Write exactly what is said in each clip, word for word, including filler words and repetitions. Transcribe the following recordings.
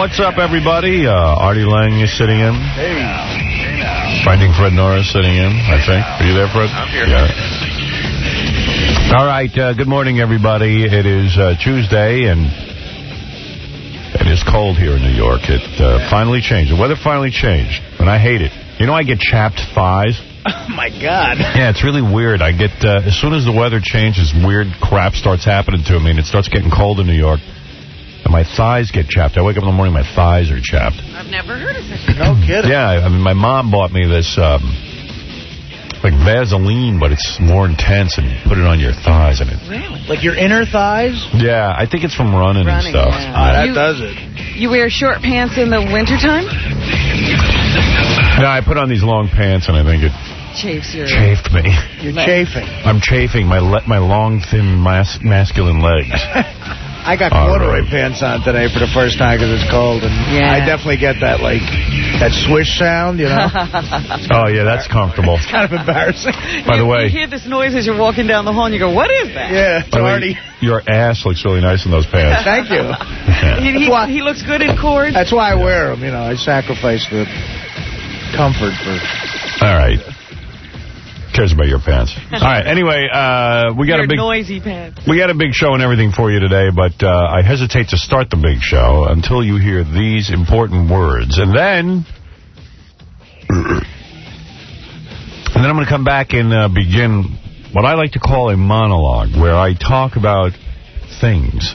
What's up, everybody? Uh, Artie Lang is sitting in. Hey. Hey now. Finding Fred Norris sitting in, I think. Are you there, Fred? I'm here. Yeah. All right, uh, good morning, everybody. It is uh, Tuesday, and it is cold here in New York. It uh, finally changed. The weather finally changed, and I hate it. You know, I get chapped thighs. Oh, my God. Yeah, it's really weird. I get, uh, as soon as the weather changes, weird crap starts happening to me, and it starts getting cold in New York. And my thighs get chapped. I wake up in the morning, my thighs are chapped. I've never heard of it. No kidding. Yeah, I mean, my mom bought me this, um, like Vaseline, but it's more intense, and you put it on your thighs. And it, Really? Like your inner thighs? yeah, I think it's from running, Running, and stuff. yeah. Ah, that You- does it. You wear short pants in the wintertime? No, I put on these long pants, and I think it Chafes your... chafed me. You're chafing. I'm chafing my le my long, thin, mas masculine legs. I got All corduroy right. pants on today for the first time because it's cold, and Yeah. I definitely get that, like, that swish sound, you know? Oh, yeah, that's comfortable. It's kind of embarrassing. By the You- way... You hear this noise as you're walking down the hall, and you go, what is that? Yeah, it's By the way, already... your ass looks really nice in those pants. Thank you. He, he, he looks good in cord. That's why I wear them, you know. I sacrifice the comfort for... All right. Cares about your pants. All right. Anyway, uh, we got Your a big noisy pants. we got a big show and everything for you today, but uh, I hesitate to start the big show until you hear these important words, and then and then I'm going to come back and uh, begin what I like to call a monologue, where I talk about things,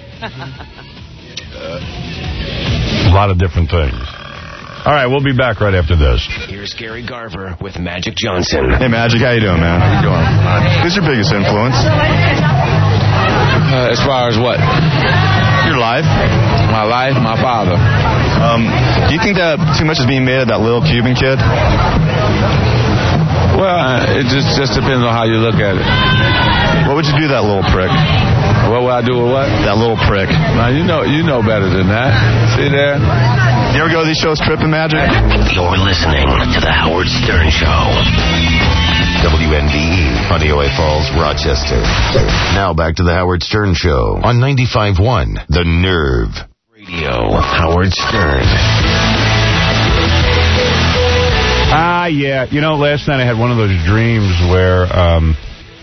a lot of different things. All right, we'll be back right after this. Here's Gary Garver with Magic Johnson. Hey, Magic, how you doing, man? How you doing? Who's your biggest influence? Uh, as far as what? Your life. My life, my father. Um, do you think that too much is being made of that little Cuban kid? Well, uh, it just, just depends on how you look at it. What would you do to that little prick? What would I do with what? That little prick. Now, you know you know better than that. See there? You ever go to these shows tripping, Magic? You're listening to The Howard Stern Show. W N B E, Honeyaway Falls, Rochester. Now back to The Howard Stern Show on ninety-five point one, The Nerve. Radio, Howard Stern. Ah, yeah. You know, last night I had one of those dreams where um,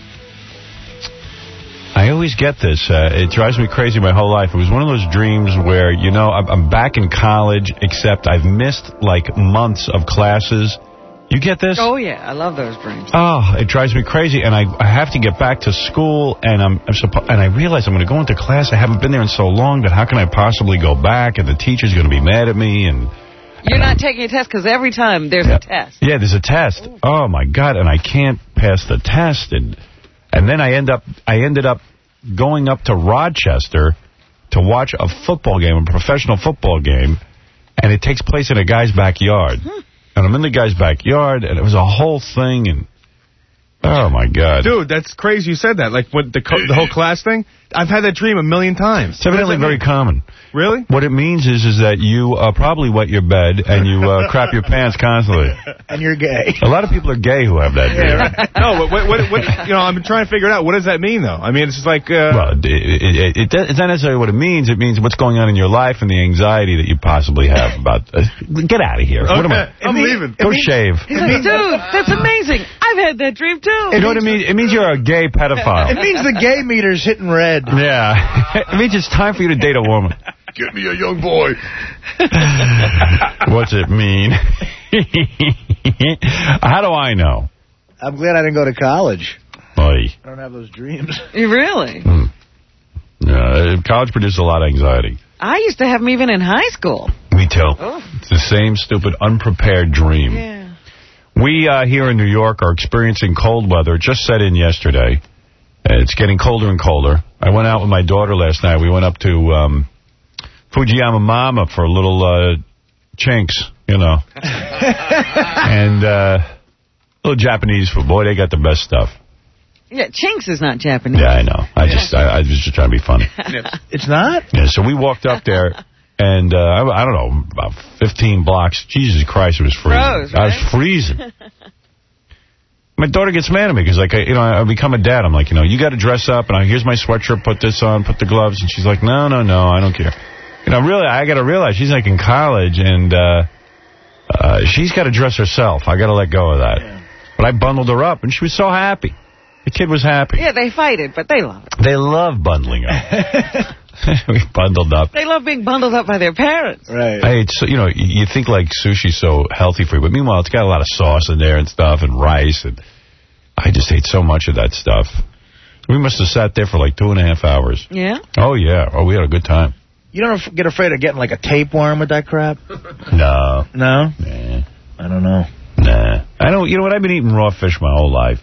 I always get this. Uh, it drives me crazy my whole life. It was one of those dreams where, you know, I'm, I'm back in college, except I've missed, like, months of classes. You get this? Oh, yeah. I love those dreams. Oh, it drives me crazy, and I, I have to get back to school, and I'm, I'm suppo- and I realize I'm going to go into class. I haven't been there in so long that how can I possibly go back, and the teacher's going to be mad at me, and... You're not taking a test because every time there's yeah. a test. Yeah, there's a test. Oh, my God, and I can't pass the test, and and then I end up I ended up going up to Rochester to watch a football game, a professional football game, and it takes place in a guy's backyard. Hmm. And I'm in the guy's backyard, and it was a whole thing, and oh, my God. Dude, that's crazy you said that. Like, what the, co the whole class thing? I've had that dream a million times. It's evidently very mean? common. Really? What it means is is that you uh, probably wet your bed and you uh, crap your pants constantly. And you're gay. A lot of people are gay who have that dream. Yeah, right. No, what, what, what, you know, I'm trying to figure it out. What does that mean, though? I mean, it's just like... Uh... Well, it, it, it, it's not necessarily what it means. It means what's going on in your life and the anxiety that you possibly have about... Uh, get out of here. Okay. What am I? I'm mean, leaving. Go shave. He's like, dude, that's amazing. I've had that dream, too. You know what it means? It means you're a gay pedophile. It means the gay meter's hitting red. Yeah. It means it's time for you to date a woman. Get me a young boy. What's it mean? How do I know? I'm glad I didn't go to college. Oy. I don't have those dreams. You really? Hmm. Yeah, college produced a lot of anxiety. I used to have them even in high school. Me too. Oh. It's the same stupid, unprepared dream. Yeah. We uh, here in New York are experiencing cold weather. It just set in yesterday. It's getting colder and colder. I went out with my daughter last night. We went up to um, Fujiyama Mama for a little uh, chinks, you know. And uh, little Japanese food. Boy, they got the best stuff. Yeah, Chinks is not Japanese. Yeah, I know. I just I, I was just trying to be funny. It's not? Yeah, so we walked up there, and uh, I, I don't know, about fifteen blocks. Jesus Christ, it was freezing. Froze, right? I was freezing. My daughter gets mad at me because, like, I, you know, I become a dad. I'm like, you know, you got to dress up, and I, here's my sweatshirt, put this on, put the gloves. And she's like, no, no, no, I don't care. You know, really, I got to realize she's like in college, and uh, uh, she's got to dress herself. I got to let go of that. Yeah. But I bundled her up, and she was so happy. The kid was happy. Yeah, they fight it, but they love it. They love bundling up. We bundled up. They love being bundled up by their parents. Right. Hey, it's, you know, you think like sushi's so healthy for you, but meanwhile, it's got a lot of sauce in there and stuff, and rice, and I just ate so much of that stuff. We must have sat there for like two and a half hours. Yeah? Oh, yeah. Oh, we had a good time. You don't get afraid of getting like a tapeworm with that crap? No. No? Nah. I don't know. Nah. I don't, you know what? I've been eating raw fish my whole life.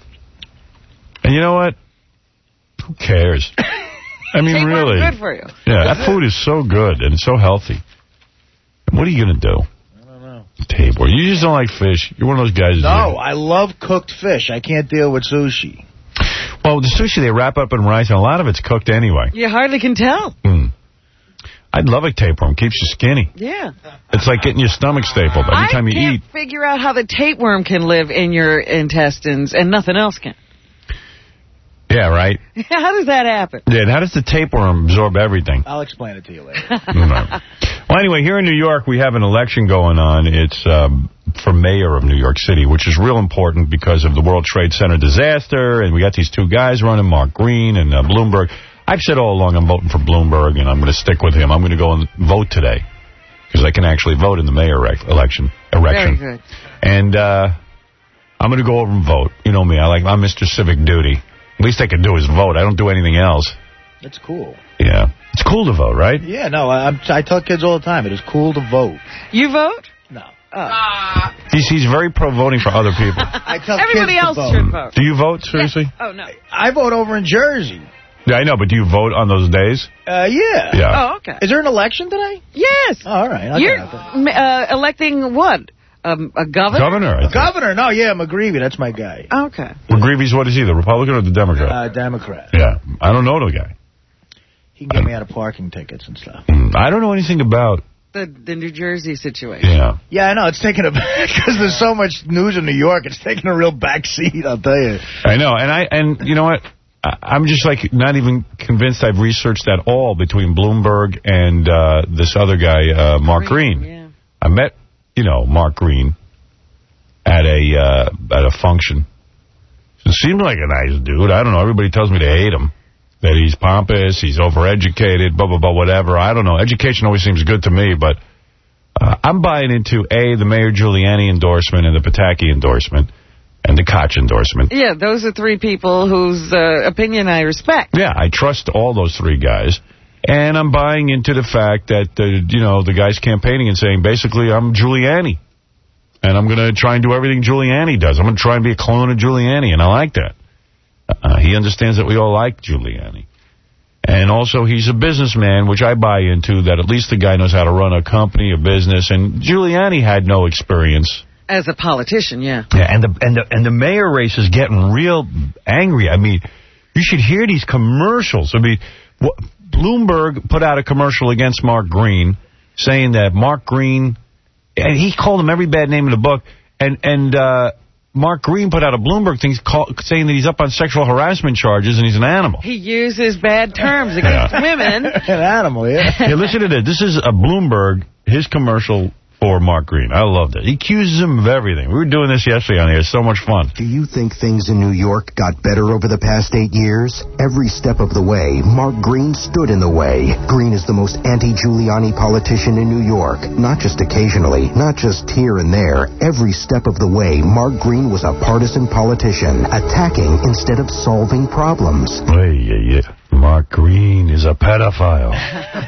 And you know what? Who cares? I mean, Tapeworm's really. good for you. Yeah, that food is so good and so healthy. What are you going to do? I don't know. Tapeworm. You just don't like fish. You're one of those guys. No, that, I love cooked fish. I can't deal with sushi. Well, the sushi, they wrap up in rice, and a lot of it's cooked anyway. You hardly can tell. Mm. I'd love a tapeworm. Keeps you skinny. Yeah. It's like getting your stomach stapled every I time you can't eat. figure out how the tapeworm can live in your intestines and nothing else can. Yeah, right? How does that happen? Yeah, and how does the tapeworm absorb everything? I'll explain it to you later. Right. Well, anyway, here in New York, we have an election going on. It's um, for mayor of New York City, which is real important because of the World Trade Center disaster, and we got these two guys running, Mark Green and uh, Bloomberg. I've said all along I'm voting for Bloomberg, and I'm going to stick with him. I'm going to go and vote today because I can actually vote in the mayor election. Election. Very good. And uh, I'm going to go over and vote. You know me. I like, I'm Mister Civic Duty. At least I can do is vote. I don't do anything else. That's cool. Yeah. It's cool to vote, right? Yeah, no, I, I tell kids all the time, it is cool to vote. You vote? No. Oh. He's, he's very pro-voting for other people. I tell Everybody kids else to vote. should vote. Do you vote, seriously? Yeah. Oh, no. I vote over in Jersey. Yeah, I know, but do you vote on those days? Uh, yeah. Yeah. Oh, okay. Is there an election today? Yes. Oh, all right. I'll You're get out there. uh, electing what? Um, a governor? Governor, I think. Governor? No, yeah, McGreevy. That's my guy. Okay. McGreevy's what is he, the Republican or the Democrat? Uh, Democrat. Yeah. I don't know the guy. He can get me out of parking tickets and stuff. Mm, I don't know anything about... The, the New Jersey situation. Yeah. Yeah, I know. It's taking a... Because there's so much news in New York, it's taking a real back seat, I'll tell you. I know. And, I and you know what? I, I'm just, like, not even convinced I've researched at all between Bloomberg and uh, this other guy, uh, Mark Green. Green. Yeah. I met, you know, Mark Green at a uh, at a function. It seemed like a nice dude. I don't know. Everybody tells me they hate him. That he's pompous, he's overeducated, blah, blah, blah, whatever. I don't know. Education always seems good to me, but uh, I'm buying into, A, the Mayor Giuliani endorsement and the Pataki endorsement and the Koch endorsement. Yeah, those are three people whose uh, opinion I respect. Yeah, I trust all those three guys. And I'm buying into the fact that, uh, you know, the guy's campaigning and saying, basically, I'm Giuliani. And I'm going to try and do everything Giuliani does. I'm going to try and be a clone of Giuliani, and I like that. Uh, he understands that we all like Giuliani. And also, he's a businessman, which I buy into, that at least the guy knows how to run a company, a business. And Giuliani had no experience. As a politician, yeah. Yeah, and the, and the, and the mayor race is getting real angry. I mean, you should hear these commercials. I mean, what, Bloomberg put out a commercial against Mark Green, saying that Mark Green, and he called him every bad name in the book, and, and, uh, Mark Green put out a Bloomberg thing call, saying that he's up on sexual harassment charges and he's an animal. He uses bad terms against Yeah. women. An animal, yeah. Hey, listen to this. This is a Bloomberg, his commercial for Mark Green. I loved it. He accuses him of everything. We were doing this yesterday on here. It's so much fun. Do you think things in New York got better over the past eight years? Every step of the way, Mark Green stood in the way. Green is the most anti-Giuliani politician in New York. Not just occasionally, not just here and there. Every step of the way, Mark Green was a partisan politician, attacking instead of solving problems. Hey, yeah, yeah. Mark Green is a pedophile.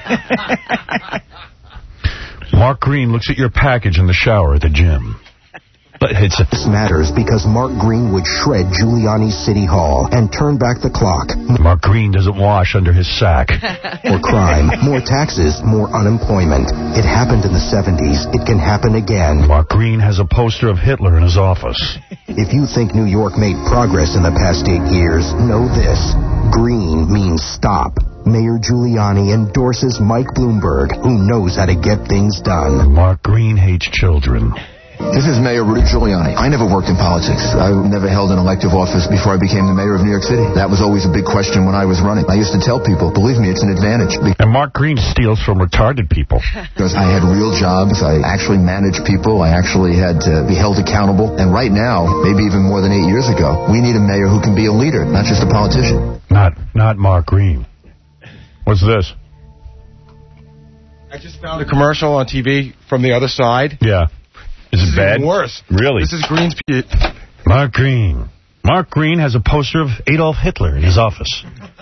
Mark Green looks at your package in the shower at the gym. But it's a This matters because Mark Green would shred Giuliani's City Hall and turn back the clock. Mark Green doesn't wash under his sack. More crime, more taxes, more unemployment. It happened in the seventies. It can happen again. Mark Green has a poster of Hitler in his office. If you think New York made progress in the past eight years, know this. Green means stop. Mayor Giuliani endorses Mike Bloomberg, who knows how to get things done. Mark Green hates children. This is Mayor Rudy Giuliani. I never worked in politics. I never held an elective office before I became the mayor of New York City. That was always a big question when I was running. I used to tell people, believe me, it's an advantage. And Mark Green steals from retarded people. Because I had real jobs. I actually managed people. I actually had to be held accountable. And right now, maybe even more than eight years ago, we need a mayor who can be a leader, not just a politician. Not, not Mark Green. What's this? I just found a commercial on T V from the other side. Yeah. Is this it bad? Is worse. Really? This is Green's... Mark Green. Mark Green has a poster of Adolf Hitler in his office.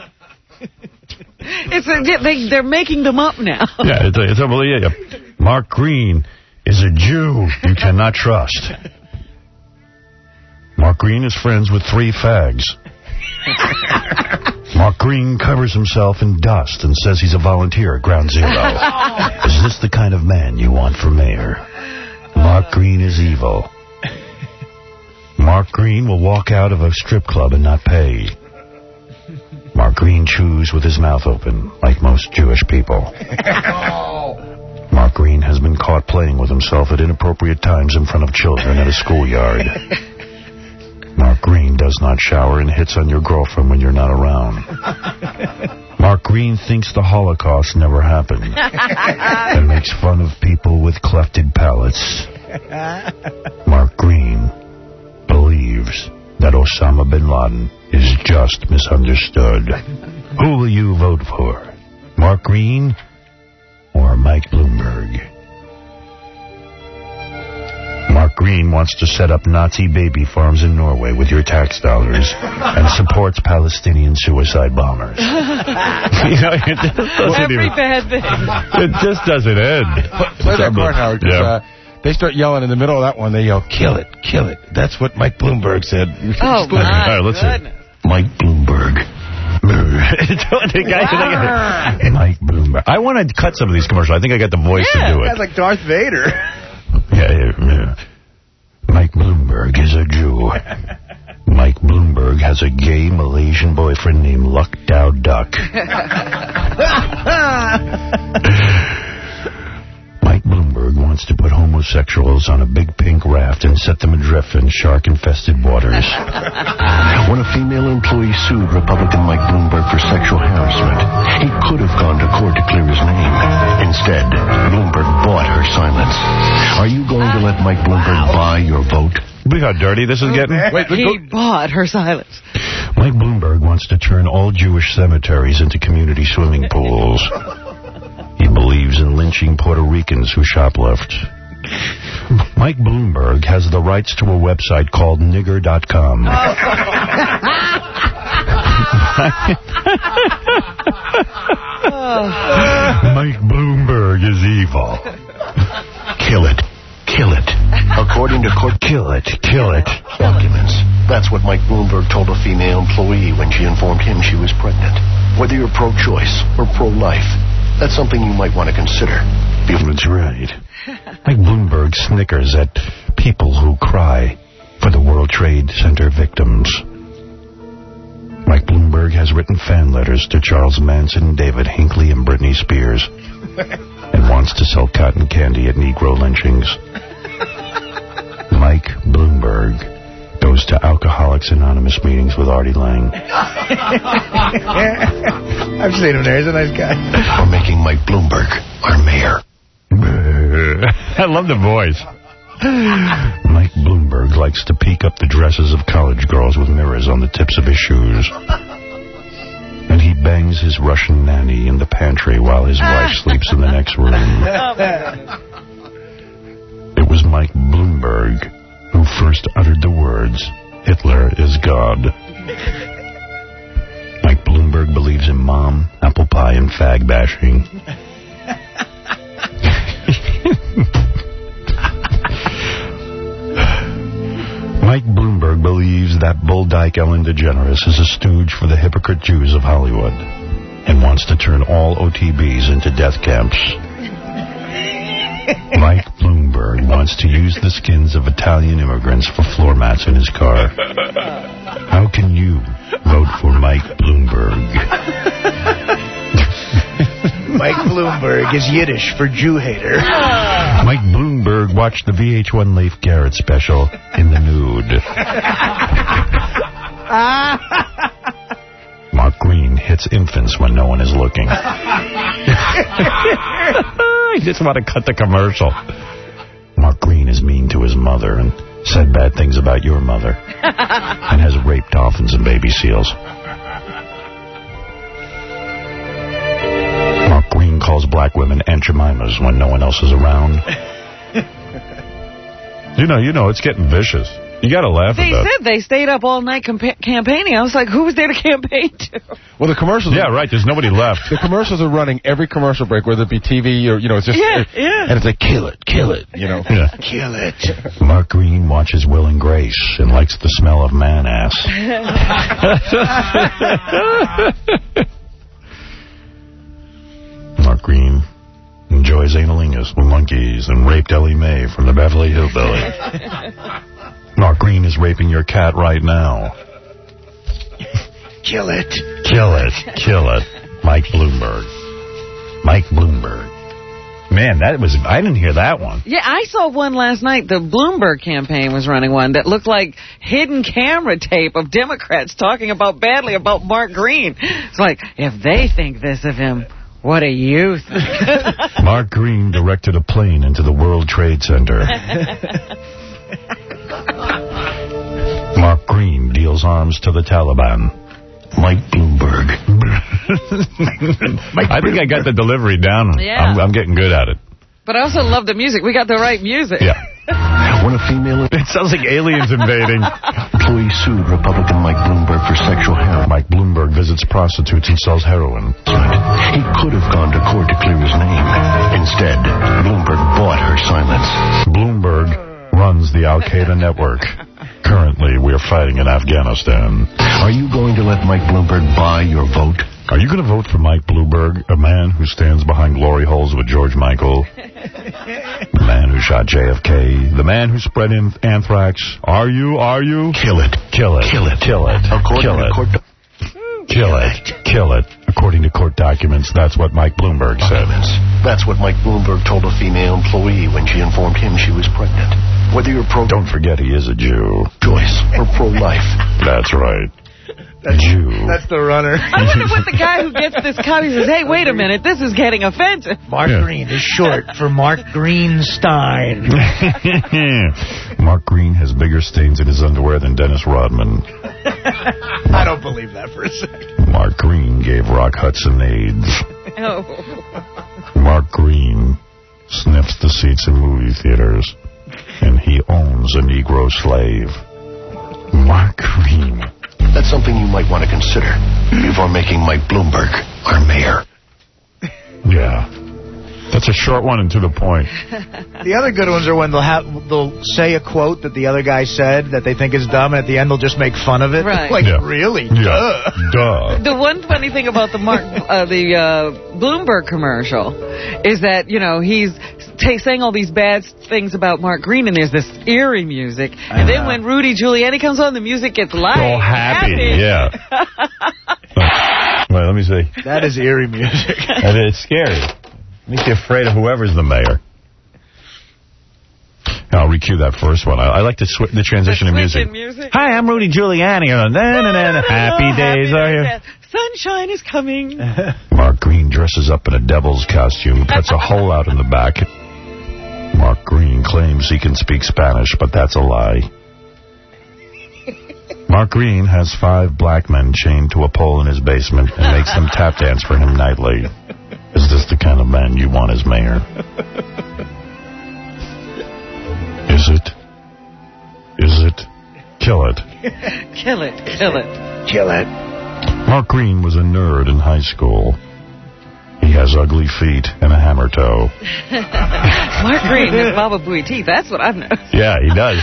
It's a, they, they're making them up now. Yeah, it's, it's unbelievable. Mark Green is a Jew you cannot trust. Mark Green is friends with three fags. Mark Green covers himself in dust and says he's a volunteer at Ground Zero. Is this the kind of man you want for mayor? Mark Green is evil. Mark Green will walk out of a strip club and not pay. Mark Green chews with his mouth open, like most Jewish people. Mark Green has been caught playing with himself at inappropriate times in front of children at a schoolyard. Mark Green does not shower and hits on your girlfriend when you're not around. Mark Green thinks the Holocaust never happened and makes fun of people with clefted palates. Mark Green believes that Osama bin Laden is just misunderstood. Who will you vote for? Mark Green or Mike Bloomberg? Mark Green wants to set up Nazi baby farms in Norway with your tax dollars and supports Palestinian suicide bombers. You know, it just doesn't Every even, bad thing. It just doesn't end. Play that part, Howard. 'Cause, Yeah. uh, they start yelling in the middle of that one. They yell, kill it, kill it. That's what Mike Bloomberg said. Oh, my All right, let's goodness. hear Mike Bloomberg. the guy, Mike Bloomberg. I want to cut some of these commercials. I think I got the voice Yeah. to do it. That's like Darth Vader. Yeah, yeah, yeah. Mike Bloomberg is a Jew. Mike Bloomberg has a gay Malaysian boyfriend named Luck Dow Duck. Mike Bloomberg wants to put homosexuals on a big pink raft and set them adrift in shark-infested waters. When a female employee sued Republican Mike Bloomberg for sexual harassment, he could have gone to court to clear his name. Instead, Bloomberg bought her silence. Are you going to let Mike Bloomberg buy your vote? Look how dirty this is getting. Wait, he bought her silence. Mike Bloomberg wants to turn all Jewish cemeteries into community swimming pools. He believes in lynching Puerto Ricans who shoplift. Mike Bloomberg has the rights to a website called nigger dot com. Mike Bloomberg is evil. Kill it. Kill it. According to court Kill it. Kill it. documents, that's what Mike Bloomberg told a female employee when she informed him she was pregnant. Whether you're pro-choice or pro-life, that's something you might want to consider. That's right. Mike Bloomberg snickers at people who cry for the World Trade Center victims. Mike Bloomberg has written fan letters to Charles Manson, David Hinckley, and Britney Spears, and wants to sell cotton candy at Negro lynchings. Mike Bloomberg goes to Alcoholics Anonymous meetings with Artie Lang. I've seen him there. He's a nice guy. We're making Mike Bloomberg our mayor. I love the voice. Mike Bloomberg likes to peek up the dresses of college girls with mirrors on the tips of his shoes. And he bangs his Russian nanny in the pantry while his wife sleeps in the next room. It was Mike Bloomberg who first uttered the words, Hitler is God. Mike Bloomberg believes in mom, apple pie, and fag bashing. Mike Bloomberg believes that Bull Dyke Ellen DeGeneres is a stooge for the hypocrite Jews of Hollywood and wants to turn all O T Bs into death camps. Mike Bloomberg wants to use the skins of Italian immigrants for floor mats in his car. How can you vote for Mike Bloomberg? Mike Bloomberg is Yiddish for Jew hater. Mike Bloomberg watch the V H one Leif Garrett special in the nude. Mark Green hits infants when no one is looking. I just want to cut the commercial. Mark Green is mean to his mother and said bad things about your mother. And has raped dolphins and baby seals. Mark Green calls black women Aunt Jemimas when no one else is around. You know, you know, it's getting vicious. You got to laugh They at that. said they stayed up all night campa campaigning. I was like, who was there to campaign to? Well, the commercials... Yeah, right. There's nobody left. The commercials are running every commercial break, whether it be T V or, you know, it's just... Yeah, it, yeah. And it's like, kill it, kill it, you know. Yeah. Kill it. Mark Green watches Will and Grace and likes the smell of man ass. Mark Green enjoys analingus with monkeys and raped Ellie Mae from the Beverly Hillbillies. Mark Green is raping your cat right now. Kill it. Kill it. Kill it. Mike Bloomberg. Mike Bloomberg. Man, that was... I didn't hear that one. Yeah, I saw one last night. The Bloomberg campaign was running one that looked like hidden camera tape of Democrats talking about badly about Mark Green. It's like, if they think this of him, what do you think? Mark Green directed a plane into the World Trade Center. Mark Green deals arms to the Taliban. Mike Bloomberg. Mike I think I got the delivery down. Yeah. I'm, I'm getting good at it. But I also love the music. We got the right music. Yeah. When a female... It sounds like aliens invading. Employee sued Republican Mike Bloomberg for sexual harassment. Mike Bloomberg visits prostitutes and sells heroin. He could have gone to court to clear his name. Instead, Bloomberg bought her silence. Bloomberg runs the Al-Qaeda network. Currently, we're fighting in Afghanistan. Are you going to let Mike Bloomberg buy your vote? Are you going to vote for Mike Bloomberg, a man who stands behind glory holes with George Michael? The man who shot J F K? The man who spread in anthrax? Are you? Are you? Kill it. Kill it. Kill it. Kill it. According Kill to it. court Kill it. Kill it. According to court documents, that's what Mike Bloomberg said. That's what Mike Bloomberg told a female employee when she informed him she was pregnant. Whether you're pro... Don't forget he is a Jew. Choice or pro-life. That's right. That's, Jew. That's the runner. I wonder what the guy who gets this copy says, hey, wait a minute, this is getting offensive. Mark Yeah. Green is short for Mark Greenstein. Mark Green has bigger stains in his underwear than Dennis Rodman. I don't believe that for a second. Mark Green gave Rock Hudson AIDS. Oh. Mark Green sniffs the seats in movie theaters, and he owns a Negro slave. Mark Green. That's something you might want to consider before making Mike Bloomberg our mayor. Yeah. That's a short one and to the point. The other good ones are when they'll have they'll say a quote that the other guy said that they think is dumb, and at the end they'll just make fun of it. Right. Like, Yeah. really? Yeah. Duh. Duh. The one funny thing about the Mark, uh, the uh, Bloomberg commercial is that, you know, he's t- saying all these bad things about Mark Green, and there's this eerie music. And then when Rudy Giuliani comes on, the music gets light. All happy, happy. yeah. Wait, let me see. That is eerie music. And it's scary. Makes you afraid of whoever's the mayor. I'll recue that first one. I, I like the, sw the transition The of switch music. in music. Hi, I'm Rudy Giuliani. Uh, na, na, na, na, happy days are here. Sunshine is coming. Mark Green dresses up in a devil's costume, cuts a hole out in the back. Mark Green claims he can speak Spanish, but that's a lie. Mark Green has five black men chained to a pole in his basement and makes them tap dance for him nightly. Is this the kind of man you want as mayor? Is it? Is it? Kill it. Kill it. Kill it. Kill it. Mark Green was a nerd in high school. He has ugly feet and a hammer toe. Mark Green has Baba Booey teeth. That's what I've noticed. Yeah, he does.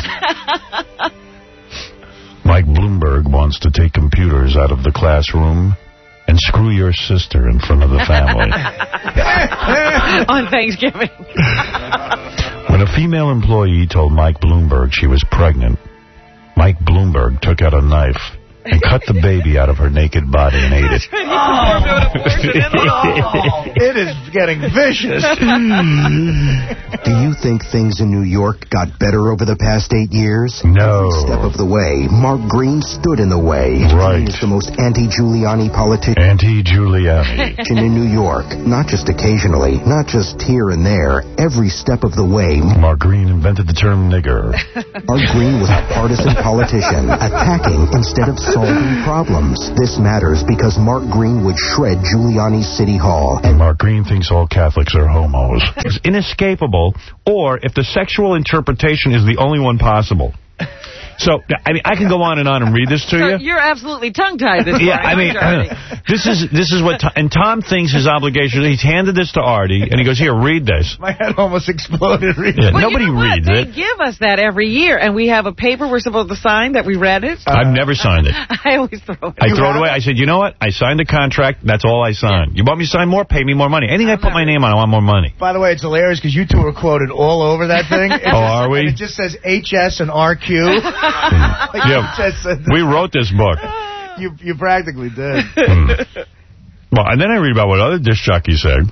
Mike Bloomberg wants to take computers out of the classroom and screw your sister in front of the family. On Thanksgiving. When a female employee told Mike Bloomberg she was pregnant, Mike Bloomberg took out a knife and cut the baby out of her naked body and ate it. Oh, it is getting vicious. Do you think things in New York got better over the past eight years? No. Every step of the way, Mark Green stood in the way. Right. Green is the most anti-Giuliani politician Anti-Giuliani. in New York. Not just occasionally, not just here and there. Every step of the way, Mark Green invented the term nigger. Mark Green was a partisan politician, attacking instead of solving problems. This matters because Mark Green would shred Giuliani's City Hall. And Mark Green thinks all Catholics are homos. It's inescapable, or if the sexual interpretation is the only one possible. So, I mean, I can go on and on and read this to So you. you're absolutely tongue-tied this Yeah, morning, I mean, aren't you, uh, this is this is what, Tom, and Tom thinks his obligation. He's handed this to Artie, and he goes, "Here, read this." My head almost exploded reading Yeah, Well, nobody you know what? reads They it. give us that every year, and we have a paper we're supposed to sign that we read it. I've never signed it. I always throw it. I You throw it have away. I said, you know what? I signed the contract. That's all I signed. You want me to sign more? Pay me more money. Anything I put my name on, I want more money. By the way, it's hilarious because you two are quoted all over that thing. It Oh, just, are we? It just says H S and R Q. Like Yeah, you just said- we wrote this book. You, you practically did. Hmm. Well, and then I read about what other disc jockeys said.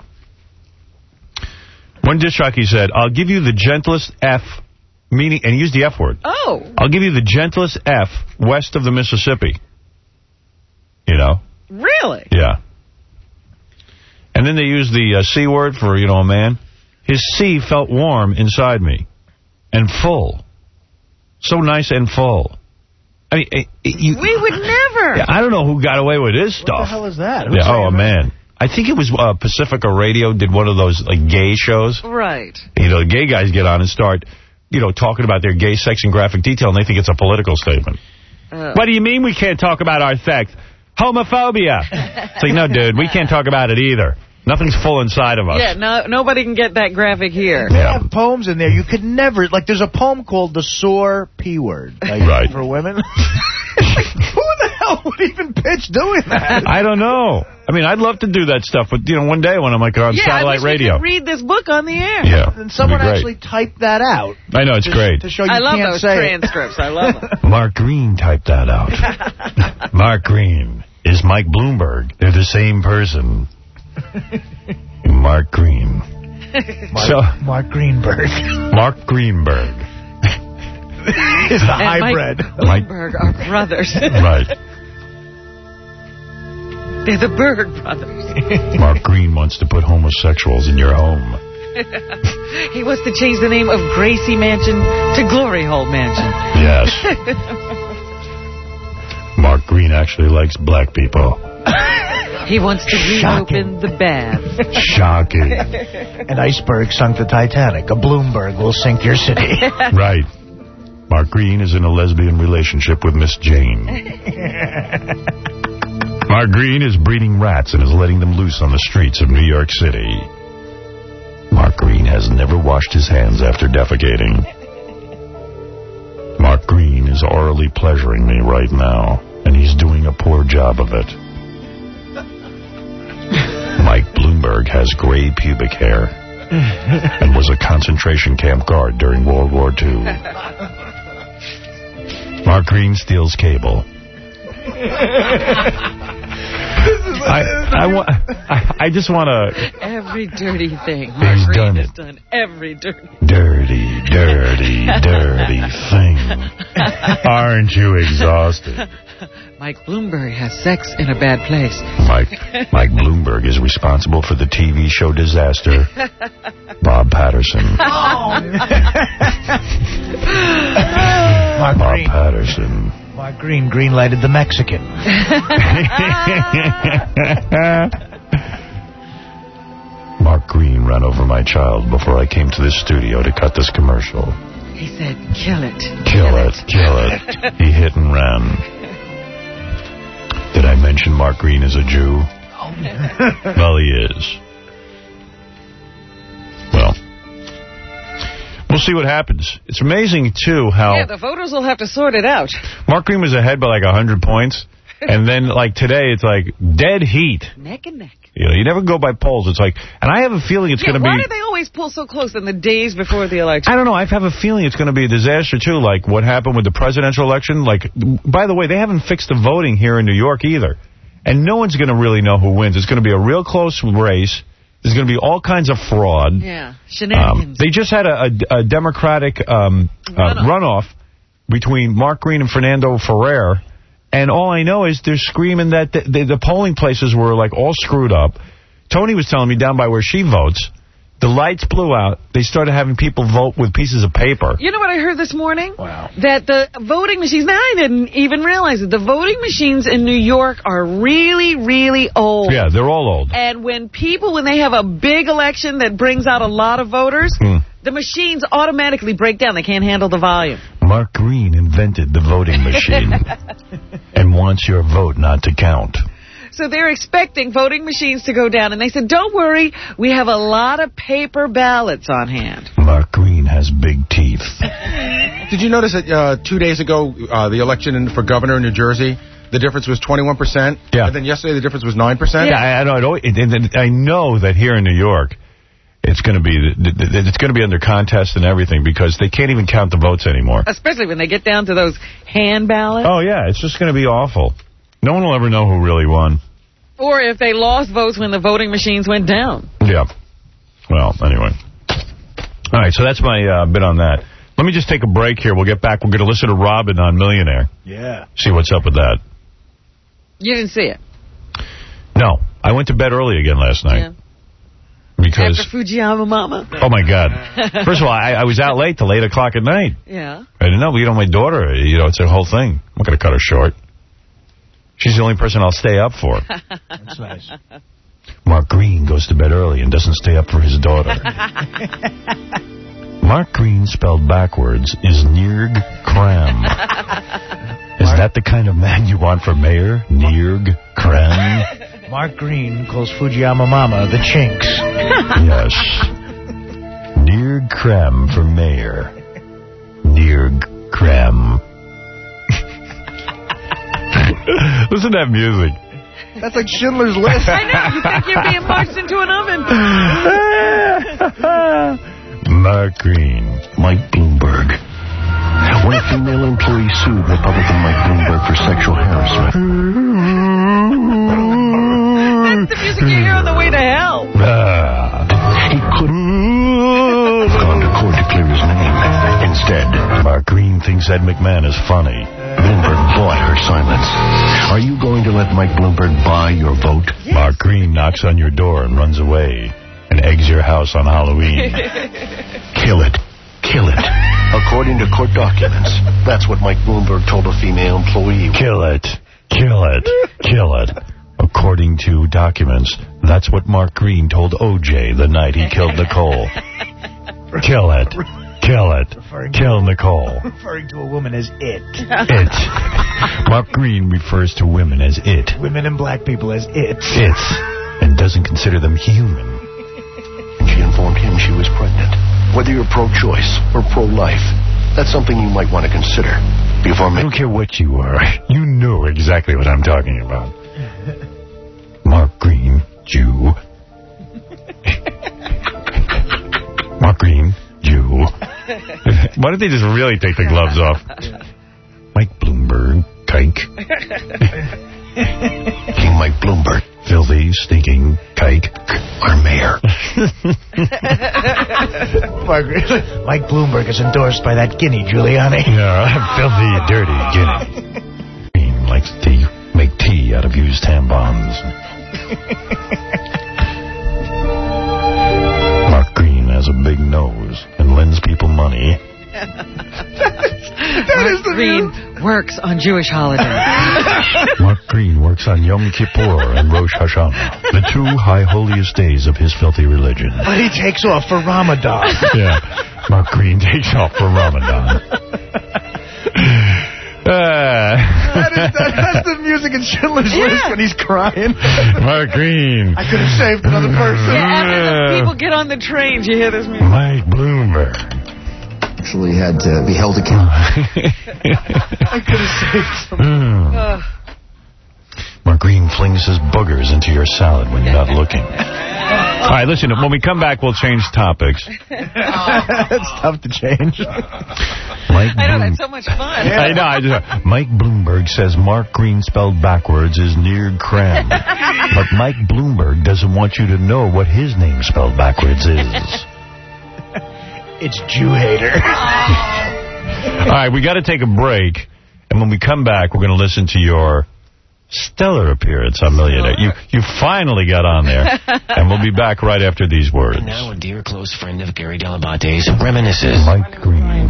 One disc jockey said, I'll give you the gentlest F, meaning, and he used the F word. Oh. I'll give you the gentlest F west of the Mississippi. You know? Really? Yeah. And then they used the uh, C word for, you know, a man. His C felt warm inside me and full. So nice and full. I mean, it, it, you, we would never. Yeah, I don't know who got away with his stuff. What the hell is that? Yeah, oh, man. I think it was uh, Pacifica Radio did one of those like gay shows. Right. You know, the gay guys get on and start, you know, talking about their gay sex in graphic detail, and they think it's a political statement. Uh. What do you mean we can't talk about our sex? Homophobia. It's like, no, dude, we can't talk about it either. Nothing's full inside of us. Yeah, no, nobody can get that graphic here. They have poems in there. You could never, like, there's a poem called The Sore P Word. Like, right. For women. Like, who the hell would even pitch doing that? I don't know. I mean, I'd love to do that stuff, but, you know, one day when I'm, like, on yeah, satellite I wish radio. We could read this book on the air. Yeah. And someone great. actually typed that out. I know, it's to, great. To show you I love can't those say transcripts. I love them. Mark Green typed that out. Mark Green is Mike Bloomberg. They're the same person. Mark Green. Mark, so, Mark Greenberg. Mark Greenberg. Is the and hybrid. Mike Bloomberg are brothers. Right. They're the Berg brothers. Mark Green wants to put homosexuals in your home. He wants to change the name of Gracie Mansion to Glory Hole Mansion. Yes. Mark Green actually likes black people. He wants to reopen the bath. Shocking. An iceberg sunk the Titanic. A Bloomberg will sink your city. Right. Mark Green is in a lesbian relationship with Miss Jane. Mark Green is breeding rats and is letting them loose on the streets of New York City. Mark Green has never washed his hands after defecating. Mark Green is orally pleasuring me right now, and he's doing a poor job of it. Mike Bloomberg has gray pubic hair and was a concentration camp guard during World War Two. Mark Green steals cable. I, I, wa I, I just want to... Every dirty thing. He's Mark Green done has it. done every dirty Dirty, dirty, dirty thing. Aren't you exhausted? Mike Bloomberg has sex in a bad place. Mike, Mike Bloomberg is responsible for the T V show disaster. Bob Patterson. Oh. Mark Bob Green. Patterson. Mark Green green-lighted the Mexican. Mark Green ran over my child before I came to this studio to cut this commercial. He said, kill it. Kill it, kill it. He hit and ran. Did I mention Mark Green is a Jew? Well, he is. Well, we'll see what happens. It's amazing, too, how... Yeah, the voters will have to sort it out. Mark Green was ahead by like one hundred points. And then, like, today, it's like dead heat. Neck and neck. You know, you never go by polls. It's like, and I have a feeling it's yeah, going to be... Why do they always pull so close in the days before the election? I don't know. I have a feeling it's going to be a disaster, too, like what happened with the presidential election. Like, by the way, they haven't fixed the voting here in New York either. And no one's going to really know who wins. It's going to be a real close race. There's going to be all kinds of fraud. Yeah, shenanigans. Um, they just had a, a, a Democratic um, uh, runoff. runoff between Mark Green and Fernando Ferrer. And all I know is they're screaming that the, the, the polling places were, like, all screwed up. Tony was telling me down by where she votes, the lights blew out. They started having people vote with pieces of paper. You know what I heard this morning? Wow. That the voting machines, now I didn't even realize it, the voting machines in New York are really, really old. Yeah, they're all old. And when people, when they have a big election that brings out a lot of voters, hmm. the machines automatically break down. They can't handle the volume. Mark Green invented the voting machine and wants your vote not to count. So they're expecting voting machines to go down. And they said, don't worry, we have a lot of paper ballots on hand. Mark Green has big teeth. Did you notice that uh, two days ago, uh, the election in, for governor in New Jersey, the difference was twenty-one percent? Yeah. And then yesterday, the difference was nine percent? Yeah, I, I know. It, it, I know that here in New York, it's going to be it's going to be under contest and everything because they can't even count the votes anymore. Especially when they get down to those hand ballots. Oh, yeah. It's just going to be awful. No one will ever know who really won. Or if they lost votes when the voting machines went down. Yeah. Well, anyway. All right, so that's my uh, bit on that. Let me just take a break here. We'll get back. We're going to listen to Robin on Millionaire. Yeah. See what's up with that. You didn't see it? No. I went to bed early again last night. Yeah. Because After Fujiyama Mama? Oh, my God. First of all, I, I was out late till eight o'clock at night. Yeah. I didn't know. You know, my daughter, you know, it's a whole thing. I'm not going to cut her short. She's the only person I'll stay up for. That's nice. Mark Green goes to bed early and doesn't stay up for his daughter. Mark Green spelled backwards is Nirg Kram. Is that the kind of man you want for mayor? Nirg Kram? Mark Green calls Fujiyama Mama the Chinks. Yes. Nirg Kram for mayor. Nirg Kram. Listen to that music. That's like Schindler's List. I know. You think you're being marched into an oven. Mark Green. Mike Bloomberg. When a female employee sued Republican Mike Bloomberg for sexual harassment. That's the music you hear on the way to hell. He couldn't have gone to court to clear his name. Instead, Mark Green thinks Ed McMahon is funny. Bloomberg bought her silence. Are you going to let Mike Bloomberg buy your vote? Yes. Mark Green knocks on your door and runs away and eggs your house on Halloween. Kill it. Kill it. According to court documents, that's what Mike Bloomberg told a female employee. Kill it. Kill it. Kill it. According to documents, that's what Mark Green told O J the night he killed Nicole. Kill it. Kill it. Referring Kill to, Nicole. Referring to a woman as it. It. Mark Green refers to women as it. Women and black people as it. It. And doesn't consider them human. And she informed him she was pregnant. Whether you're pro-choice or pro-life, that's something you might want to consider before... I don't care what you are. You know exactly what I'm talking about. Mark Green, Jew. Mark Green, Jew. Why don't they just really take the gloves off? Mike Bloomberg, kike. King Mike Bloomberg. Filthy, stinking kike. Our mayor. Mark, Mike Bloomberg is endorsed by that guinea, Giuliani. Yeah, filthy, dirty guinea. Green likes to make tea out of used tampons. Mark Green has a big nose and lends people money. That is the Green view. Works on Jewish holidays. Mark Green works on Yom Kippur and Rosh Hashanah, the two high holiest days of his filthy religion. But he takes off for Ramadan. Yeah, Mark Green takes off for Ramadan. Uh, that is, that, that's the music in Schindler's yeah. List when he's crying. Mark Green. I could have saved another person. Yeah, after the people get on the trains, you hear this music. Mike Bloomberg. Actually had to be held accountable. I could have saved someone. Mm. Mark Green flings his boogers into your salad when you're not looking. All right, listen, when we come back, we'll change topics. It's tough to change. Mike I know, Bloom- that's so much fun. I know. I just, Mike Bloomberg says Mark Green spelled backwards is near creme. But Mike Bloomberg doesn't want you to know what his name spelled backwards is. It's Jew hater. All right, we got to take a break. And when we come back, we're going to listen to your stellar appearance on Millionaire. You you finally got on there. And we'll be back right after these words. And now a dear close friend of Gary Dell'Abate's reminisces. Mike Green.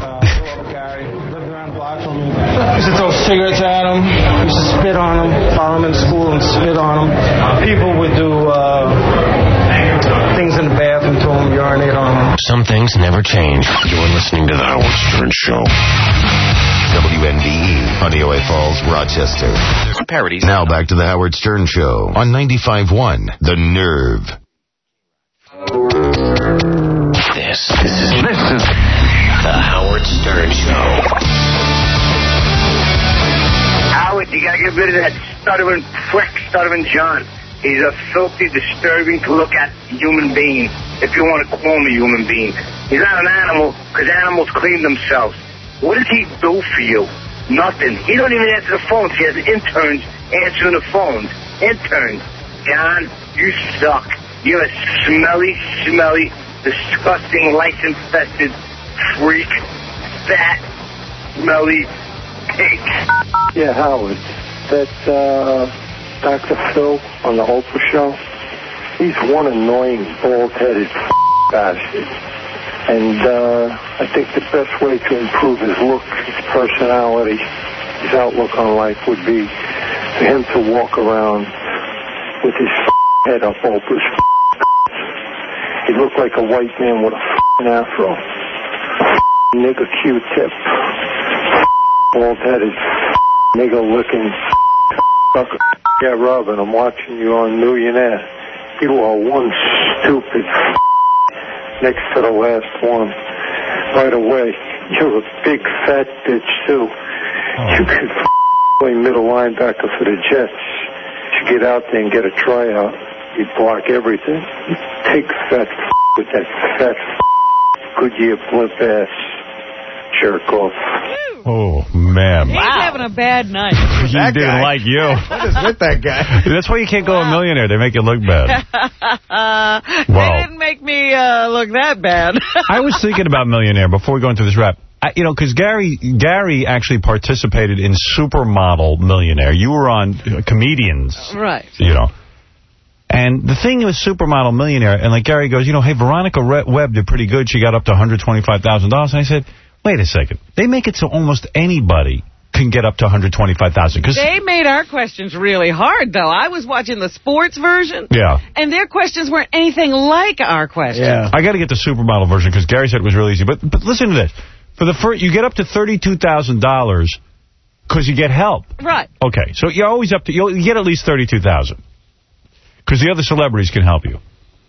Used to throw cigarettes at him. Used to spit on him. Follow him in school and spit on him. People would do uh, things in the bathroom to him, urinate on him. Some things never change. You're listening to The Howard Stern Show. W N D E, Honeoye Falls, Rochester. Parodies. Now back to the Howard Stern Show on ninety-five point one, The Nerve. This, this is, this is The Howard Stern Show. Howard, you gotta get rid of that stuttering prick, stuttering John. He's a filthy, disturbing to look at human being, if you want to call him a human being. He's not an animal, because animals clean themselves. What does he do for you? Nothing. He don't even answer the phones. He has interns answering the phones. Interns. John, you suck. You're a smelly, smelly, disgusting, lice-infested freak. Fat, smelly pig. Yeah, Howard. That uh, Doctor Phil on the Oprah show, he's one annoying, bald-headed bastard. And uh, I think the best way to improve his look, his personality, his outlook on life would be for him to walk around with his head up Oprah's. He looked like a white man with a afro. Nigger Q-tip. Bald-headed, nigger-looking sucker. Yeah, Robin, I'm watching you on Millionaire. You are one stupid next to the last one. Right away, you're a big fat bitch, too. Oh. You could play middle linebacker for the Jets. You get out there and get a tryout. You block everything. You take fat with that fat Goodyear blimp ass jerk off. Oh, man. He's wow. having a bad night. He didn't guy. like you. What is with that guy? That's why you can't go wow. a millionaire. They make you look bad. uh, wow. They didn't make me uh, look that bad. I was thinking about Millionaire before we go into this rap. I, you know, because Gary Gary actually participated in Supermodel Millionaire. You were on uh, Comedians. Right. You know. And the thing with Supermodel Millionaire, and like Gary goes, you know, hey, Veronica Webb did pretty good. She got up to one hundred twenty-five thousand dollars. And I said, wait a second. They make it so almost anybody can get up to one hundred twenty-five thousand dollars. They made our questions really hard, though. I was watching the sports version. Yeah. And their questions weren't anything like our questions. Yeah. I got to get the Supermodel version because Gary said it was really easy. But but listen to this. For the first, you get up to thirty-two thousand dollars because you get help. Right. Okay. So you're always up to, you'll get at least thirty-two thousand dollars because the other celebrities can help you.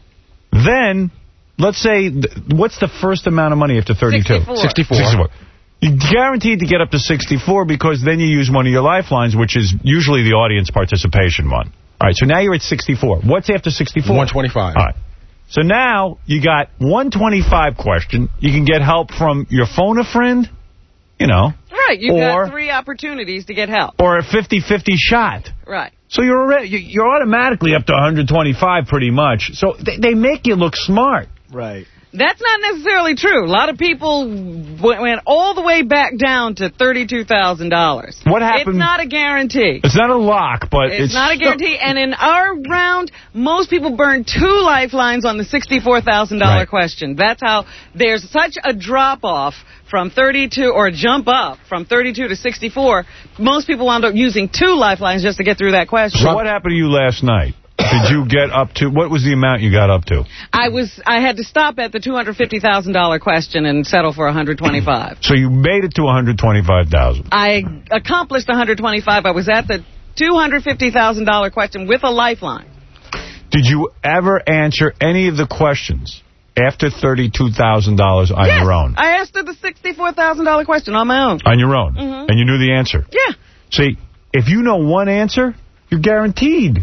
Then, let's say, what's the first amount of money after thirty-two? sixty-four. sixty-four. sixty-four. You're guaranteed to get up to sixty-four because then you use one of your lifelines, which is usually the audience participation one. All right, so now you're at sixty-four. What's after sixty-four? one twenty-five. All right. So now you got one twenty-five question. You can get help from your phone a friend, you know. Right, you've or, got three opportunities to get help. Or a fifty-fifty shot. Right. So you're already, you're automatically up to one hundred twenty-five pretty much. So they, they make you look smart. Right. That's not necessarily true. A lot of people went all the way back down to thirty-two thousand dollars. What happened? It's not a guarantee. It's not a lock, but it's... It's not a guarantee. And in our round, most people burned two lifelines on the sixty-four thousand dollars right. question. That's how there's such a drop-off from thirty-two, or a jump up from thirty-two to sixty-four. Most people wound up using two lifelines just to get through that question. So what happened to you last night? Did you get up to, what was the amount you got up to? I was, I had to stop at the two hundred fifty thousand dollars question and settle for one hundred twenty-five thousand dollars. So you made it to one hundred twenty-five thousand dollars. I accomplished one hundred twenty-five thousand dollars. I was at the two hundred fifty thousand dollars question with a lifeline. Did you ever answer any of the questions after thirty-two thousand dollars on yes, your own? I asked her the sixty-four thousand dollars question on my own. On your own? Mm-hmm. And you knew the answer? Yeah. See, if you know one answer, you're guaranteed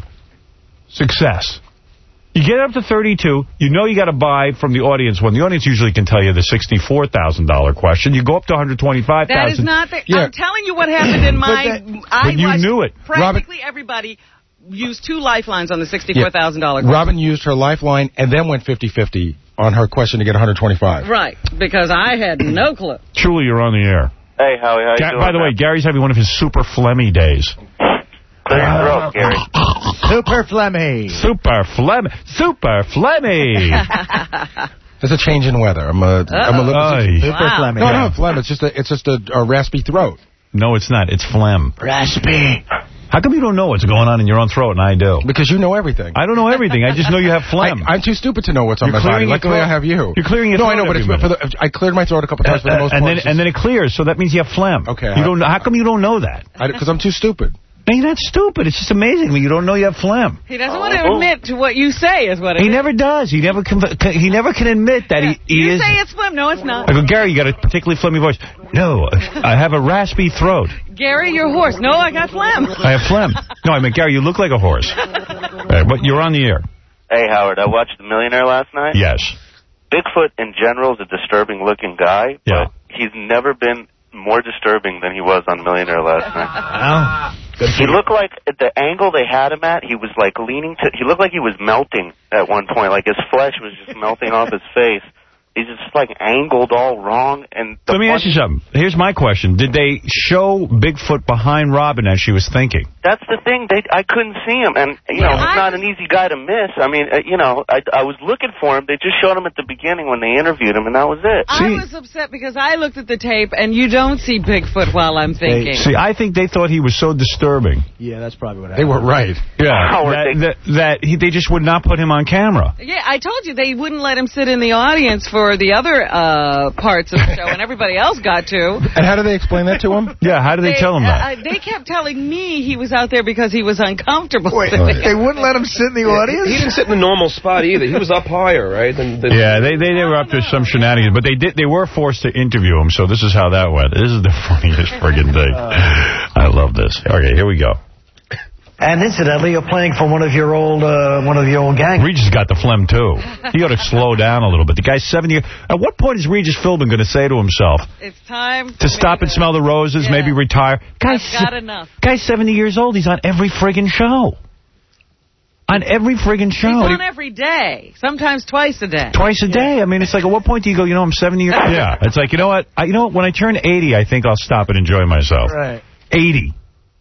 success. You get up to thirty-two, you know you got to buy from the audience one. The audience usually can tell you the sixty-four thousand dollar question. You go up to one hundred twenty-five thousand dollars. That is not the... Yeah. I'm telling you what happened in my... But, that, I but you knew it. Practically Robin, everybody used two lifelines on the sixty-four thousand dollar yeah. question. Robin used her lifeline and then went fifty fifty on her question to get one hundred twenty-five. Right, because I had no clue. Truly, you're on the air. Hey, Howie, how you Ga doing? By the way, Gary's having one of his super phlegmy days. Clear your throat, Gary. Super phlegmy. Super phlegmy. Super phlegmy. There's a change in weather. I'm a, I'm a little... Oy. Super wow. phlegmy. No, no, phlegm. It's just a, it's just a, a raspy throat. No, it's not. It's phlegm. Raspy. How come you don't know what's going on in your own throat and I do? Because you know everything. I don't know everything. I just know you have phlegm. I, I'm too stupid to know what's on You're my body. Luckily, I have you. You're clearing your no, throat. No, I know, but it's for the, I cleared my throat a couple times uh, for the most and part. Then, and then it clears, so that means you have phlegm. Okay. You don't. How come you don't know that? Because I'm too stupid. No, you're not stupid. It's just amazing when you don't know you have phlegm. He doesn't want to admit to what you say is what it he is. He never does. He never can, he never can admit that yeah. he, he you is... You say it's phlegm. No, it's not. I go, Gary, you got a particularly phlegmy voice. No, I have a raspy throat. Gary, you're hoarse. No, I got phlegm. I have phlegm. No, I mean, Gary, you look like a horse. Right, but you're on the air. Hey, Howard, I watched The Millionaire last night. Yes. Bigfoot in general is a disturbing-looking guy, yeah. but he's never been more disturbing than he was on Millionaire last night. Oh. He looked like, at the angle they had him at, he was like leaning to, he looked like he was melting at one point, like his flesh was just melting off his face. He's just like angled all wrong. And Let me ask you something. Here's my question. Did they show Bigfoot behind Robin as she was thinking? That's the thing. They, I couldn't see him. And, you know, he's not an easy guy to miss. I mean, uh, you know, I, I was looking for him. They just showed him at the beginning when they interviewed him, and that was it. I see, was upset because I looked at the tape, and you don't see Bigfoot while I'm thinking. See, I think they thought he was so disturbing. Yeah, that's probably what happened. They were right. Yeah, that, that, that he, they just would not put him on camera. Yeah, I told you they wouldn't let him sit in the audience for the other uh, parts of the show, and everybody else got to. And how do they explain that to him? Yeah, how do they, they tell him that? Uh, they kept telling me he was out there because he was uncomfortable. Wait, they wouldn't let him sit in the yeah, audience? He didn't sit in the normal spot either. He was up higher, right? Than, than yeah, they, they, they were up to some shenanigans, but they did they were forced to interview him, so this is how that went. This is the funniest friggin' thing. I love this. Okay, here we go. And incidentally, you're playing for one of your old, uh, one of your old gangs. Regis got the phlegm too. He ought to slow down a little bit. The guy's seventy years. At what point is Regis Philbin going to say to himself, "It's time to stop and to, smell the roses, yeah. maybe retire"? Guy's I've got enough. Guy's seventy years old. He's on every friggin' show. On every friggin' show. He's on every day. Sometimes twice a day. Twice a yeah. day. I mean, it's like, at what point do you go, you know, I'm seventy years old? Yeah. It's like, you know what? I, you know what? When I turn eighty, I think I'll stop and enjoy myself. Right. eighty.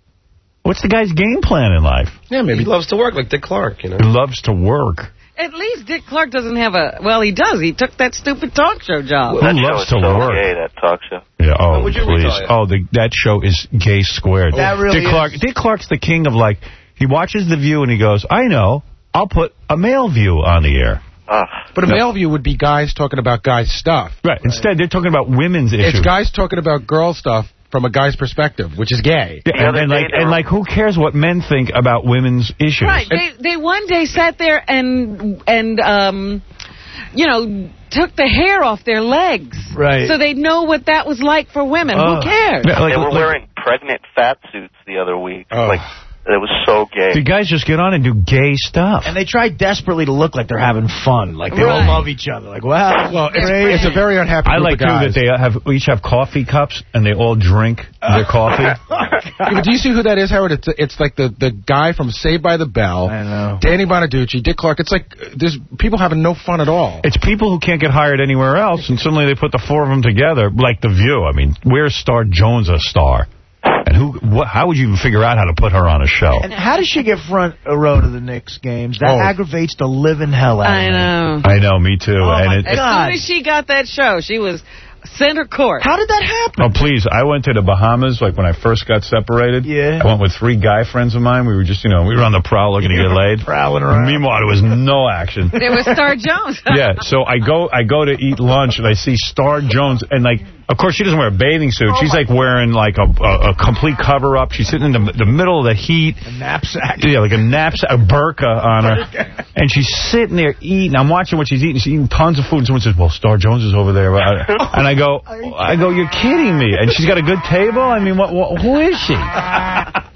What's the guy's game plan in life? Yeah, maybe he loves to work like Dick Clark, you know. He loves to work. At least Dick Clark doesn't have a... Well, he does. He took that stupid talk show job. Well, Who loves to so work? Gay, that talk show. Yeah, oh, please. Oh, the, that show is gay squared. That really Dick Clark, is. Dick Clark's the king of, like, he watches The View and he goes, I know, I'll put a male view on the air. Uh, but a no. male view would be guys talking about guys' stuff. Right. right. Instead, they're talking about women's issues. It's guys talking about girl stuff from a guy's perspective, which is gay. Yeah, and, and, like, and like, who cares what men think about women's issues? Right. They, they one day sat there and, and um, you know, took the hair off their legs. Right. So they'd know what that was like for women. Uh, who cares? Yeah, like, they were like, wearing pregnant fat suits the other week. Oh. Like, it was so gay. The guys just get on and do gay stuff. And they try desperately to look like they're having fun. Like, they right. all love each other. Like, wow. Well, it's, it's a very unhappy I group like, of guys. too, that they have each have coffee cups and they all drink their coffee. Yeah, but do you see who that is, Howard? It's it's like the, the guy from Saved by the Bell. I know. Danny Bonaducci, Dick Clark. It's like there's people having no fun at all. It's people who can't get hired anywhere else, and suddenly they put the four of them together, like The View. I mean, where's Star Jones a star? And who? What, how would you even figure out how to put her on a show? And how does she get front row to the Knicks games? That oh. aggravates the living hell out of me. I know. I know, me too. Oh and my it, As God. soon as she got that show, she was center court. How did that happen? Oh, please. I went to the Bahamas, like, when I first got separated. Yeah. I went with three guy friends of mine. We were just, you know, we were on the prowl looking to get laid. Prowling around. Meanwhile, there was no action. There was Star Jones. Yeah, so I go I go to eat lunch, and I see Star Jones, and, like, of course, she doesn't wear a bathing suit. Oh She's, like, wearing, like, a, a, a complete cover-up. She's sitting in the, the middle of the heat. A knapsack. Yeah, like a knapsack, a burqa on her. And she's sitting there eating. I'm watching what she's eating. She's eating tons of food. And someone says, well, Star Jones is over there. And I go, I go, you're kidding me. And she's got a good table? I mean, what? what who is she?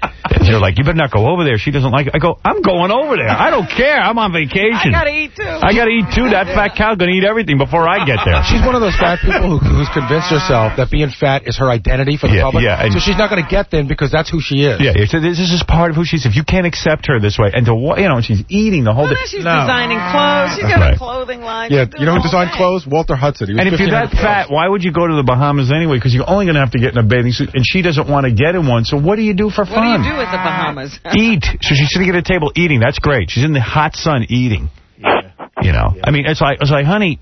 They're like, you better not go over there. She doesn't like it. I go, I'm going over there. I don't care. I'm on vacation. I gotta eat, too. I got to eat, too. That fat cow going to eat everything before I get there. She's one of those fat people who, who's convinced herself that being fat is her identity for the yeah, public. Yeah, so she's not going to get them because that's who she is. Yeah, so this is part of who she is. If you can't accept her this way, and to you know, she's eating the whole well, day. She's no. designing clothes. She's got right. a clothing line. Yeah, you know who designed clothes? Walter Hudson. He was and if you're that fat, why would you go to the Bahamas anyway? Because you're only going to have to get in a bathing suit, and she doesn't want to get in one. So what do you do for what fun? What do you do at the Bahamas? Eat. So she's sitting at a table eating. That's great. She's in the hot sun eating. Yeah. You know, yeah. I mean, it's like, it's like, honey,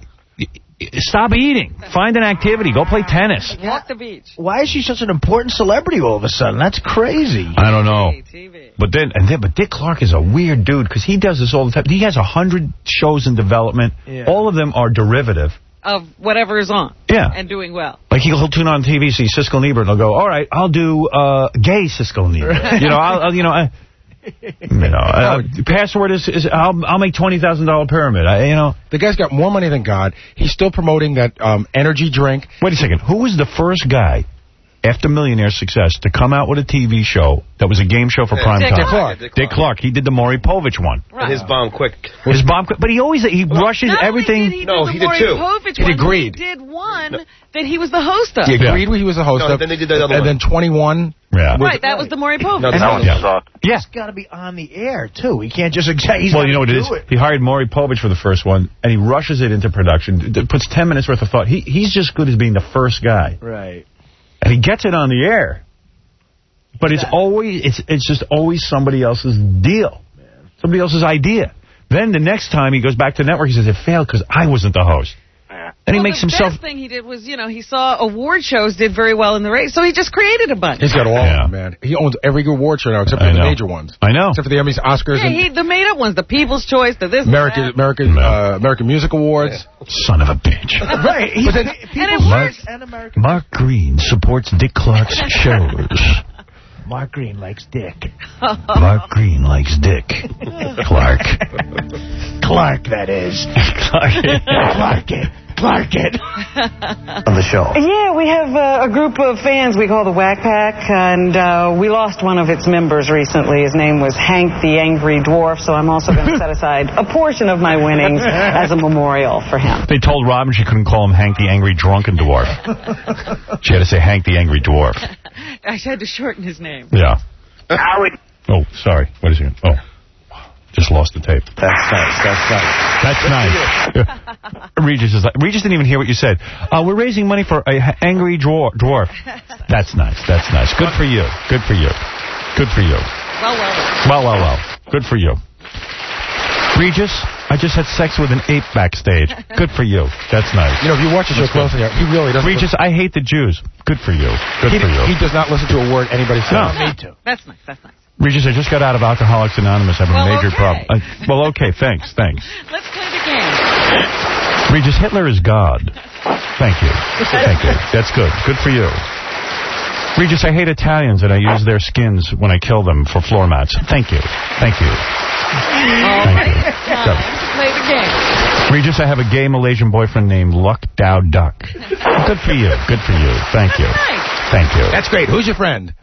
stop eating. Find an activity. Go play tennis. Walk the beach. Why is she such an important celebrity all of a sudden? That's crazy. I don't know. T V. But then, and then, but Dick Clark is a weird dude because he does this all the time. He has a hundred shows in development. Yeah. All of them are derivative of whatever is on. Yeah. And doing well. Like he'll tune on T V, see Siskel and Ebert, and he'll go, all right, I'll do uh, gay Siskel and Ebert. You know, I'll, I'll you know, I, you know, uh, password is, is I'll, I'll make twenty thousand dollar pyramid. I, you know, the guy's got more money than God. He's still promoting that um, energy drink. Wait a second. Who was the first guy after Millionaire success to come out with a T V show that was a game show for yeah, prime Dick time? Clark. Dick, Dick Clark. He did the Maury Povich one. Right. His bomb quick. His bomb quick. But he always he well, rushes everything. Did he no, do he the did two. Povich he one, agreed. He did one no. that he was the host of. He agreed yeah. he was the host no, of. Then they did that other and one. then twenty-one. Yeah. Right, that was the Maury Povich. No, that one yeah. sucked. Yeah. He's got to be on the air, too. He can't just... He's well, you know what it is? It. He hired Maury Povich for the first one, and he rushes it into production. It puts ten minutes worth of thought. He He's just good as being the first guy. Right. And he gets it on the air. But it's always it's it's just always somebody else's deal. Man. Somebody else's idea. Then the next time he goes back to the network, he says, it failed because I wasn't the host. Yeah. And well, he makes the himself... The best thing he did was, you know, he saw award shows did very well in the race, so he just created a bunch. He's got all yeah. of them, man. He owns every award show now, except for the major ones. I know. Except for the Emmys, Oscars, yeah, and... He, the made-up ones, the People's Choice, the this American American uh, American Music Awards. Yeah. Son of a bitch. Right. But then, and it Mark, works. And American Mark Green supports Dick Clark's shows. Mark Green likes Dick. Mark Green likes Dick. Clark. Clark, that is. Clark. Clark it. Clark it. On the show. Yeah, we have uh, a group of fans we call the Whack Pack, and uh, we lost one of its members recently. His name was Hank the Angry Dwarf, so I'm also going to set aside a portion of my winnings as a memorial for him. They told Robin she couldn't call him Hank the Angry Drunken Dwarf. She had to say Hank the Angry Dwarf. I had to shorten his name. Yeah. Howard. Oh, sorry. What is he? Oh. Just lost the tape. That's nice. That's nice. That's nice. Regis is like, Regis didn't even hear what you said. Uh, we're raising money for a angry dwarf. dwarf. That's nice. That's nice. Good for you. Good for you. Good for you. Well, well, well. Well, well, well. Good for you. Regis, I just had sex with an ape backstage. Good for you. That's nice. You know, if you watch the show closely, he really doesn't... Regis, I hate the Jews. Good for you. Good he, for you. He does not listen to a word anybody says. No. Me too. That's nice. That's nice. Regis, I just got out of Alcoholics Anonymous having well, a major okay. problem. I, well, okay, thanks, thanks. Let's play the game. Regis, Hitler is God. Thank you. Thank you. That's good. Good for you. Regis, I hate Italians and I use their skins when I kill them for floor mats. Thank you. Thank you. All Thank right. you. Now, Good. let's play the game. Regis, I have a gay Malaysian boyfriend named Luck Dow Duck. Good for you. Good for you. Thank you. Nice. Thank you. That's great. Who's your friend?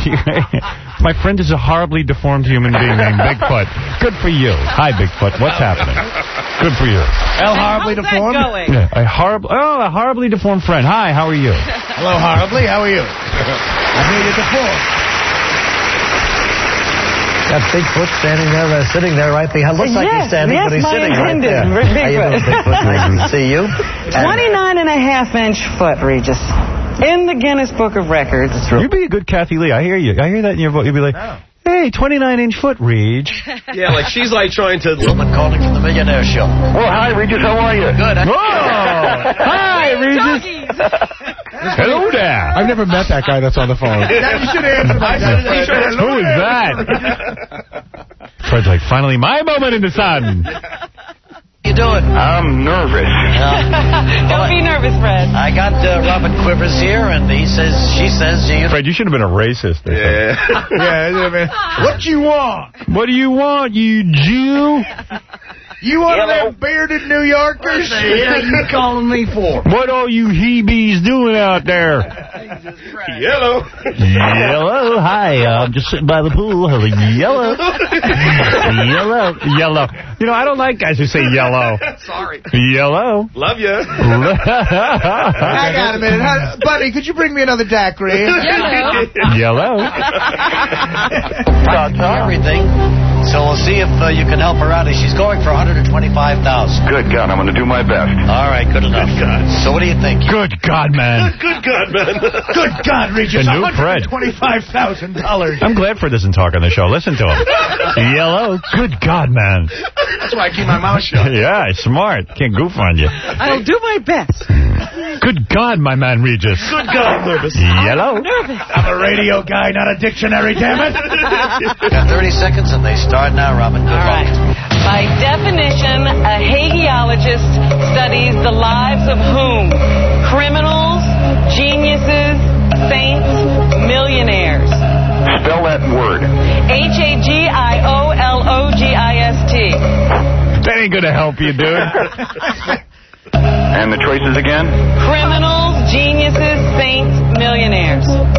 My friend is a horribly deformed human being named Bigfoot. Good for you. Hi, Bigfoot. What's happening? Good for you. El horribly How's deformed? that going? Yeah, a horrible, oh, a horribly deformed friend. Hi, how are you? Hello, horribly. How are you? I hear you're deformed. Got Bigfoot standing there, uh, sitting there right behind. Looks like yes, he's standing, yes, but he's my sitting right intended, there. Bigfoot. How you doing, Bigfoot? Nice to see you. twenty-nine and a half inch foot, Regis. In the Guinness Book of Records. You'd be a good Kathy Lee. I hear you. I hear that in your voice. You'd be like, No. hey, twenty-nine inch foot, Reg. Yeah, like she's like trying to... Woman calling from the Millionaire Show. Oh, hi, Regis. How are you? Good. Whoa! Hi, Regis. Hello there. I've never met that guy that's on the phone. Now you should answer that. Who is that? Fred's like, finally my moment in the sun. How you doing? I'm nervous. Don't be nervous, Fred. I got uh, Robin Quivers here, and he says, she says, you Fred, you should have been a racist. Or Yeah. Yeah, man. What you want? What do you want, you Jew? You one of Yellow. them bearded New Yorkers? What the hell you calling me for? What are you Hebees doing out there? Yellow. Yellow. Hi, I'm just sitting by the pool. Yellow. Yellow. Yellow. You know, I don't like guys who say yellow. Sorry. Yellow. Love ya. Hang on a minute. How, buddy, could you bring me another daiquiri? Yellow. Yellow. About everything. So we'll see if uh, you can help her out. She's going for one hundred twenty-five thousand dollars. Good God, I'm going to do my best. All right, good enough. Good God. So what do you think? Good God, man. Good God, man. Good God, Regis. The new Fred. one hundred twenty-five thousand dollars. I'm glad Fred doesn't talk on the show. Listen to him. Yellow. Good God, man. That's why I keep my mouth shut. Yeah, smart. Can't goof on you. I'll do my best. Good God, my man Regis. Good God, I'm nervous. Yellow. Nervous. I'm a radio guy, not a dictionary, damn it. Got thirty seconds, and they start now, Robin. Good All luck. right. By definition, a hagiologist studies the lives of whom? Criminals, geniuses, saints, millionaires. Spell that word. H A G I O L O G I S T. That ain't gonna help you, dude. And the choices again? Criminals, geniuses, saints, millionaires.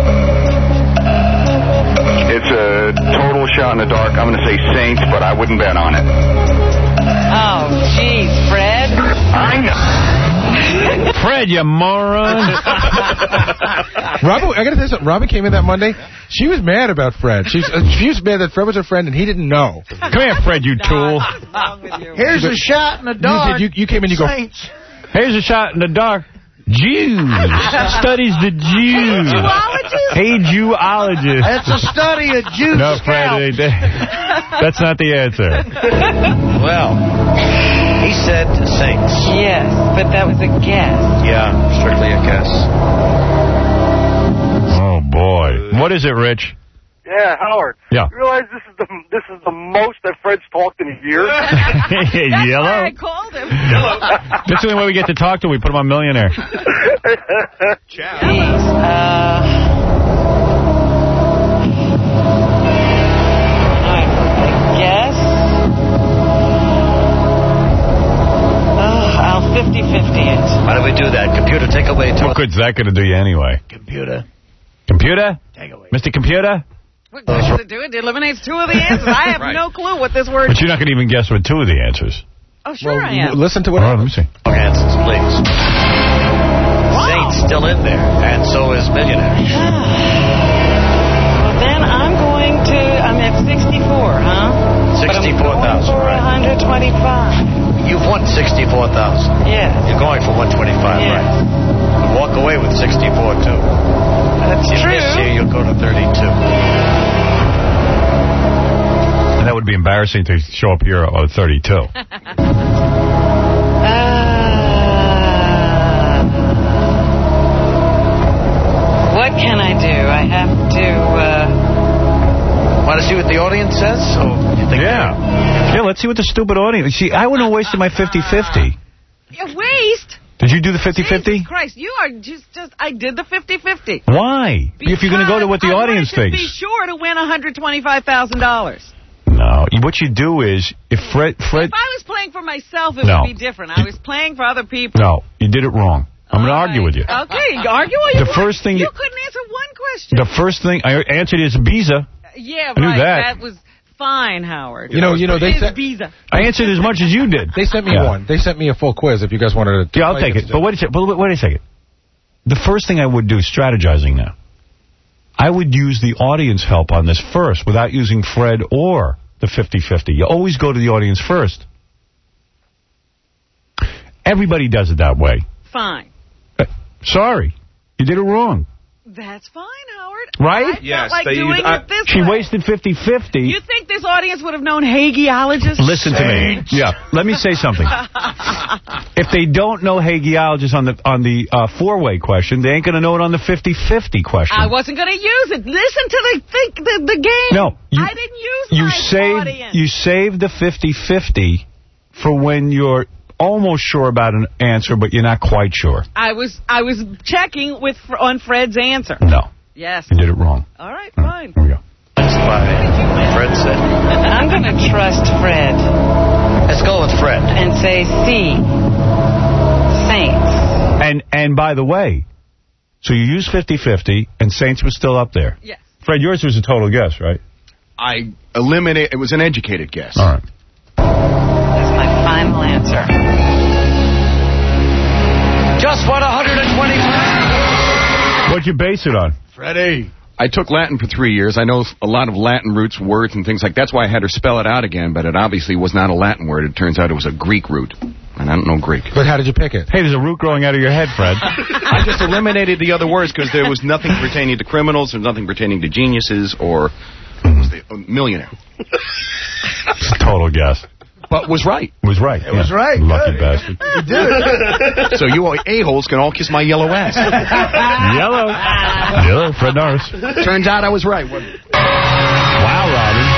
It's a total shot in the dark. I'm going to say Saints, but I wouldn't bet on it. Oh, jeez, Fred. I know. Fred, you moron. Robin, I got to tell you something. Robin came in that Monday. She was mad about Fred. She's, uh, she was mad that Fred was her friend and he didn't know. Come here, Fred, you tool. Here's a shot in the dark. You, did, you, you came in, you go, Saints. Here's a shot in the dark. Jews. Studies the Jews. Hey, Jewologist. It's a study of Jews. No, Fred, that's not the answer. Well, he said saints. Yes, but that was a guess. Yeah, strictly a guess. Oh, boy. What is it, Rich? Yeah, Howard. Yeah. You realize this is the this is the most that Fred's talked in a year? That's Yellow. why I called him. That's the only way we get to talk to him. We put him on Millionaire. Jeez. Uh, I guess. Uh, I'll fifty fifty it. Why do we do that? Computer, take away two. What good's that going to do you anyway? Computer. Computer? Take away. Mister Computer? What good does it do? It eliminates two of the answers. I have Right. no clue what this word But you're not going to even guess what two of the answers. Oh, sure well, I am. listen to what All right, let me see. Answers, please. Saints still in there, and so is millionaires. Well, then I'm going to, I'm at sixty-four, huh? sixty-four thousand, right. one hundred twenty-five. You've won sixty-four thousand. Yes. You're going for one twenty-five, Yes. right? You walk away with sixty-four, too. That's If true. this year, you'll go to thirty-two. And that would be embarrassing to show up here at thirty-two. Uh, what can I do? I have to, uh... Want to see what the audience says? Or you think Yeah. Yeah, let's see what the stupid audience... See, I wouldn't have wasted my fifty fifty. You waste. Did you do the fifty fifty? Jesus Christ, you are just, just, I did the fifty fifty. Why? If you're going to go to what the I audience wanted to thinks. be sure to win one hundred twenty-five thousand dollars. No. What you do is, if Fred... Fred If I was playing for myself, it No. would be different. I was playing for other people. no, you did it wrong. I'm going to argue with you. Okay, argue all you The want. first thing You you- couldn't answer one question. The first thing... I answered is Ibiza. Yeah, I knew right. that. was fine, Howard. You know, you know, they It is sent, Visa. I answered as much as you did. they sent me Yeah. one. They sent me a full quiz if you guys wanted to. Yeah, I'll play take it. against But wait a second. But wait a second. The first thing I would do, strategizing now, I would use the audience help on this first without using Fred or the fifty fifty. You always go to the audience first. Everybody does it that way. Fine. Uh, sorry. You did it wrong. That's fine, Howard. Right? I Yes, felt like they doing use- I- it this She way. wasted fifty fifty. You think this audience would have known hagiologists? Listen to me. Yeah, let me say something. If they don't know hagiologists on the on the uh, four-way question, they ain't going to know it on the fifty fifty question. I wasn't going to use it. Listen to the the, the, the game. No, you, I didn't use you my saved audience. you saved the fifty fifty for when you're almost sure about an answer, but you're not quite sure. I was I was checking with on Fred's answer. No, Yes. you did it wrong. All right, fine. Here we go. That's why Fred said. I'm going to trust Fred. As Let's go with Fred. And say C. Saints. And and by the way, so you used fifty fifty, and Saints was still up there. Yes. Fred, yours was a total guess, right? I eliminated. It was an educated guess. All right. That's my final answer. Just won one hundred twenty-five. What'd you base it on? Freddie. I took Latin for three years. I know a lot of Latin roots, words, and things like that. That's why I had her spell it out again, but it obviously was not a Latin word. It turns out it was a Greek root, and I don't know Greek. But how did you pick it? Hey, there's a root growing out of your head, Fred. I just eliminated the other words because there was nothing pertaining to criminals, there was nothing pertaining to geniuses or was the, a millionaire. Total guess. But was right. Was right. It yeah. was right. Lucky Good. bastard. You did it. So you a-holes can all kiss my yellow ass. Yellow. Yellow, Fred Norris. Turns out I was right. Wasn't it? Wow, Robin.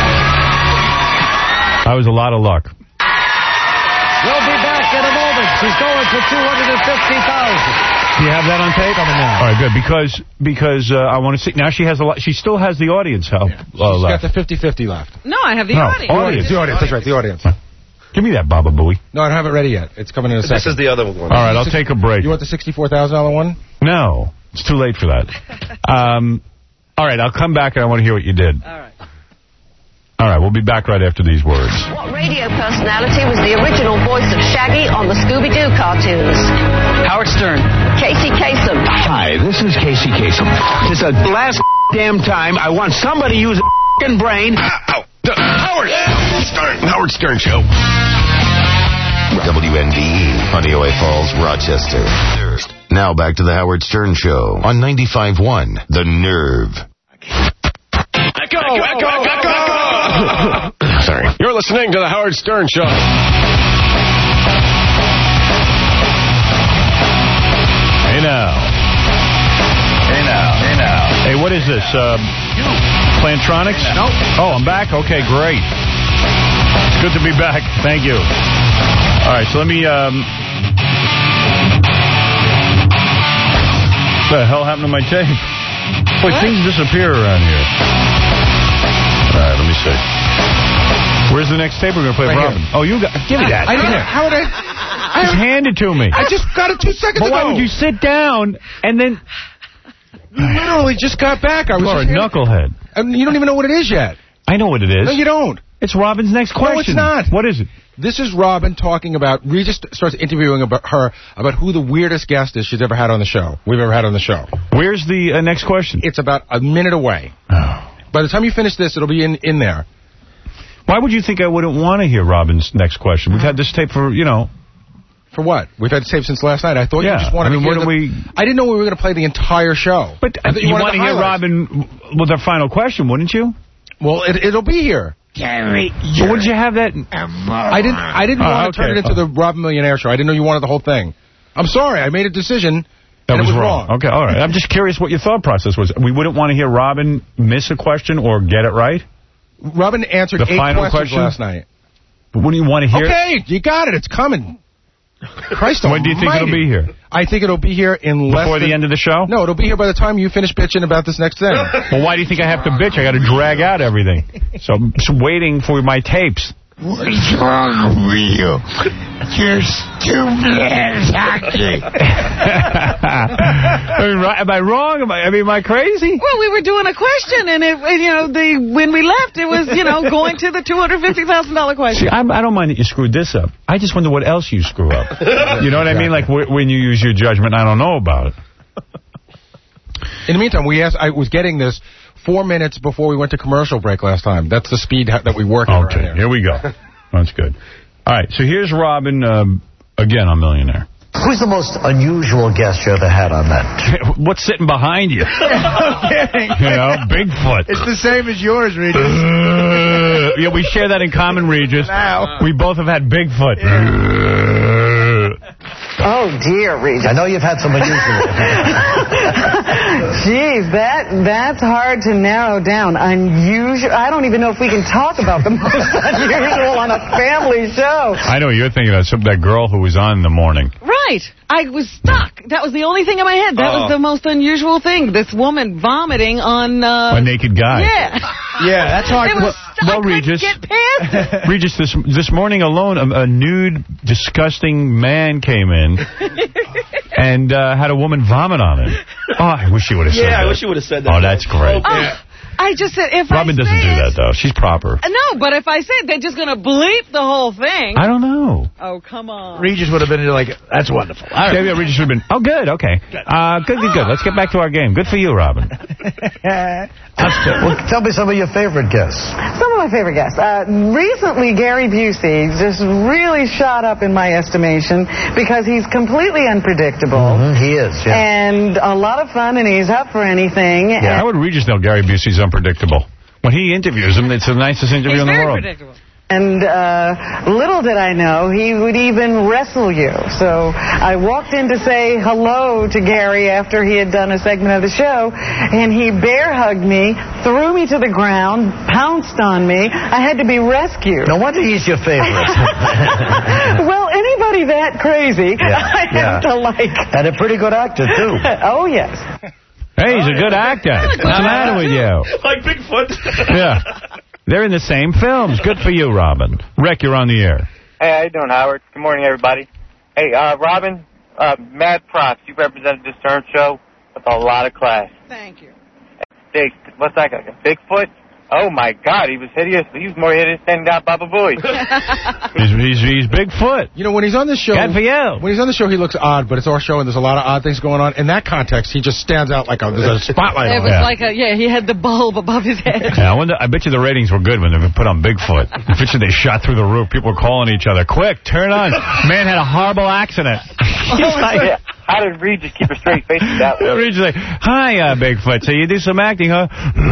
That was a lot of luck. We'll be back in a moment. She's going for two hundred fifty thousand dollars. Do you have that on tape? Coming now. All right, good, because because uh, I want to see. Now she has a lot. She still has the audience help Yeah. She's uh, left. got the fifty fifty left. No, I have the No, audience. audience. The audience, that's right, the audience. Give me that, Baba Booey. No, I don't have it ready yet. It's coming in a second. This is the other one. All right, I'll take a break. You want the sixty-four thousand dollars one? No, it's too late for that. Um, all right, I'll come back and I want to hear what you did. All right. All right, we'll be back right after these words. What radio personality was the original voice of Shaggy on the Scooby-Doo cartoons? Howard Stern. Casey Kasem. Hi, this is Casey Kasem. It's the last damn time I want somebody to use a f***ing brain. Ow. The Howard Stern. Howard Stern Show. W N D E, Honeoye Falls, Rochester. Now back to the Howard Stern Show on ninety-five point one, The Nerve. Echo, echo, echo, echo. Sorry. You're listening to the Howard Stern Show. Hey now. Hey now. Hey now. Hey, what is this? Uh, Plantronics? Nope. Oh, I'm back? Okay, great. It's good to be back. Thank you. All right, so let me... Um, what the hell happened to my tape? Boy, things disappear around here. All right, let me see. Where's the next tape we're going to play right Robin? Here. Oh, you got... Give me that. I didn't. How would I... I Just hand it to me. I just got it two seconds but ago. But why would you sit down and then... You literally just got back. I was You're a just knucklehead. I mean, you don't even know what it is yet. I know what it is. No, you don't. It's Robin's next question. No, it's not. What is it? This is Robin talking about... Regis starts interviewing about her about who the weirdest guest is she's ever had on the show. We've ever had on the show. Where's the uh, next question? It's about a minute away. Oh. By the time you finish this, it'll be in, in there. Why would you think I wouldn't want to hear Robin's next question? We've had this tape for, you know... For what? We've had tape since last night. I thought yeah. you just wanted I mean, to hear what the, we... I didn't know we were going to play the entire show. But I you, you want to hear highlights. Robin with her final question, wouldn't you? Well, it, it'll be here. Gary, but would you have that? I didn't I didn't oh, want okay. to turn it into oh. the Robin Millionaire Show. I didn't know you wanted the whole thing. I'm sorry. I made a decision. That and was, it was wrong. wrong. Okay, all right. I'm just curious what your thought process was. We wouldn't want to hear Robin miss a question or get it right? Robin answered the eight final questions question? last night. But wouldn't you want to hear Okay, it? you got it. It's coming. Christ When do you think almighty. it'll be here? I think it'll be here in less Before than, the end of the show? No, it'll be here by the time you finish bitching about this next thing. Well, why do you think I have to bitch? I got to drag out everything. So I'm just waiting for my tapes. What is wrong with you? You're stupid as hockey. I mean, right, am I wrong? Am I, I mean, am I crazy? Well, we were doing a question, and it, you know, the when we left, it was, you know, going to the two hundred fifty thousand dollar question. See, I'm, I don't mind that you screwed this up. I just wonder what else you screw up. You know what I mean? Like w when you use your judgment, I don't know about it. In the meantime, we asked. I was getting this four minutes before we went to commercial break last time. That's the speed that we work at. Okay, right here we go. That's good. All right, so here's Robin um, again on Millionaire. Who's the most unusual guest you ever had on that? What's sitting behind you? No kidding. You know, Bigfoot. It's the same as yours, Regis. Uh, yeah, we share that in common, Regis. Now. We both have had Bigfoot. Yeah. Oh, dear, Regis. I know you've had some unusual. Jeez, that that's hard to narrow down. Unusual. I don't even know if we can talk about the most unusual on a family show. I know what you're thinking of some, that girl who was on in the morning. Right. I was stuck. That was the only thing in my head. That Oh. was the most unusual thing. This woman vomiting on... Uh, A naked guy. Yeah. Yeah, that's hard. It was, well, I couldn't Regis, get past it. Regis, this this morning alone, a, a nude, disgusting man came in and uh, had a woman vomit on him. Oh, I wish he would have yeah, said that. Yeah, I wish you would have said that. Oh, that's great. Oh, I just said, if Robin I doesn't say do it, that, though. She's proper. No, but if I say it, they're just going to bleep the whole thing. I don't know. Oh, come on. Regis would have been like, that's wonderful. All right. Yeah, yeah, Regis would have been, oh, good, okay. Uh, good, good, good. Let's get back to our game. Good for you, Robin. Well, tell me some of your favorite guests. Some of my favorite guests. Uh, recently, Gary Busey just really shot up in my estimation because he's completely unpredictable. Mm-hmm, he is, yeah. And a lot of fun, and he's up for anything. Yeah, how would Regis know Gary Busey's unpredictable? When he interviews him, it's the nicest interview he's in the very world. predictable. And uh, little did I know, he would even wrestle you. So I walked in to say hello to Gary after he had done a segment of the show, and he bear hugged me, threw me to the ground, pounced on me. I had to be rescued. No wonder he's your favorite. Well, anybody that crazy, Yeah, I have yeah. to like. And a pretty good actor, too. Oh, yes. Hey, he's a good actor. What's the matter with you? Like Bigfoot. Yeah. They're in the same films. Good for you, Robin. Rick, you're on the air. Hey, how you doing, Howard? Good morning, everybody. Hey, uh, Robin, uh, mad props. You represented this Stern show with a lot of class. Thank you. Big, what's that guy? Bigfoot? Oh, my God, he was hideous. He was more hideous than uh, Baba Booey. He's, he's, he's Bigfoot. You know, when he's on the show... Good for you. When he's on the show, he looks odd, but it's our show, and there's a lot of odd things going on. In that context, he just stands out like a, there's a spotlight It on was him. like a, yeah, he had the bulb above his head. Yeah, I wonder. I bet you the ratings were good when they put on Bigfoot. I bet you they shot through the roof. People were calling each other, quick, turn on. Man had a horrible accident. He's like, Yeah. How did Regis keep a straight face with that one? Regis like, hi, uh, Bigfoot. So you do some acting, huh?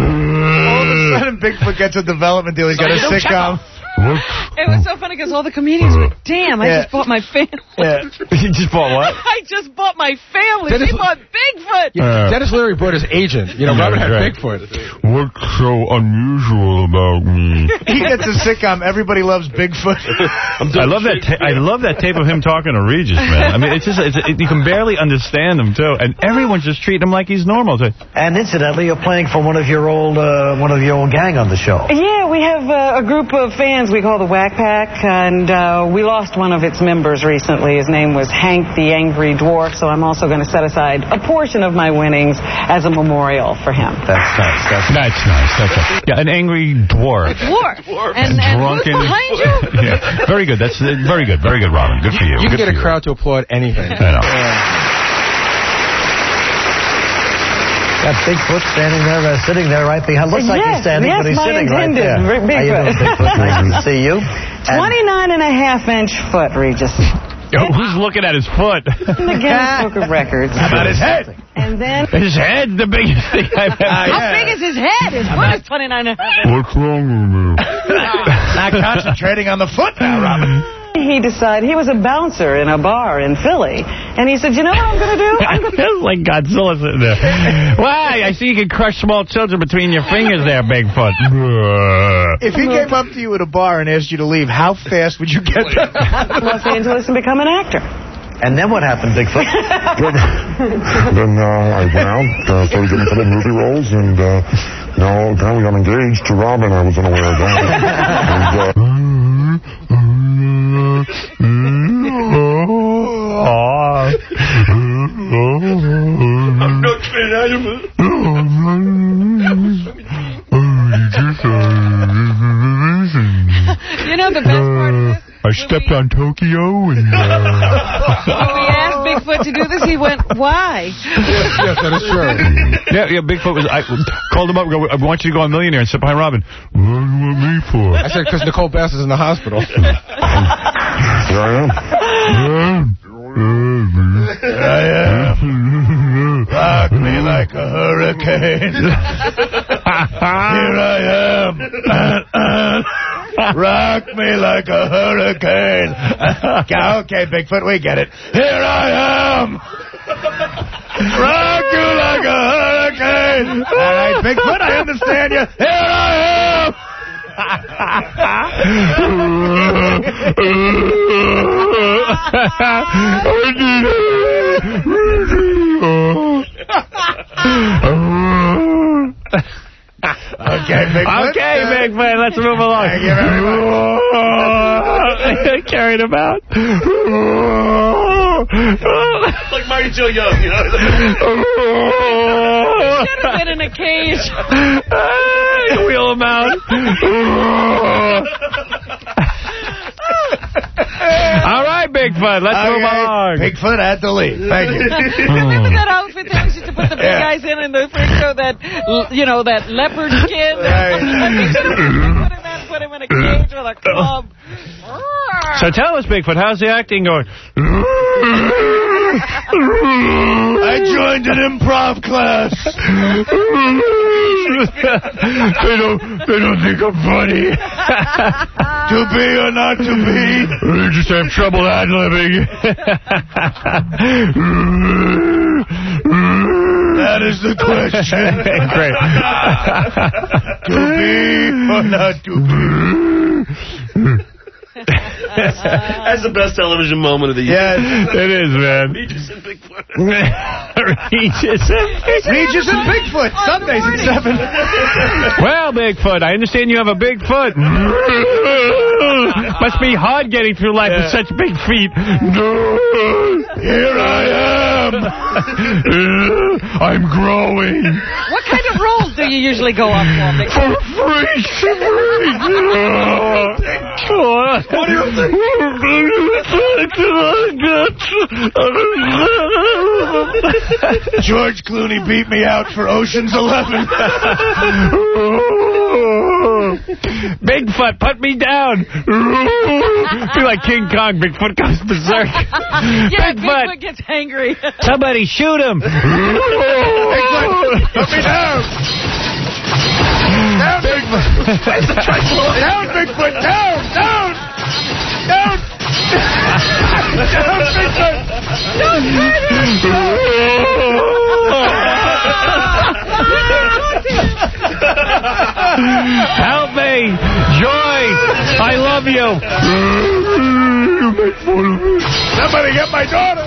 All of a sudden, Bigfoot gets a development deal. He's got a sitcom. It was so funny because all the comedians were, damn, I Yeah. just bought my family. Yeah. You just bought what? I just bought my family. Dennis- She bought Bigfoot. Yeah, Dennis Leary brought his agent. You know, Yeah, Robin had right. Bigfoot. What's so unusual about me? He gets a sitcom. Everybody loves Bigfoot. I love that. Ta- I love that tape of him talking to Regis, man. I mean, it's just it's, it, you can barely understand him too, and everyone's just treating him like he's normal. Too. And incidentally, you're playing for one of your old, uh, one of your old gang on the show. Yeah, we have uh, a group of fans we call the Whack Pack, and uh, we lost one of its members recently. His name was Hank the Angry Dwarf, so I'm also going to set aside a portion of my winnings as a memorial for him. That's nice. That's That's nice. That's a, yeah, an angry dwarf. Dwarf. And, and who's Drunken. behind you? Yeah, very good. That's uh, very good. Very good, Robin. Good for you. You can Good get for a you. crowd to applaud anything. I know. Got Bigfoot standing there, uh, sitting there right behind. Looks like he's Yes, standing, yes, but he's my sitting right intended there. Bigfoot. How you doing, Bigfoot? Nice to see you. And twenty-nine and a half inch foot, Regis. Yo, who's looking at his foot? In the Guinness Book of Records. How about his head? And then... His head's the biggest thing I've ever How big is his head? His foot is twenty-nine and a half. What's wrong with me? Not concentrating on the foot now, Robin. He decided he was a bouncer in a bar in Philly, and he said, "You know what I'm going to do? I'm I feel like Godzilla sitting there. Why? I see you can crush small children between your fingers there, Bigfoot. If he came up to you at a bar and asked you to leave, how fast would you get there? to Los Angeles and become an actor." And then what happened, Bigfoot? Then uh, I went out, uh, started getting some movie roles, and uh, now apparently I'm engaged to Robin. I was unaware of that. and, uh, I'm not an animal. You know the best part of this? I stepped on Tokyo and... Uh... When we asked Bigfoot to do this, he went, why? Yes, yes, that is true. Yeah, yeah, Bigfoot was... I called him up, go, I want you to go on Millionaire and sit behind Robin. What do you want me for? I said, because Nicole Bass is in the hospital. Here I am. I am. Rock me like a hurricane. Here I am. Rock me like a hurricane. Okay, Bigfoot, we get it. Here I am. Rock you like a hurricane. All right, Bigfoot, I understand you. Here I am. Okay, Bigfoot. Okay, Bigfoot, let's move along. Thank you very much. Carried him out. Like Marty Joe Young, you know. Should have been in a cage. Wheel him out. All right, Bigfoot, let's okay. move along. Bigfoot had to leave. Thank you. Remember that outfit that we used to put the big Yeah. guys in in the freak show? That, you know, that leopard skin? Right. We should have put him in that, put him in a cage with a club. So tell us, Bigfoot, how's the acting going? I joined an improv class. they don't, they don't think I'm funny. To be or not to be? I just have trouble ad-libbing. That is the question. Great. To be or not to be? That's the best television moment of the year. Yes, it is, man. Regis and Bigfoot. Regis and Bigfoot. Regis and Bigfoot. Sundays at seven. Well, Bigfoot, I understand you have a big foot. Must be hard getting through life yeah. with such big feet. Here I am. I'm growing. What kind of roles do you usually go up for, Bigfoot? For free. What do you think? George Clooney beat me out for Ocean's Eleven. Bigfoot, put me down. Be like King Kong. Bigfoot goes berserk. Yeah, Bigfoot. Bigfoot gets angry. Somebody shoot him. Bigfoot, put me down. Down, Bigfoot. Down, Bigfoot. Down, down. Down. Down, Bigfoot. Don't hurt Help me. Joy. I love you. You make fun of me. Somebody get my daughter.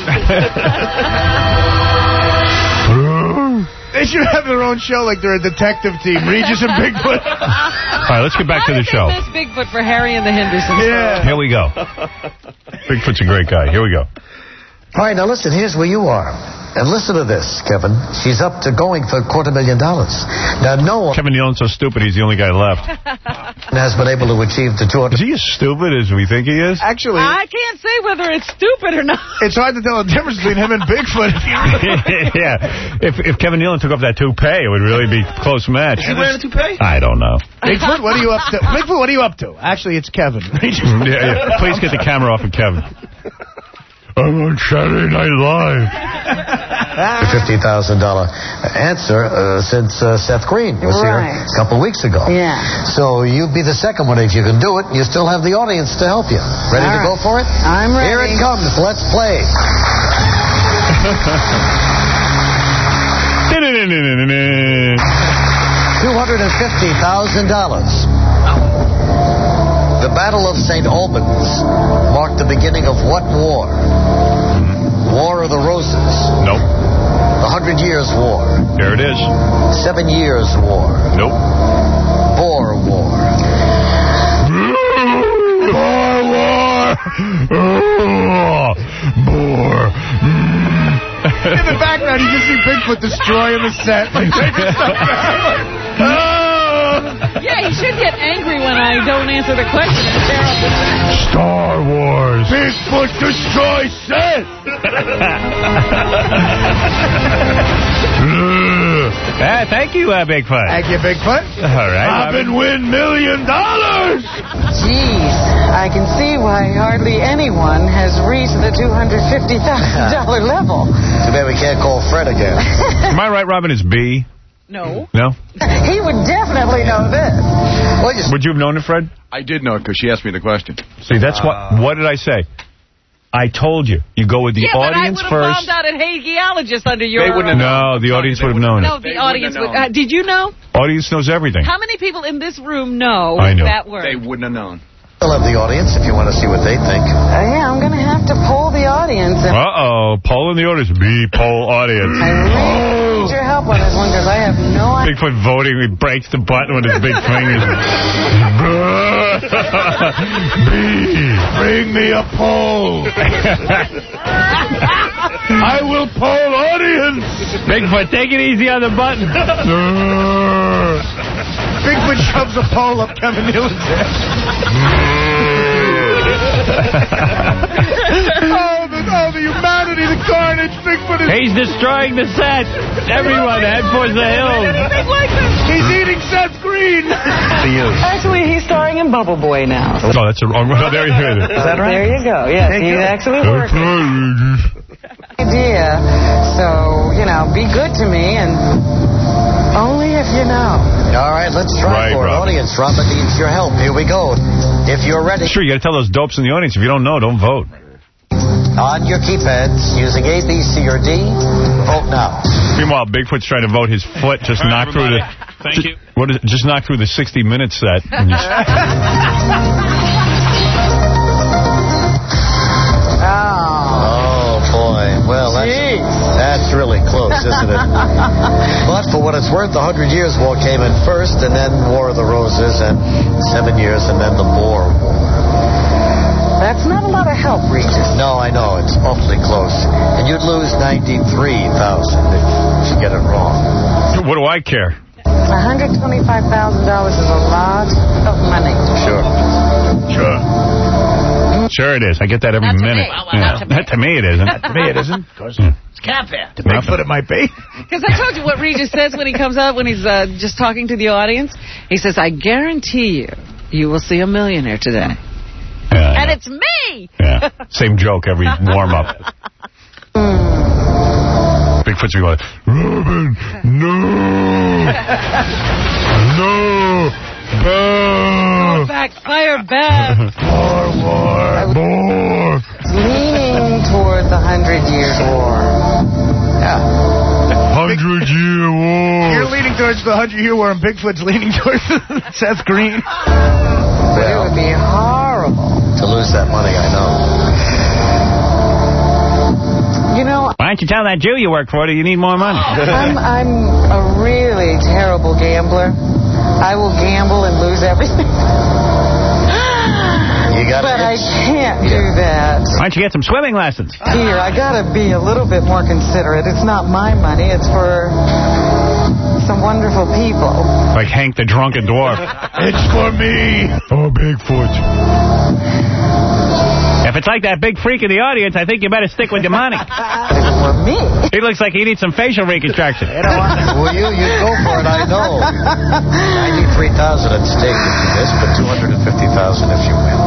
They should have their own show like they're a detective team. Regis and Bigfoot. All right, let's get back to the show. This Bigfoot for Harry and the Hendersons. Yeah. Here we go. Bigfoot's a great guy. Here we go. All right, now listen, here's where you are. And listen to this, Kevin. She's up to going for a quarter million dollars. Now, no one Kevin Nealon's so stupid, he's the only guy left. has been able to achieve the two hundred. Is he as stupid as we think he is? Actually, I can't say whether it's stupid or not. it's hard to tell the difference between him and Bigfoot. Yeah. If if Kevin Nealon took off that toupee, it would really be a close match. Is he wearing a toupee? I don't know. Bigfoot, what are you up to? Bigfoot, what are you up to? Actually, it's Kevin. yeah, yeah. Please get the camera off of Kevin. I'm on Saturday Night Live. fifty thousand dollars answer uh, since uh, Seth Green was Right. here a couple of weeks ago. Yeah. So you'd be the second one if you can do it. You still have the audience to help you. Ready All to right. go for it? I'm ready. Here it comes. Let's play. two hundred fifty thousand dollars. The Battle of Saint Albans marked the beginning of what war? War of the Roses. Nope. The Hundred Years' War. There it is. Seven Years' War. Nope. Boer War. Boer War. Boer. In the background, you just see Bigfoot destroying the set. Like, taking stuff down. Oh! Yeah, he should get angry when I don't answer the question and tear up the set. Star Wars. Bigfoot destroy set. Ah, thank you, uh, Bigfoot. Thank you, Bigfoot. All right. Robin win million dollars. Jeez, I can see why hardly anyone has reached the two hundred fifty thousand dollars level. Too bad we can't call Fred again. Am I right, Robin? It's B? No. No? He would definitely know this. Well, you Would you have known it, Fred? I did know it because she asked me the question. See, that's what. What did I say? I told you. You go with the yeah, audience but I would have first. found out an hagiologist under your... They wouldn't have No, the audience would have known No, it. the They audience wouldn't would... have Uh, did you know? Audience knows everything. How many people in this room know I know. that word? They wouldn't have known. Still have the audience if you want to see what they think. Uh, yeah, I'm going to have to poll the audience. Uh-oh. Poll in the audience. Me, poll audience. I really need your help on this one because I have no idea. Bigfoot voting. He breaks the button with his big fingers. Me, bring me a poll. I will poll audience. Bigfoot, take it easy on the button. Bigfoot shoves a pole up Kevin Nealon's ass. oh, the, oh, the humanity, the carnage. Bigfoot is... He's destroying the set. Everyone, head for the hills. Like He's eating Seth Green. Actually, he's starring in Bubble Boy now. Oh, that's a wrong one. There you go. Is that right? There you go. Yes, Thank he's you. actually working. Idea. So, you know, be good to me and only if you know. All right, let's try Right, for it. Robin. Audience, Robin needs your help. Here we go. If you're ready. Sure, you got to tell those dopes in the audience. If you don't know, don't vote. On your keypads, using A, B, C, or D, vote now. Meanwhile, Bigfoot's trying to vote his foot. Just All right, knocked through the... Thank just, you. What is it? Just knocked through the sixty minute set. And just, Oh, boy. Well, that's, that's really close, isn't it? But for what it's worth, the Hundred Years' War came in first, and then War of the Roses, and seven years, and then the Boer War. That's not a lot of help, Regis. No, I know. It's awfully close. And you'd lose ninety-three thousand dollars if you get it wrong. what do I care? one hundred twenty-five thousand dollars is a lot of money. Sure. Sure. Sure it is. I get that every Not to minute. me. Well, Yeah. not to me. Not to me it isn't. To me, it isn't. It's cat fair. To Bigfoot, it might be. Because I told you what Regis says when he comes out, when he's uh, just talking to the audience. He says, I guarantee you, you will see a millionaire today. Yeah, And it's me! yeah. Same joke every warm-up. Bigfoot's going, Robin, no! No! Oh, backfire back. More war. More! Leaning toward the Hundred Years' War. Yeah. Hundred-year war. You're leaning towards the Hundred Year War, and Bigfoot's leaning towards Seth Green. But it would be horrible. To lose that money, I know. You know, Why don't you tell that Jew you work for that you need more money? I'm, I'm a really terrible gambler. I will gamble and lose everything. You got But I can't do that. Why don't you get some swimming lessons? Here, I gotta be a little bit more considerate. It's not my money. It's for some wonderful people. Like Hank the Drunken Dwarf. It's for me. Oh, Bigfoot. If it's like that big freak in the audience, I think you better stick with your money. For me? He looks like he needs some facial reconstruction. You know what? Well, you, you go for it, I know. ninety-three thousand dollars at stake if you miss, but two hundred fifty thousand dollars if you win.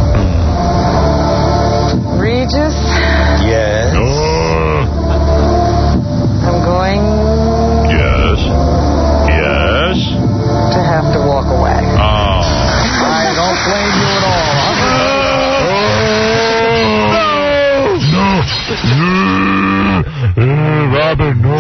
Regis, Yes. Oh, I'm going yes. Yes. to have to walk away. Oh. I don't blame you at all. No. Robin, no.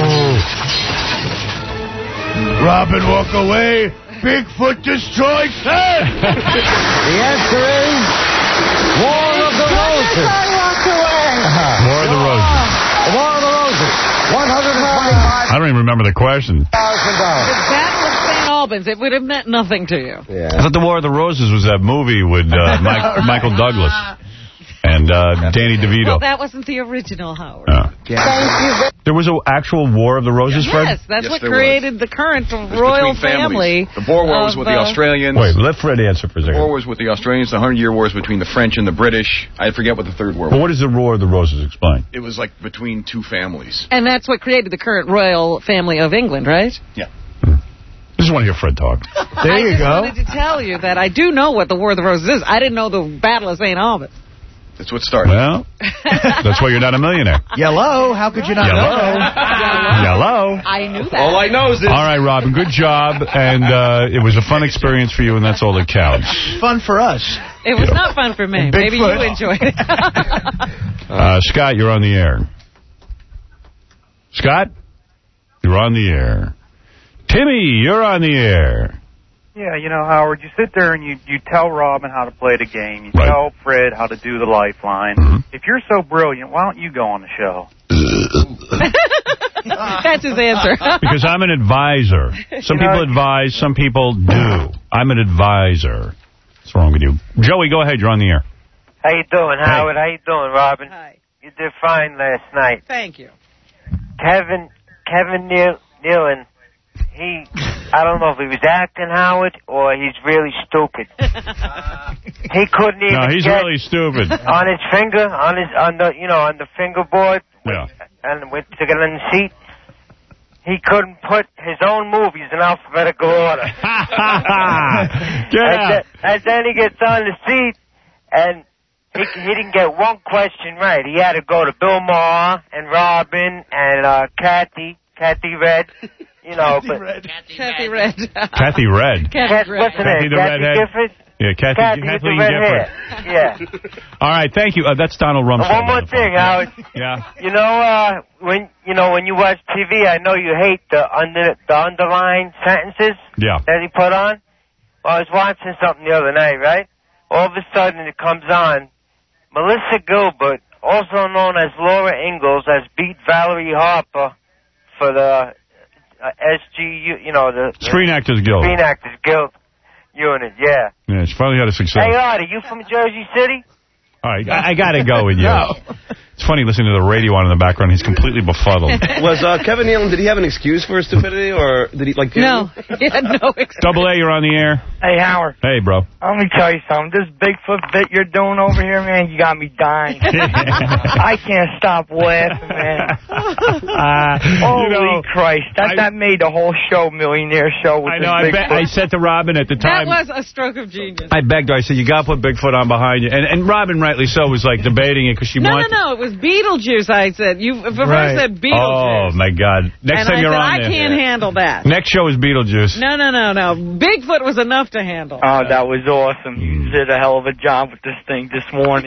Robin, walk away. Bigfoot destroyed Seth. The answer is War of the Roses. I walked away. More of the roses. War of the Roses. one hundred twenty-five I don't even remember the question. thousand dollars. The Battle of Saint Albans, it would have meant nothing to you. I thought the War of the Roses was that movie with uh, Mike, Michael Douglas and uh, Danny DeVito. Well, that wasn't the original, Howard. Oh. Thank you. There was an actual War of the Roses, Fred? Yes, that's Yes, what there created the current royal between family. families. The Boer War was of, with the uh, Australians. Wait, let Fred answer for a The second. War was with the Australians. The Hundred Year War was between the French and the British. I forget what the third war But was. what is the War of the Roses? Explain. It was like between two families. And that's what created the current royal family of England, right? Yeah. I just want to hear Fred talk. There I you just go. wanted to tell you that I do know what the War of the Roses is. I didn't know the Battle of Saint Albans. That's what started. Well, that's why you're not a millionaire. Yellow. How could you not Yellow. know? Yellow. I knew that. All I know is this. All right, Robin, good job. And uh, it was a fun experience for you, and that's all that counts. Fun for us. It was not fun for me. Maybe you Bigfoot. enjoyed it. Uh, Scott, you're on the air. Scott, you're on the air. Timmy, you're on the air. Yeah, you know, Howard, you sit there and you, you tell Robin how to play the game. You Right. tell Fred how to do the lifeline. Mm-hmm. If you're so brilliant, why don't you go on the show? That's his answer. Because I'm an advisor. Some You know, people advise, some people do. I'm an advisor. What's wrong with you? Joey, go ahead. You're on the air. How you doing, Howard? How you doing, Robin? Hi. You did fine last night. Thank you. Kevin Kevin Neal Nealon, he, I don't know if he was acting, Howard, or he's really stupid. He couldn't even No, he's get really stupid. on his finger, on his, on the, you know, on the fingerboard, Yeah. and with to get on the seat. He couldn't put his own movies in alphabetical order. Get and, out. then, and then he gets on the seat, and he, he didn't get one question right. He had to go to Bill Maher and Robin and uh, Kathy, Kathy Red, you know. Kathy but Red. Kathy Red. Kathy Red. Kathy, what's her Kathy name? the Kathy redhead. Gifford? Yeah, Kathy, Kathy with the Kathleen red Gifford. hair. Yeah. All right, thank you. Uh, that's Donald Rumsfeld. One more thing, Howard. Yeah. You know, uh, when you know when you watch T V, I know you hate the under the underlined sentences Yeah. that he put on. Well, I was watching something the other night, right? All of a sudden, it comes on. Melissa Gilbert, also known as Laura Ingalls, has beat Valerie Harper for the uh, S G U, you know, the Screen Actors Guild. Screen Actors Guild unit. Yeah. Yeah, she finally had a success. Hey, Artie, you from Jersey City? All right, I, I got to go with you. No. It's funny listening to the radio on in the background. He's completely befuddled. Was uh, Kevin Nealon, did he have an excuse for his stupidity, or did he, like... No, he had no excuse. Double A, you're on the air. Hey, Howard. Hey, bro. Let me tell you something. This Bigfoot bit you're doing over here, man, you got me dying. I can't stop laughing, man. Uh, Holy you know, Christ. That, I- that made the whole show, Millionaire Show, with I this know, I, Bigfoot. bet, I said to Robin at the That time... was a stroke of genius. I begged her. I said, you got to put Bigfoot on behind you. And, and Robin, rightly so, was like debating it because she No, no, wanted... no. It was Beetlejuice, I said. You first Right. said Beetlejuice. Oh, my God. Next and time I you're said, on I there. can't handle that. Next show is Beetlejuice. No, no, no, no. Bigfoot was enough to handle. Oh, that was awesome. You did a hell of a job with this thing this morning.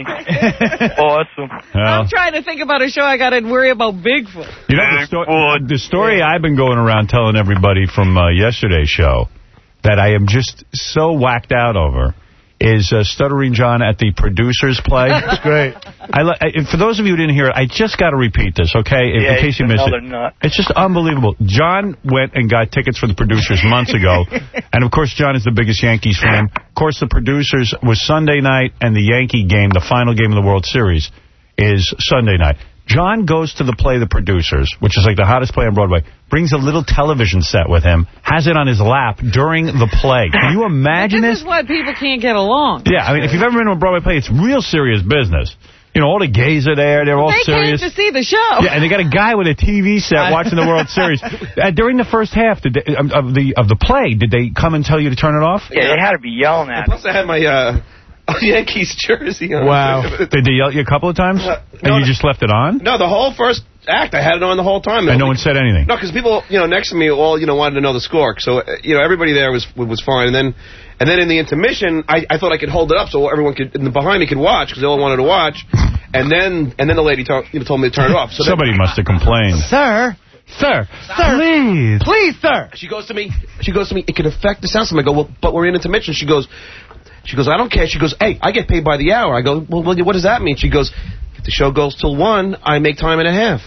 Awesome. I'm trying to think about a show I got to worry about Bigfoot. You know, the, sto- the story I've been going around telling everybody from uh, yesterday's show that I am just so whacked out over is uh, Stuttering John at the Producers Play. That's great. I, li- I, for those of you who didn't hear it, I just got to repeat this, okay, in, Yeah, in case you he's missed another it. nut. It's just unbelievable. John went and got tickets for the Producers months ago, and of course John is the biggest Yankees fan. Of course, the Producers was Sunday night, and the Yankee game, the final game of the World Series, is Sunday night. John goes to the play The Producers, which is like the hottest play on Broadway, brings a little television set with him, has it on his lap during the play. Can you imagine This this? is what people can't get along. Yeah, I mean, if you've ever been to a Broadway play, it's real serious business. You know, all the gays are there. They're all They serious. came to see the show. Yeah, and they got a guy with a T V set watching the World Series. Uh, during the first half did they, um, of the of the play, did they come and tell you to turn it off? Yeah, they had to be yelling at Plus, I had my uh, Yankees jersey on. Wow. Did they yell at you a couple of times? Uh, and you just left it on? No, the whole first act, I had it on the whole time. And no one said anything? No, because people, you know, next to me all, you know, wanted to know the score. So, uh, you know, everybody there was was fine. And then and then in the intermission, I, I thought I could hold it up so everyone could, in the behind me could watch, because they all wanted to watch. And then and then the lady told, you know, told me to turn it off. So Somebody then, must have complained. Sir. Sir. Sir. Please. Please, sir. She goes to me. She goes to me. It could affect the sound system. I go, well, but we're in intermission. She goes, she goes, I don't care. She goes, hey, I get paid by the hour. I go, well, what does that mean? She goes, if the show goes till one, I make time and a half.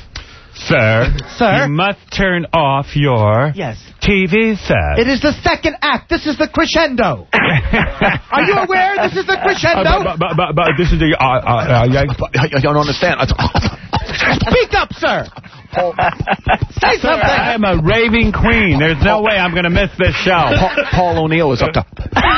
Sir. Sir. You must turn off your Yes. T V set. It is the second act. This is the crescendo. Are you aware this is the crescendo? Uh, but, but, but, but this is the... Uh, uh, uh, I, I don't understand. Speak up, sir. Say Sir, something. I am a raving queen. There's no way I'm going to miss this show. Paul O'Neill is up to...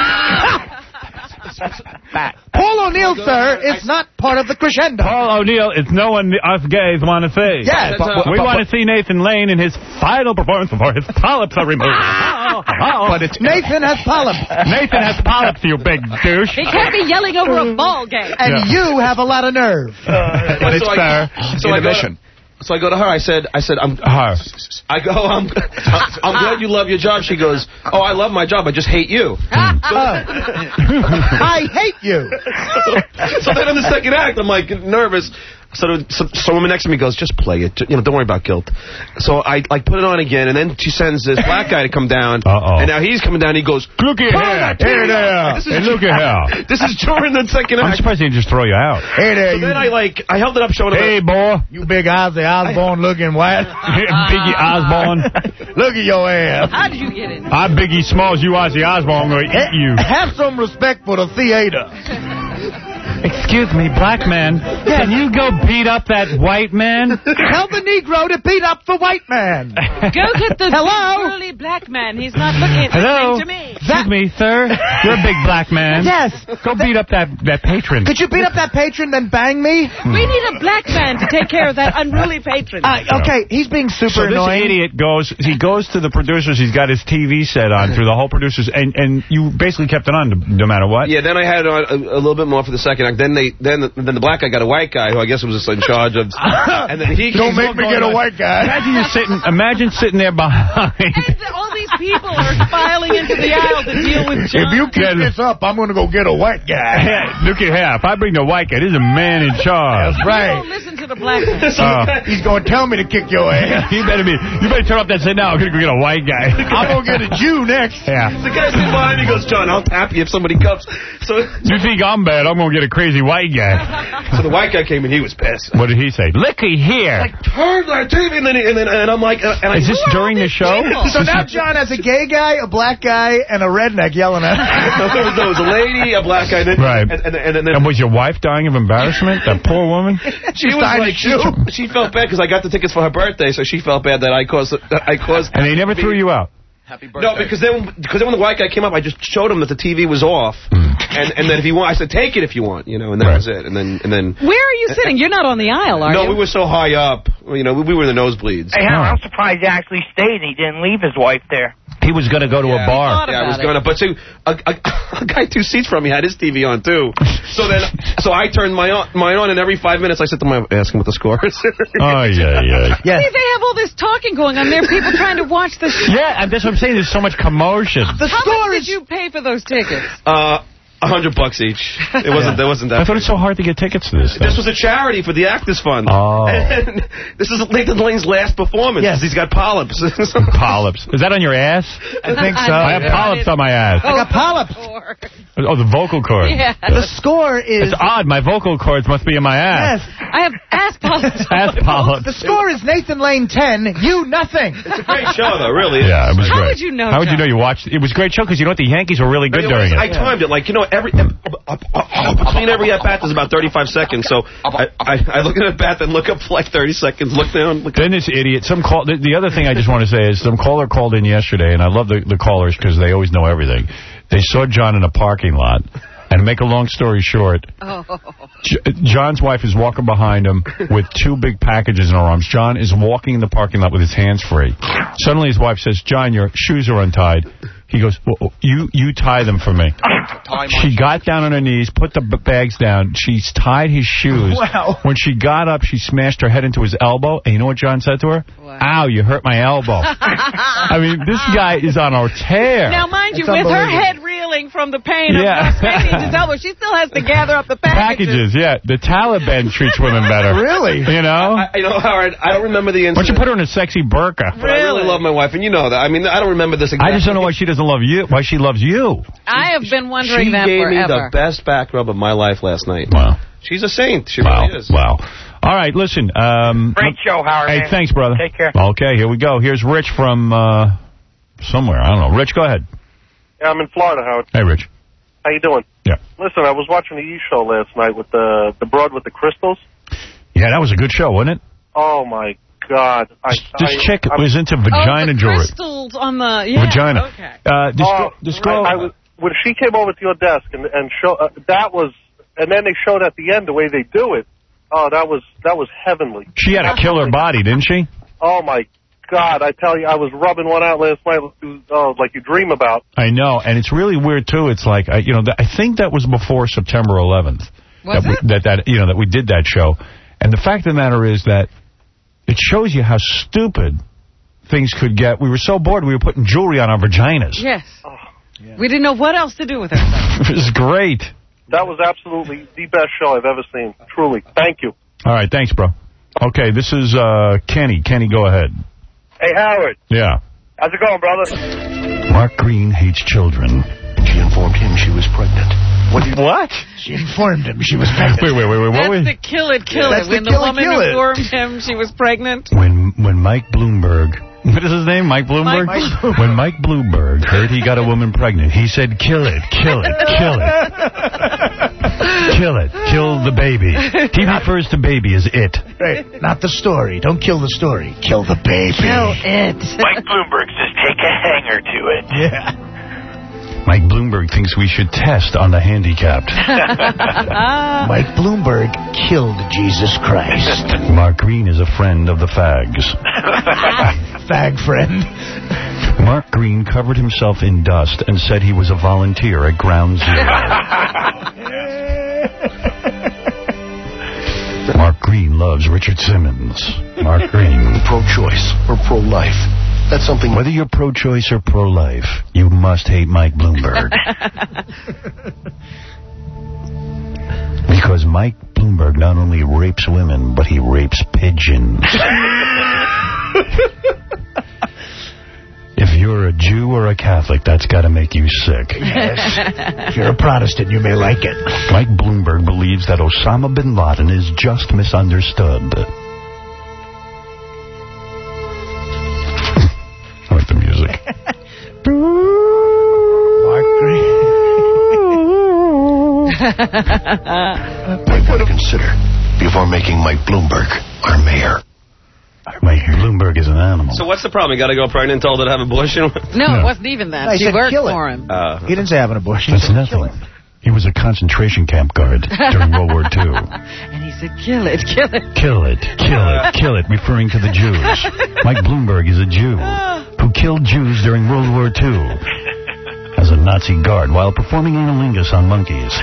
Paul O'Neill, sir, is not part of the crescendo. Paul O'Neill is no one us gays want to see. Yes, but- we but- want to see Nathan Lane in his final performance before his polyps are removed. But it's Nathan has polyps. Nathan has polyps, you big douche. He can't be yelling over a ball game. And Yeah. you have a lot of nerve. But it's so fair. I, so I go to, so I go to her. I said, I said, I'm. Her. I go, I'm. I'm glad you love your job. She goes, oh, I love my job. I just hate you. I hate you. So then in the second act, I'm like nervous. So the so, so woman next to me goes, just play it. You know, don't worry about guilt. So I like put it on again, and then she sends this black guy to come down. Uh-oh. And now he's coming down. He goes, look at here. Hey there. This is, Hey, look at here. This is during the second I'm act. surprised they didn't just throw you out. Hey there, So you, then I like, I held it up showing him. Hey, boy. you big Ozzy Osbourne looking white. Biggie Osborne. Look at your ass. How did you get in? I'm Biggie Smalls, you Ozzy Osbourne. I'm going to eat you. Have some respect for the theater. Excuse me, black man. Can you go beat up that white man? Tell the Negro to beat up the white man. Go get the Hello? burly black man. He's not looking Hello? listening to me. Excuse me, sir. You're a big black man. Yes. Go beat up that, that patron. Could you beat up that patron, then bang me? We need a black man to take care of that unruly patron. Uh, okay, he's being super So this annoying. idiot goes, he goes to the producers, he's got his T V set on through the whole producers, and, and you basically kept it on no matter what? Yeah, then I had it on a, a little bit more for the second act. Then they, then the, then the black guy got a white guy who I guess was just in charge of. And then he Don't make me get a white guy. Imagine you sitting, imagine sitting there behind. And all these people are filing into the aisle to deal with John. If you keep this up, I'm going to go get a white guy. Hey, look at here. If I bring the white guy, there's a man in charge. That's right. Don't listen to the black man. Uh, He's going to tell me to kick your ass. you better be. You better turn off that. Say now. I'm gonna go get a white guy. I'm going to get a Jew next. Yeah. The guy sitting behind me goes, John, I'll tap you if somebody comes. So, You think I'm bad? I'm gonna get a crazy white guy. so the white guy came and he was pissed. What did he say? Looky here. Like, turn that T V, and then, and then and I'm like, uh, and I, Is this during the show? So now John has a gay guy, a black guy, and a redneck yelling at him. no, there was, there was a lady, a black guy, and then, Right. and, and, and, and then And was your wife dying of embarrassment? That poor woman. she was like, she, she felt bad because I got the tickets for her birthday, so she felt bad that I caused, that I caused. And they never threw you out. Happy birthday. No, because then, because then when the white guy came up, I just showed him that the T V was off, Mm. and and then if he want, I said, take it if you want, you know, and that Right. was it, and then and then. Where are you sitting? You're not on the aisle, are no, you? we were so high up, you know, we, we were in the nosebleeds. Hey, Howard, I'm surprised he actually stayed and he didn't leave his wife there. He was going to go to Yeah. a bar. Yeah, I was going to, but see, a, a, a guy two seats from me had his T V on too. So then, so I turned my on, mine on, and every five minutes I said to my, ask him what the score is. Oh, yeah, yeah. See, they have all this talking going on. There are people trying to watch the show. Yeah, and that's what I'm saying. There's so much commotion. The How score much is... did you pay for those tickets? Uh, a hundred bucks each. It wasn't. There wasn't that. I thought it's so hard to get tickets to this thing. This was a charity for the Actors Fund. Oh. And this is Nathan Lane's last performance. Yes. He's got polyps. Polyps. Is that on your ass? I think so. I have polyps on my ass. I got polyps. Oh, the vocal cord. Yeah. The score is... It's odd. My vocal cords must be in my ass. Yes. I have ass polyps. Ass polyps. The score is Nathan Lane ten, you nothing. It's a great show, though. Really. Yeah, it was How great. would you know, How would you John? know you watched? It was a great show because you know what? The Yankees were really good You know, during I it. timed it like you know every uh, uh, uh, between every at bat there's about thirty-five seconds. So I, I I look at a bat then look up for like thirty seconds. Look down. Look Then this idiot, some call. The, the other thing I just want to say is some caller called in yesterday, and I love the, the callers because they always know everything. They saw John in a parking lot, and to make a long story short, Oh. J John's wife is walking behind him with two big packages in her arms. John is walking in the parking lot with his hands free. Suddenly his wife says, "John, your shoes are untied." He goes, well, you you tie them for me. She got down on her knees, put the b bags down. She tied his shoes. Wow. When she got up, she smashed her head into his elbow. And you know what John said to her? Wow. Ow, you hurt my elbow. I mean, this guy is on a tear. Now, mind you, It's with her unbelievable. head reeling from the pain Yeah. of smashing his elbow, she still has to gather up the Packages, packages. yeah. The Taliban treats women better. Really? You know? I, you know, Howard, I don't remember the Why don't you incident. put her in a sexy burqa? But I really love my wife, and you know that. I mean, I don't remember this exactly. I just don't know why she doesn't love you. Why she loves you. I have been wondering She that gave me forever. the best back rub of my life last night. Wow. She's a saint. She Wow. really is. Wow. All right, listen. Um, Great show, Howard. Hey, man. thanks, brother. Take care. Okay, here we go. Here's Rich from uh, somewhere. I don't know. Rich, go ahead. Yeah, I'm in Florida, Howard. Hey, Rich. How you doing? Yeah. Listen, I was watching the E! Show last night with the the broad with the crystals. Yeah, that was a good show, wasn't it? Oh, my God. I, This I, chick I'm, was into oh, vagina the jewelry. crystals on the... Yeah, Vagina. okay. Uh, this, Oh, girl, this girl... I, I was, when she came over to your desk and, and show, uh, that was... And then they showed at the end the way they do it. Oh, that was that was heavenly. she had a killer body, didn't she? Oh, my God. I tell you, I was rubbing one out last night oh, like you dream about. I know, and it's really weird, too. It's like, I, you know, th I think that was before September eleventh. Was that, we, it? that, that, you know, that we did that show. And the fact of the matter is that it shows you how stupid things could get. We were so bored, we were putting jewelry on our vaginas. Yes. We didn't know what else to do with ourselves. It was great. That was absolutely the best show I've ever seen. Truly. Thank you. All right, thanks, bro. Okay, this is uh, Kenny. Kenny, go ahead. Hey, Howard. Yeah. How's it going, brother? Mark Green hates children. She informed him she was pregnant. What? What? She informed him she was pregnant. Wait, wait, wait, wait. What That's was... the kill it, kill That's it. When the the, kill it, woman kill it. informed him she was pregnant. When when Mike Bloomberg, what is his name? Mike Bloomberg? Mike Bloomberg. When Mike Bloomberg heard he got a woman pregnant, he said, kill it, kill it, kill it. Kill it, kill the baby. He refers to baby as it. Right. Not the story. Don't kill the story. Kill the baby. Kill it. Mike Bloomberg says take a hanger to it. Yeah. Mike Bloomberg thinks we should test on the handicapped. Mike Bloomberg killed Jesus Christ. Mark Green is a friend of the fags. Fag friend. Mark Green covered himself in dust and said he was a volunteer at Ground Zero. Mark Green loves Richard Simmons. Mark Green. Pro-choice or pro-life. That's something... Whether you're pro-choice or pro-life, you must hate Mike Bloomberg. Because Mike Bloomberg not only rapes women, but he rapes pigeons. If you're a Jew or a Catholic, that's got to make you sick. Yes. If you're a Protestant, you may like it. Mike Bloomberg believes that Osama bin Laden is just misunderstood. I like the music. Mark Green. Might want to consider before making Mike Bloomberg our mayor. Mike Bloomberg is an animal. So what's the problem? You got to go pregnant, told her to have an abortion? No, No. it wasn't even that. No, he she said worked kill it. for him. Uh, He didn't say have an abortion. That's He said kill nothing. it. He was a concentration camp guard during World War Two. And he said, kill it, kill it. Kill it, kill it, kill it, referring to the Jews. Mike Bloomberg is a Jew who killed Jews during World War Two as a Nazi guard while performing analingus on monkeys.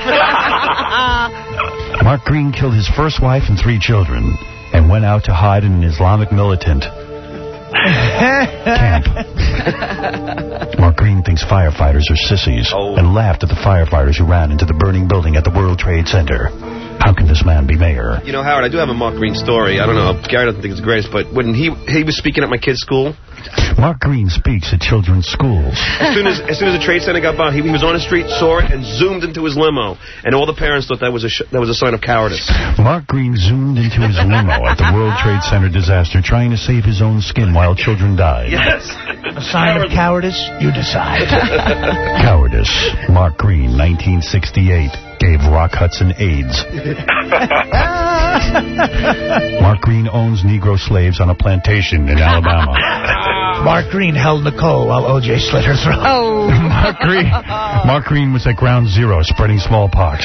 Mark Green killed his first wife and three children and went out to hide in an Islamic militant camp. Mark Green thinks firefighters are sissies Oh. and laughed at the firefighters who ran into the burning building at the World Trade Center. How can this man be mayor? You know, Howard, I do have a Mark Green story. I don't know. Gary doesn't think it's the greatest, but when he he was speaking at my kid's school, Mark Green speaks at children's schools. as soon as as soon as the Trade Center got by, he, he was on the street, saw it, and zoomed into his limo. And all the parents thought that was a sh that was a sign of cowardice. Mark Green zoomed into his limo at the World Trade Center disaster, trying to save his own skin while children died. Yes. A sign of cowardice? You decide. Cowardice. Mark Green, nineteen sixty-eight, gave Rock Hudson AIDS. Mark Green owns Negro slaves on a plantation in Alabama. Mark Green held Nicole while O J slit her throat. Oh. Mark Green, Mark Green was at Ground Zero spreading smallpox.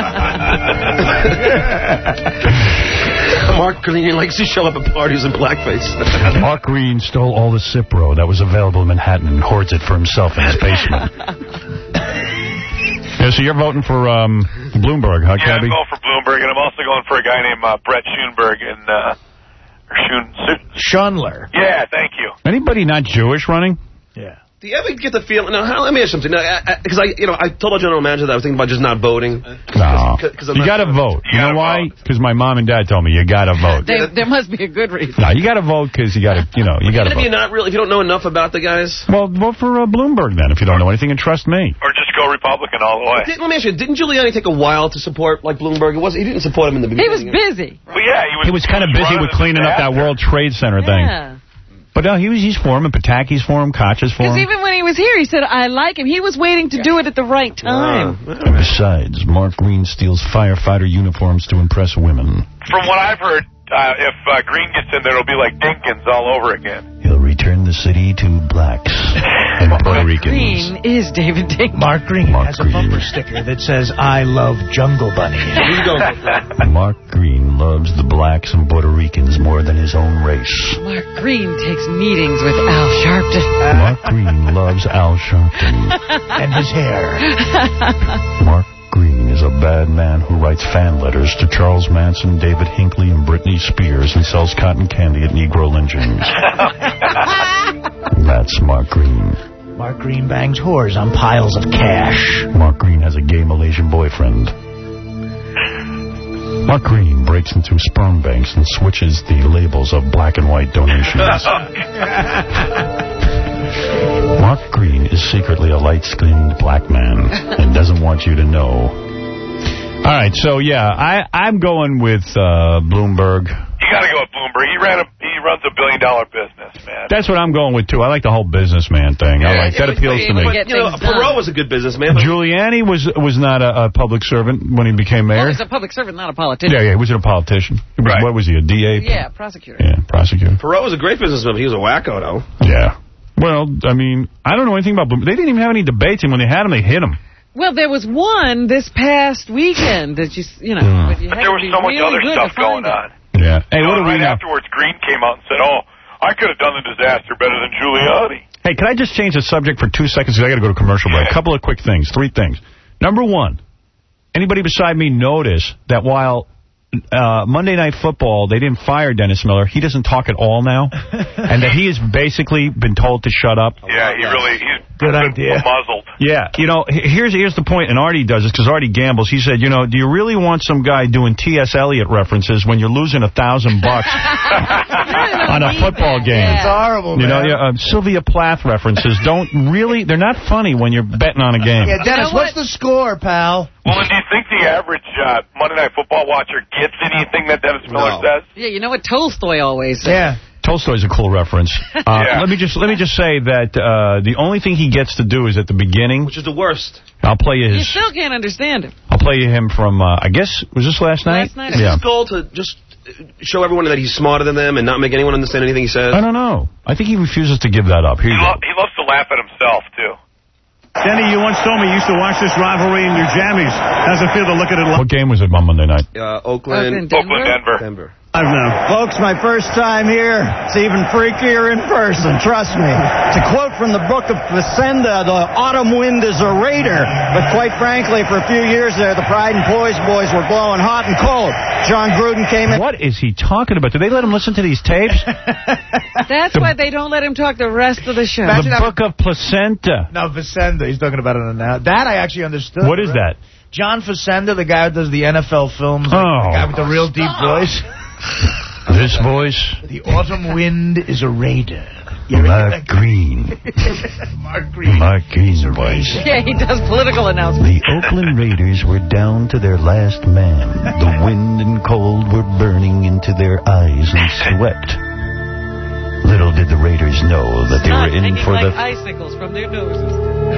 Mark Green likes to show up at parties in blackface. Mark Green stole all the Cipro that was available in Manhattan and hoards it for himself in his basement. Yeah, so you're voting for um, Bloomberg, huh, Yeah, I'm Cabby? going for Bloomberg, and I'm also going for a guy named uh, Brett Schoenberg. And, uh, or Schoen, Schundler. yeah, thank you. Anybody not Jewish running? Yeah. Do you ever get the feeling? Now, how, let me ask you something. Because I, I, you know, I told our general manager that I was thinking about just not voting. No. Cause, cause I'm You not- got to vote. You, You know gotta why? Because my mom and dad told me you got to vote. There, there must be a good reason. No, you got to vote because you got to, you know, you got to Even if you're vote. not really, if you don't know enough about the guys. Well, vote for uh, Bloomberg then if you don't know anything and trust me. Or just go Republican all the way. Did, let me ask you, didn't Giuliani take a while to support like Bloomberg? It was he didn't support him in the He beginning. was busy. Well, yeah, he was, He was kind of busy running with the cleaning up that disaster. World Trade Center thing. Yeah. But no, he was, he's for him, and Pataki's for him, Koch's for Because him. even when he was here, he said, I like him. He was waiting to do it at the right time. And besides, Mark Green steals firefighter uniforms to impress women. From what I've heard, uh, if uh, Green gets in there, it'll be like Dinkins all over again. He'll return the city to blacks and Puerto Ricans. Green is David Dinkins. Mark Green Mark has Green. a bumper sticker that says, I love Jungle Bunny. Mark Green loves the blacks and Puerto Ricans more than his own race. Mark Green takes meetings with Al Sharpton. Mark Green loves Al Sharpton. And his hair. Mark Green is a bad man who writes fan letters to Charles Manson, David Hinckley, and Britney Spears and sells cotton candy at Negro lynchings. That's Mark Green. Mark Green bangs whores on piles of cash. Mark Green has a gay Malaysian boyfriend. Mark Green breaks into sperm banks and switches the labels of black and white donations. Mark Green is secretly a light-skinned black man and doesn't want you to know. All right, so, yeah, I, I'm going with uh, Bloomberg. You got to go with Bloomberg. He ran a he runs a billion dollar business, man. That's what I'm going with, too. I like the whole businessman thing. I Yeah, like That appeals to me. But, you know, Perot was a good businessman. But Giuliani was was not a, a public servant when he became mayor. Well, he's a public servant, not a politician. Yeah, yeah, he wasn't a politician. He was- Right. What was he, a D A? Yeah, prosecutor. Yeah, prosecutor. Perot was a great businessman, but he was a wacko, though. Yeah. Well, I mean, I don't know anything about Bloomberg. They didn't even have any debates, and when they had him, they hit him. Well, there was one this past weekend that you, you know, Mm. but you But had there to was be so much really other good stuff to find going it. on. Yeah. Hey, You what know, do we right know? afterwards, Green came out and said, oh, I could have done the disaster better than Giuliani. Hey, can I just change the subject for two seconds? Because I got to go to commercial break. A couple of quick things. Three things. Number one, anybody beside me notice that while uh, Monday Night Football, they didn't fire Dennis Miller, he doesn't talk at all now, and that he has basically been told to shut up? Yeah, he really, he's Good been idea. muzzled. Yeah, you know, he- here's here's the point, and Artie does this because Artie gambles. He said, you know, do you really want some guy doing T S. Eliot references when you're losing a thousand bucks on a football game? It's horrible, You know, man. yeah, um, Sylvia Plath references don't really, they're not funny when you're betting on a game. Yeah, Dennis, what's the score, pal? Well, and do you think the average uh, Monday Night Football watcher gets anything that Dennis Miller says? Yeah, you know what Tolstoy always said. Yeah. Tolstoy's a cool reference. Uh, Yeah. Let me just let me just say that uh, the only thing he gets to do is at the beginning. Which is the worst. I'll play you You his. still can't understand him. I'll play you him from. Uh, I guess was this last night? Last night. Is Yeah. his goal to just show everyone that he's smarter than them and not make anyone understand anything he says? I don't know. I think he refuses to give that up. Here He, you go. lo- he loves to laugh at himself, too. Denny, you once told me you used to watch this rivalry in your jammies. How's it feel to look at it live What game was it on Monday night? Uh, Oakland. Oakland, Denver? Oakland, Denver. Denver. now? Folks, my first time here. It's even freakier in person, trust me. To quote from the book of Facenda, the autumn wind is a raider. But quite frankly, for a few years there, the Pride and Poise boys were blowing hot and cold. John Gruden came in. What is he talking about? Do they let him listen to these tapes? That's why they don't let him talk the rest of the show. The Book of Placenta. No, Facenda. He's talking about it now. That I actually understood. What is that? John Facenda, the guy who does the N F L films. Oh. The guy with the real deep voice. This voice? The autumn wind is a raider. Mark Green. Mark Green. Mark Green's voice. Yeah, he does political announcements. The Oakland Raiders were down to their last man. The wind and cold were burning into their eyes and sweat. Little did the Raiders know that they were Not in hanging for like the... icicles from their noses.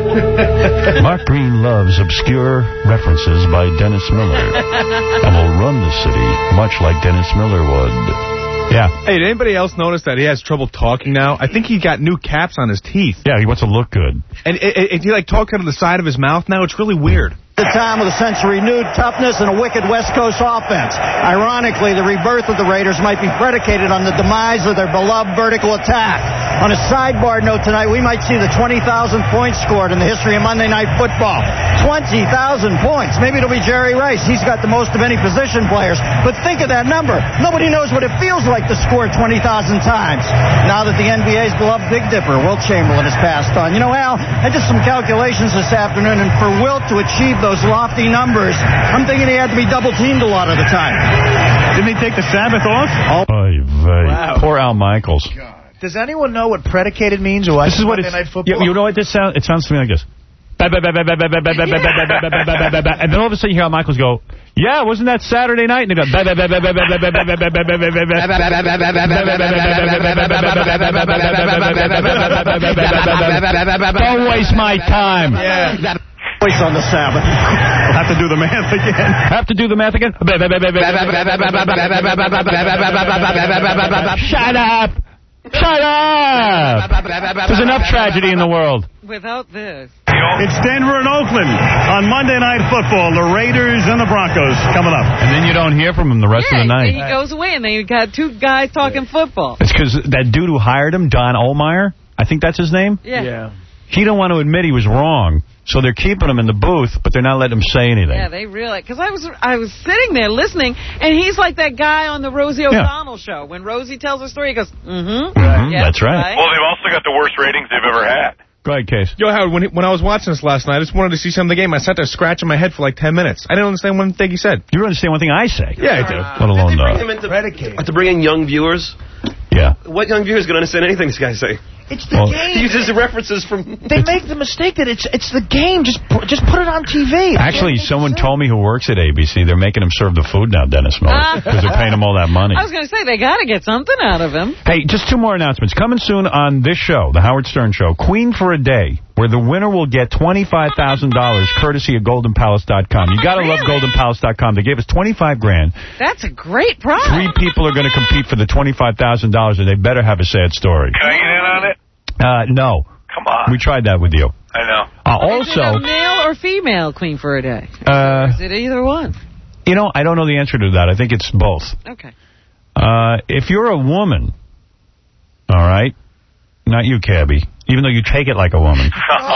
Mark Green loves obscure references by Dennis Miller and will run the city much like Dennis Miller would. Yeah. Hey, did anybody else notice that he has trouble talking now? I think he got new caps on his teeth. Yeah, he wants to look good. And it, it, it, he like talks out of the side of his mouth now. It's really weird. The time with a sense of renewed toughness and a wicked West Coast offense. Ironically, the rebirth of the Raiders might be predicated on the demise of their beloved vertical attack. On a sidebar note tonight, we might see the twenty thousand points scored in the history of Monday Night Football. twenty thousand points. Maybe it'll be Jerry Rice. He's got the most of any position players. But think of that number. Nobody knows what it feels like to score twenty thousand times. Now that the N B A's beloved Big Dipper, Wilt Chamberlain, has passed on. You know, Al, I did some calculations this afternoon, and for Wilt to achieve those lofty numbers, I'm thinking he had to be double-teamed a lot of the time. Didn't he take the Sabbath off? Oy vey. Wow. Poor Al Michaels. Does anyone know what predicated means? Or This is what Monday it's... Night Yeah, Football? you know what this sounds... It sounds to me like this. And then all of a sudden you hear Al Michaels go, yeah, wasn't that Saturday night? And they go... Don't waste my time. Yeah. Voice on the Sabbath. We'll have to do the math again. Have to do the math again? Shut up! Shut up! There's enough tragedy in the world. Without this. It's Denver and Oakland on Monday Night Football. The Raiders and the Broncos coming up. And then you don't hear from him the rest Yeah, of the night. he goes away, and then you got two guys talking football. It's because that dude who hired him, Don Ohlmeyer, I think that's his name? Yeah. yeah. He don't want to admit he was wrong, so they're keeping him in the booth, but they're not letting him say anything. Yeah, they really... Because I was I was sitting there listening, and he's like that guy on the Rosie O'Donnell show. When Rosie tells her story, he goes, mm-hmm. Mm-hmm, yes, that's right. Well, they've also got the worst ratings they've ever had. Go ahead, Case. Yo, Howard, when, he, when I was watching this last night, I just wanted to see some of the game. I sat there scratching my head for like ten minutes. I didn't understand one thing he said. You don't understand one thing I say? Yeah, I do. Let alone Did they bring uh, him into, uh, to bring in young viewers? Yeah. What young viewers going to understand anything this guy's saying? It's the Well, game. He uses the references from... They make the mistake that it's it's the game. Just pu- just put it on T V. Actually, someone told me who works at A B C, they're making him serve the food now, Dennis Miller, because they're paying him all that money. I was going to say, they got to get something out of him. Hey, just two more announcements. Coming soon on this show, The Howard Stern Show, Queen for a Day, where the winner will get twenty-five thousand dollars courtesy of Golden Palace dot com. You got to love Golden Palace dot com. They gave us twenty-five grand. That's a great prize. Three people are going to compete for the twenty-five thousand dollars, and they better have a sad story. Can I get in on it? Uh, no. Come on. We tried that with you. I know. Uh, Is it a also, male or female Queen for a Day? uh, Is it either one? you know, I don't know the answer to that. I think it's both. Okay. Uh, if you're a woman, all right, not you, Cabby, even though you take it like a woman.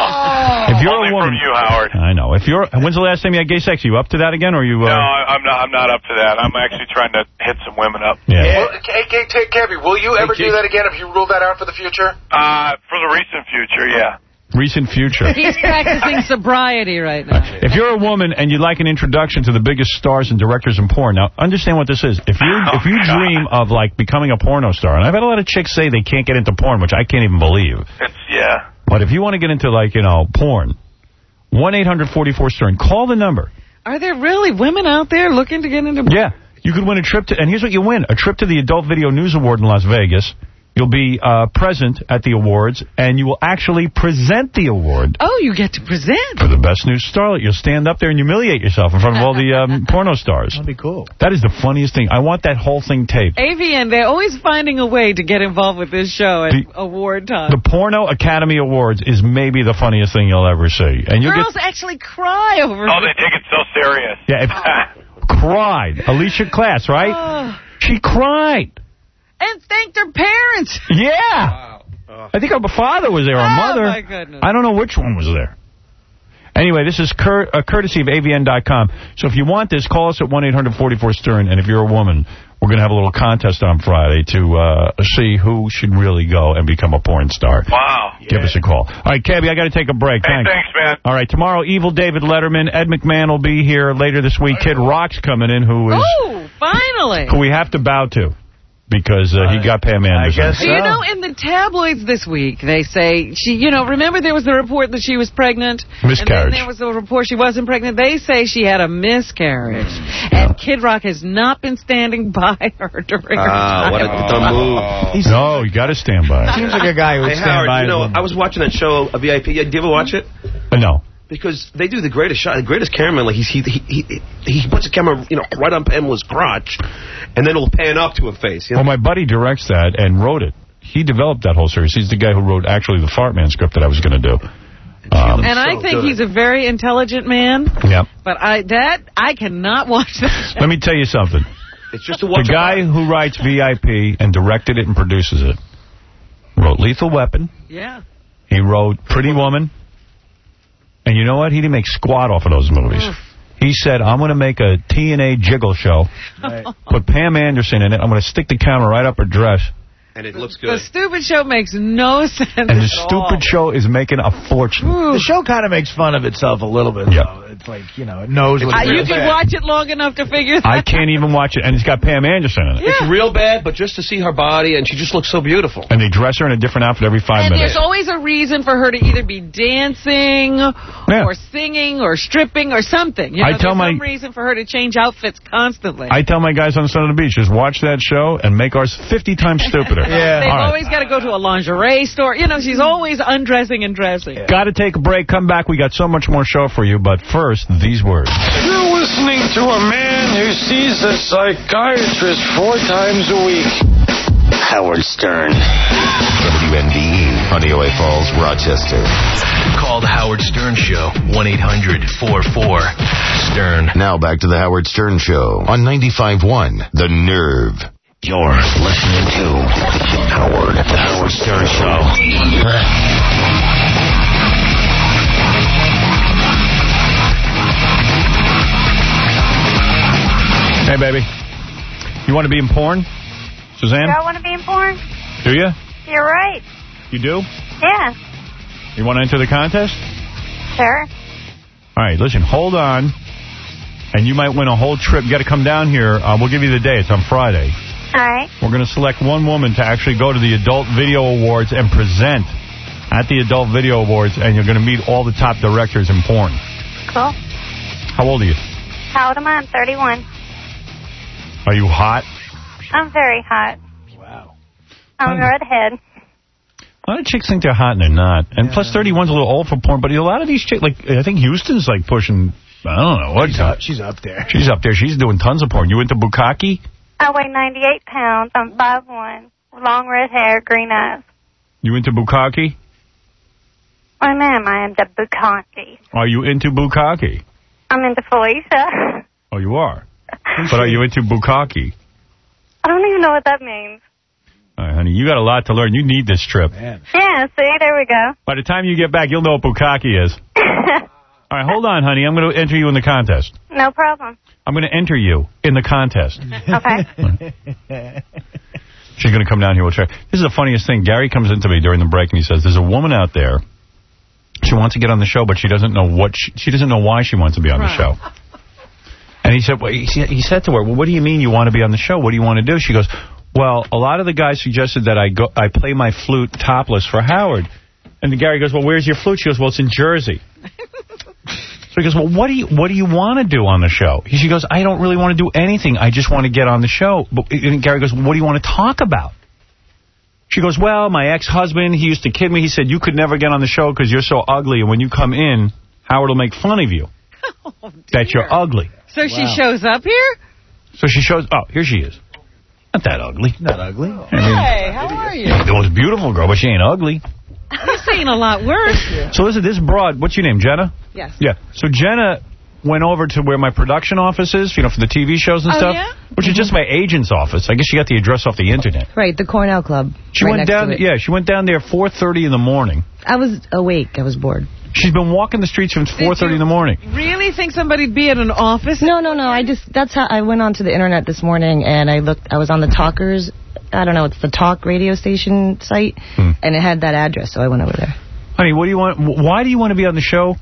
If you're Only a woman, from you, Howard. I know. If you're, when's the last time you had gay sex? Are you up to that again, or are you? Uh, No, I- I'm not. I'm not up to that. I'm actually trying to hit some women up. Yeah. Well, hey, hey, hey, Cabby, will you ever do that again if you rule that out for the future? Uh, for the recent future, yeah. Recent future. He's practicing sobriety right now. If you're a woman and you'd like an introduction to the biggest stars and directors in porn, now understand what this is. If you Oh, if you God. dream of like becoming a porno star, and I've had a lot of chicks say they can't get into porn, which I can't even believe. It's yeah. But if you want to get into like you know porn, one eight hundred forty-four Stern. Call the number. Are there really women out there looking to get into... Yeah. You could win a trip to, and here's what you win, a trip to the Adult Video News Award in Las Vegas. You'll be uh, present at the awards, and you will actually present the award. Oh, you get to present. For the best new starlet. You'll stand up there and humiliate yourself in front of all the um, porno stars. That'd be cool. That is the funniest thing. I want that whole thing taped. A V N, they're always finding a way to get involved with this show at The- award time. The Porno Academy Awards is maybe the funniest thing you'll ever see. And you Girls get actually cry over Oh, it. they take it so serious. yeah, if, cried. Alicia Class, right? Oh. She cried. And thank their parents. Yeah. I think her father was there, or Oh, mother. my goodness. I don't know which one was there. Anyway, this is cur uh, courtesy of A V N dot com. So if you want this, call us at one eight hundred forty-four Stern. And if you're a woman, we're going to have a little contest on Friday to uh, see who should really go and become a porn star. Wow. Give us a call. All right, Cabby, I got to take a break. Hey, Thanks. thanks, man. All right, tomorrow, Evil David Letterman, Ed McMahon will be here later this week. Kid Rock's coming in, who is Oh, finally. who we have to bow to because uh, he got Pam Anderson. Do you know, in the tabloids this week, they say, she, you know, remember there was the report that she was pregnant? Miscarriage. And then there was the report she wasn't pregnant. They say she had a miscarriage. And Kid Rock has not been standing by her during her Ah, time. what a dumb move. No, you got to stand by. Seems like a guy who would Hey, stand Howard, by you his know, woman. I was watching that show, a V I P. Did you ever watch it? Uh, no. Because they do the greatest shot, the greatest cameraman. Like he's, he he he he puts the camera, you know, right on Pamela's crotch, and then it'll pan up to her face. You know? Well, my buddy directs that and wrote it. He developed that whole series. He's the guy who wrote actually the Fart Man script that I was going to do. Um, And I think he's a very intelligent man. Yep. But I that I cannot watch that show. Let me tell you something. It's just to watch. The guy who writes V I P and directed it and produces it wrote Lethal Weapon. Yeah. He wrote Pretty Woman. And you know what? He didn't make squat off of those movies. He said, I'm going to make a T N A jiggle show, put Pam Anderson in it, I'm going to stick the camera right up her dress, and it looks The good. stupid show makes no sense and the at all. stupid show is making a fortune. The show kind of makes fun of itself a little bit, Yeah. though. It's like, you know, it knows what Uh, it's you real can bad. watch it long enough to figure that I can't even watch it, and it's got Pam Anderson in it. It's real bad, but just to see her body, and she just looks so beautiful. And they dress her in a different outfit every five And minutes. there's always a reason for her to either be dancing Yeah. or singing or stripping or something. You know, I tell there's my- some reason for her to change outfits constantly. I tell my guys on the Son of the Beach, just watch that show and make ours fifty times stupider. They've All right. always got to go to a lingerie store. You know, she's always undressing and dressing. Got to take a break. Come back. We got so much more show for you. But first, these words. You're listening to a man who sees a psychiatrist four times a week. Howard Stern. W N D E, Honeyaway Falls, Rochester. Call the Howard Stern Show, one eight hundred four four Stern. Now back to the Howard Stern Show on ninety-five point one, The Nerve. You're listening to Howard, the Howard Stern Show. Hey, baby. You want to be in porn? Suzanne? Do I want to be in porn? Do you? You're right. You do? Yeah. You want to enter the contest? Sure. All right, listen, hold on. And you might win a whole trip. You got to come down here. Uh, we'll give you the day. It's on Friday. All right. We're going to select one woman to actually go to the Adult Video Awards and present at the Adult Video Awards, and you're going to meet all the top directors in porn. Cool. How old are you? How old am I? I'm thirty-one. Are you hot? I'm very hot. Wow. I'm a redhead. A lot of chicks think they're hot and they're not. And yeah. Plus thirty-one's a little old for porn, but a lot of these chicks, like, I think Houston's like pushing, I don't know. What she's, up, she's up there. She's up there. She's doing tons of porn. You into bukkake? I weigh ninety-eight pounds. I'm five one. Long red hair, green eyes. You into bukkake? I am. I am into bukkake. Are you into bukkake? I'm into Felicia. Oh, you are? But are you into bukkake? I don't even know what that means. All right, honey, you got a lot to learn. You need this trip. Man. Yeah, see, there we go. By the time you get back, you'll know what bukkake is. All right, hold on, honey. I'm going to enter you in the contest. No problem. I'm going to enter you in the contest. Okay. She's going to come down here. We'll try. This is the funniest thing. Gary comes into me during the break and he says, there's a woman out there. She wants to get on the show, but she doesn't know what she, she doesn't know why she wants to be on the show. And he said, well, he, he said to her, well, what do you mean you want to be on the show? What do you want to do? She goes, well, a lot of the guys suggested that I go, I play my flute topless for Howard. And the Gary goes, well, where's your flute? She goes, well, it's in Jersey. So he goes, well, what do you what do you want to do on the show? She goes, I don't really want to do anything. I just want to get on the show. But and Gary goes, well, what do you want to talk about? She goes, well, my ex-husband, he used to kid me. He said, you could never get on the show because you're so ugly. And when you come in, Howard will make fun of you. Oh, that you're ugly. So wow. She shows up here? So she shows, oh, here she is. Not that ugly. Not ugly. I mean, hey, how are you? The most beautiful girl, but she ain't ugly. You've seen a lot worse. So listen, this broad, what's your name, Jenna? Yes. Yeah. So Jenna went over to where my production office is, you know, for the T V shows and oh, stuff. Yeah? Which is just my agent's office. I guess she got the address off the internet. Right, the Cornell Club. She right went down. Yeah, she went down there four thirty in the morning. I was awake. I was bored. She's been walking the streets since four thirty in the morning. Really think somebody'd be at an office? No, no, no. I just that's how I went onto the internet this morning and I looked. I was on the Talkers. I don't know. It's the Talk radio station site, hmm. and it had that address, so I went over there. Honey, what do you want? Why do you want to be on the show?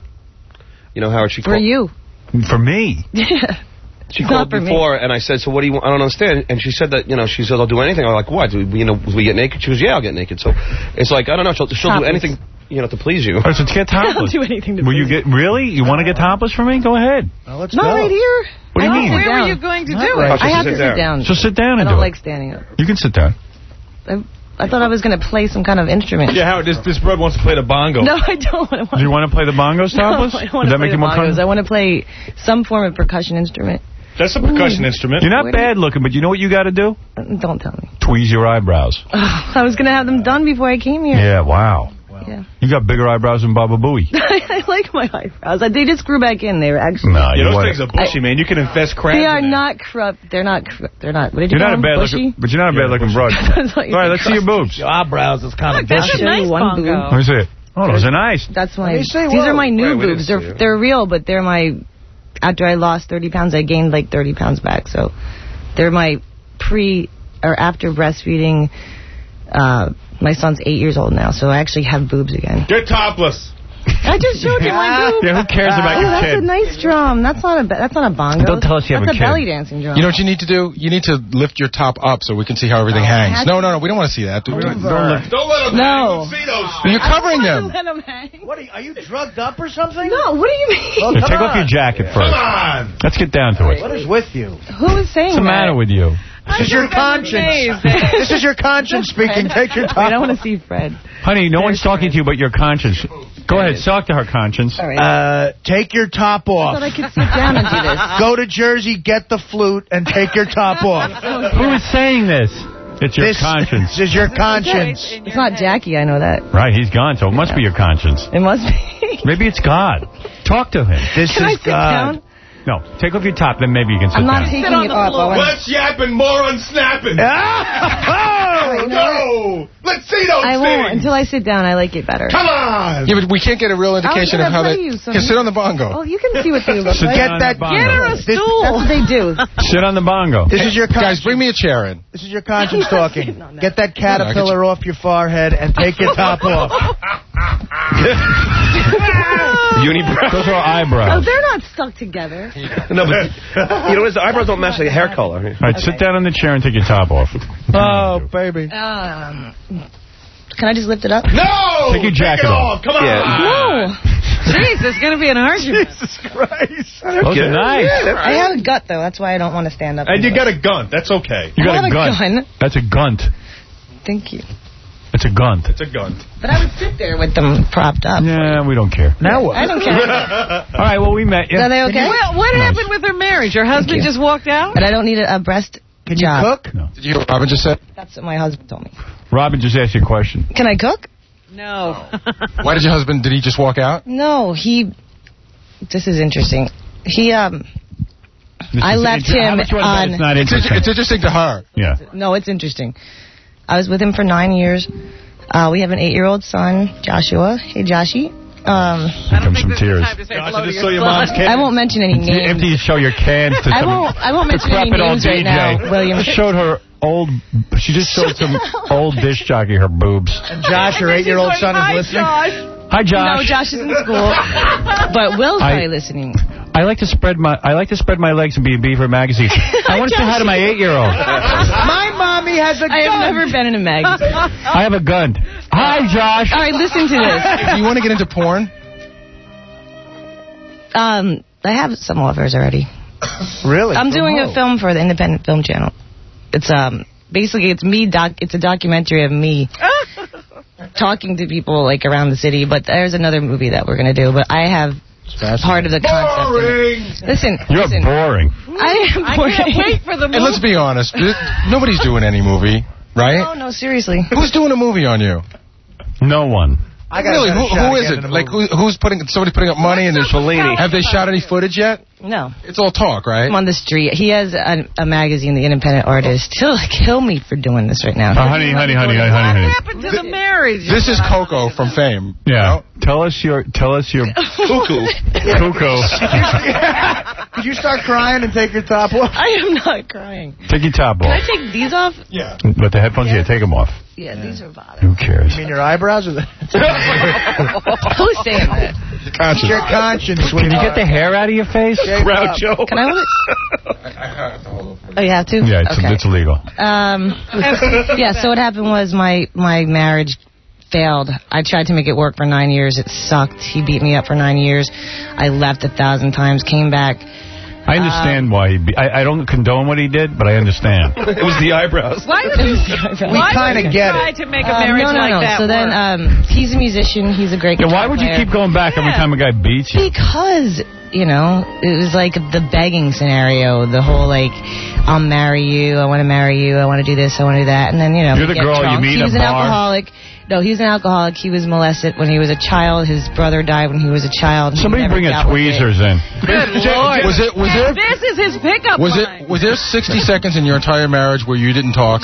You know, Howard, she for called. you. For me. Yeah. She it's called before, me. And I said, so what do you want? I don't understand. And she said that, you know, she said, I'll do anything. I'm like, what? Do we, you know, will we get naked? She goes, yeah, I'll get naked. So it's like, I don't know. She'll, she'll do anything, you know, to please you. Oh, so to get topless. I'll do anything to will please you. Get, really? You want to get topless for me? Go ahead. Well, let's Not go. right here. What do you I mean? Where are you going to Not do right. it? Oh, I have to sit sit down. So sit down and I don't do like it. standing up. You can sit down. I, I thought I was going to play some kind of instrument. Yeah, Howard, this, this broad wants to play the bongo. No, I don't. I want do you want to play the bongos topless? No, I don't want to play the bongos. I want to play some form of percussion instrument. That's a percussion Ooh. instrument. You're not Wait. bad looking, but you know what you got to do? Don't tell me. Tweeze your eyebrows. Oh, I was going to have them done before I came here. Yeah, wow. wow. Yeah. You got bigger eyebrows than Baba Booey. I like my eyebrows. They just grew back in. They were actually... No, yeah, those things are bushy, I, man. You can invest crap They are in not corrupt. They're not... They're not... What did you you're call not a bad bushy? looking, but you're not a bad looking broad. All right, let's see your boobs. Your eyebrows is kind of bushy. I'll show nice you one boob. Let me see it. Oh, those are nice. That's my... These whoa. are my new Wait, boobs. They're, they're real, but they're my... After I lost thirty pounds, I gained like thirty pounds back. So they're my pre or after breastfeeding. Uh, my son's eight years old now, so I actually have boobs again. Get topless. I just showed you my boobs. Yeah, who cares about oh, your that's kid? That's a nice drum. That's not a that's not a bongo. Don't tell us you have that's a kid. That's a belly dancing drum. You know what you need to do? You need to lift your top up so we can see how everything oh, hangs. No, no, no. We don't want to see that. Do we? Don't, lift. Don't let them no. hang. See those You're covering them. Let them hang. What are you, are you drugged up or something? No. What do you mean? Well, Here, take on. off your jacket first. Come on. Let's get down to it. What is with you? Who is saying What's the matter that? with you? This is your conscience. This is your conscience speaking. Take your time. I don't want to see Fred. Honey, no There's one's talking Fred. to you but your conscience. Go ahead, talk to her conscience. All right. Uh, take your top off. I thought I could sit down and do this. Go to Jersey, get the flute, and take your top off. Who is saying this? It's your this, conscience. This is your conscience. It's not Jackie, I know that. Right, he's gone, so it must yeah. be your conscience. It must be. Maybe it's God. Talk to him. This Can is I sit God. Down? No, take off your top, then maybe you can sit I'm not down. taking it off. Less yapping, more unsnapping. Oh, no. Let's see those I things. won't. Until I sit down, I like it better. Come on. Yeah, but we can't get a real indication of how they... You can sit on the bongo. Oh, you can see what they look sit like. Get that Get her a stool. That's what they do. Sit on the bongo. This is your Guys, bring me a chair in. This is your conscience talking. Get that caterpillar off your forehead and take your top off. Unibrow. Those are eyebrows. Oh, they're not stuck together. No, but you know what? The eyebrows don't match like a hair color. All right, sit down in the chair and take your top off. Oh, baby. Um, can I just lift it up? No! Take your jacket off. Come on. No. Jeez, there's going to be an argument. Jesus Christ. Those are nice. I have a gut, though. That's why I don't want to stand up. And you got a gun. That's okay. You got I have a gun. a gun. That's a gunt. Thank you. It's a gunt. It's a gun. But I would sit there with them propped up. Yeah, we don't care. Now what? I don't care. All right, well, we met you. Are they okay? Well, what Nice. happened with her marriage? Your husband just walked out? But I don't need a, a breast Can job. you cook? No. Did you hear what Robin just said? That's what my husband told me. Robin just asked you a question. Can I cook? No. Why did your husband, did he just walk out? No, he... This is interesting. He, um... This I is left inter- him How much you wanna bet on... It's not It's, interesting. it's interesting to her. Yeah. No, it's interesting. I was with him for nine years. Uh, we have an eight-year-old son, Joshua. Hey, Joshy. Um, Here comes some tears. Gosh, I just saw your mom's kid. I won't mention any names. After you show your cans to I some won't- I won't mention any decrepit old names right D J. now, William. She showed her old... She just showed some old disc jockey her boobs. And Josh, your eight-year-old son, is listening. Hi, Josh. No, Josh is in school. But Will's I- probably listening. I like to spread my I like to spread my legs and be a Beaver magazine. I want to say hi to my eight-year-old. My mommy has a gun. I have never been in a magazine. I have a gun. Hi, Josh. All right, listen to this. Do you want to get into porn? Um, I have some offers already. Really? I'm From doing who? a film for the Independent Film Channel. It's um basically it's me doc. It's a documentary of me talking to people like around the city. But there's another movie that we're gonna do. But I have part of the concept. Boring. Listen, You're listen. boring. I am I boring. can't wait for the And let's movie. be honest. th- Nobody's doing any movie, right? No, no, seriously. Who's doing a movie on you? No one. I got Really? a Who, shot who is again it? in the Like, movie. who, who's putting, somebody putting up money and there's Fellini. Have they shot any footage yet? No. It's all talk, right? I'm on the street. He has a, a magazine, The Independent Artist. He'll kill me for doing this right now. Uh, honey, honey, honey, honey, honey, What honey. happened to the marriage? This is Coco from Fame. Yeah. Tell us your tell us your Cuckoo. cuckoo. Could you start crying and take your top off? I am not crying. Take your top Can I off. take these off? Yeah. But the headphones, yeah, take them off. Yeah, these are bothering. Who cares? You mean your eyebrows? Or the... Who's saying that? It's your conscience. Can you get the hair out of your face? Groucho. Can I hold it? Oh, you have to? Yeah, it's, okay. it's illegal. Um, yeah, so what happened was my, my marriage failed. I tried to make it work for nine years. It sucked. He beat me up for nine years. I left a thousand times, came back. I understand why he... Be, I, I don't condone what he did, but I understand. It was the eyebrows. Why would you, why kinda would you get try it. to make a Um, marriage no, no, like no. that So then work? um, he's a musician. He's a great Yeah, guitar why would you player. keep going back every Yeah. time a guy beats you? Because, you know, it was like the begging scenario. The whole, like, I'll marry you, I want to marry you, I want to do this, I want to do that. And then, you know, You're we the get girl you drunk. meet He in was a an bar. alcoholic. No, he was an alcoholic. He was molested when he was a child. His brother died when he was a child. He Somebody never bring a dealt with it. tweezers in. Good Lord. Was it, was there, This is his pickup was line. it, was there sixty seconds in your entire marriage where you didn't talk?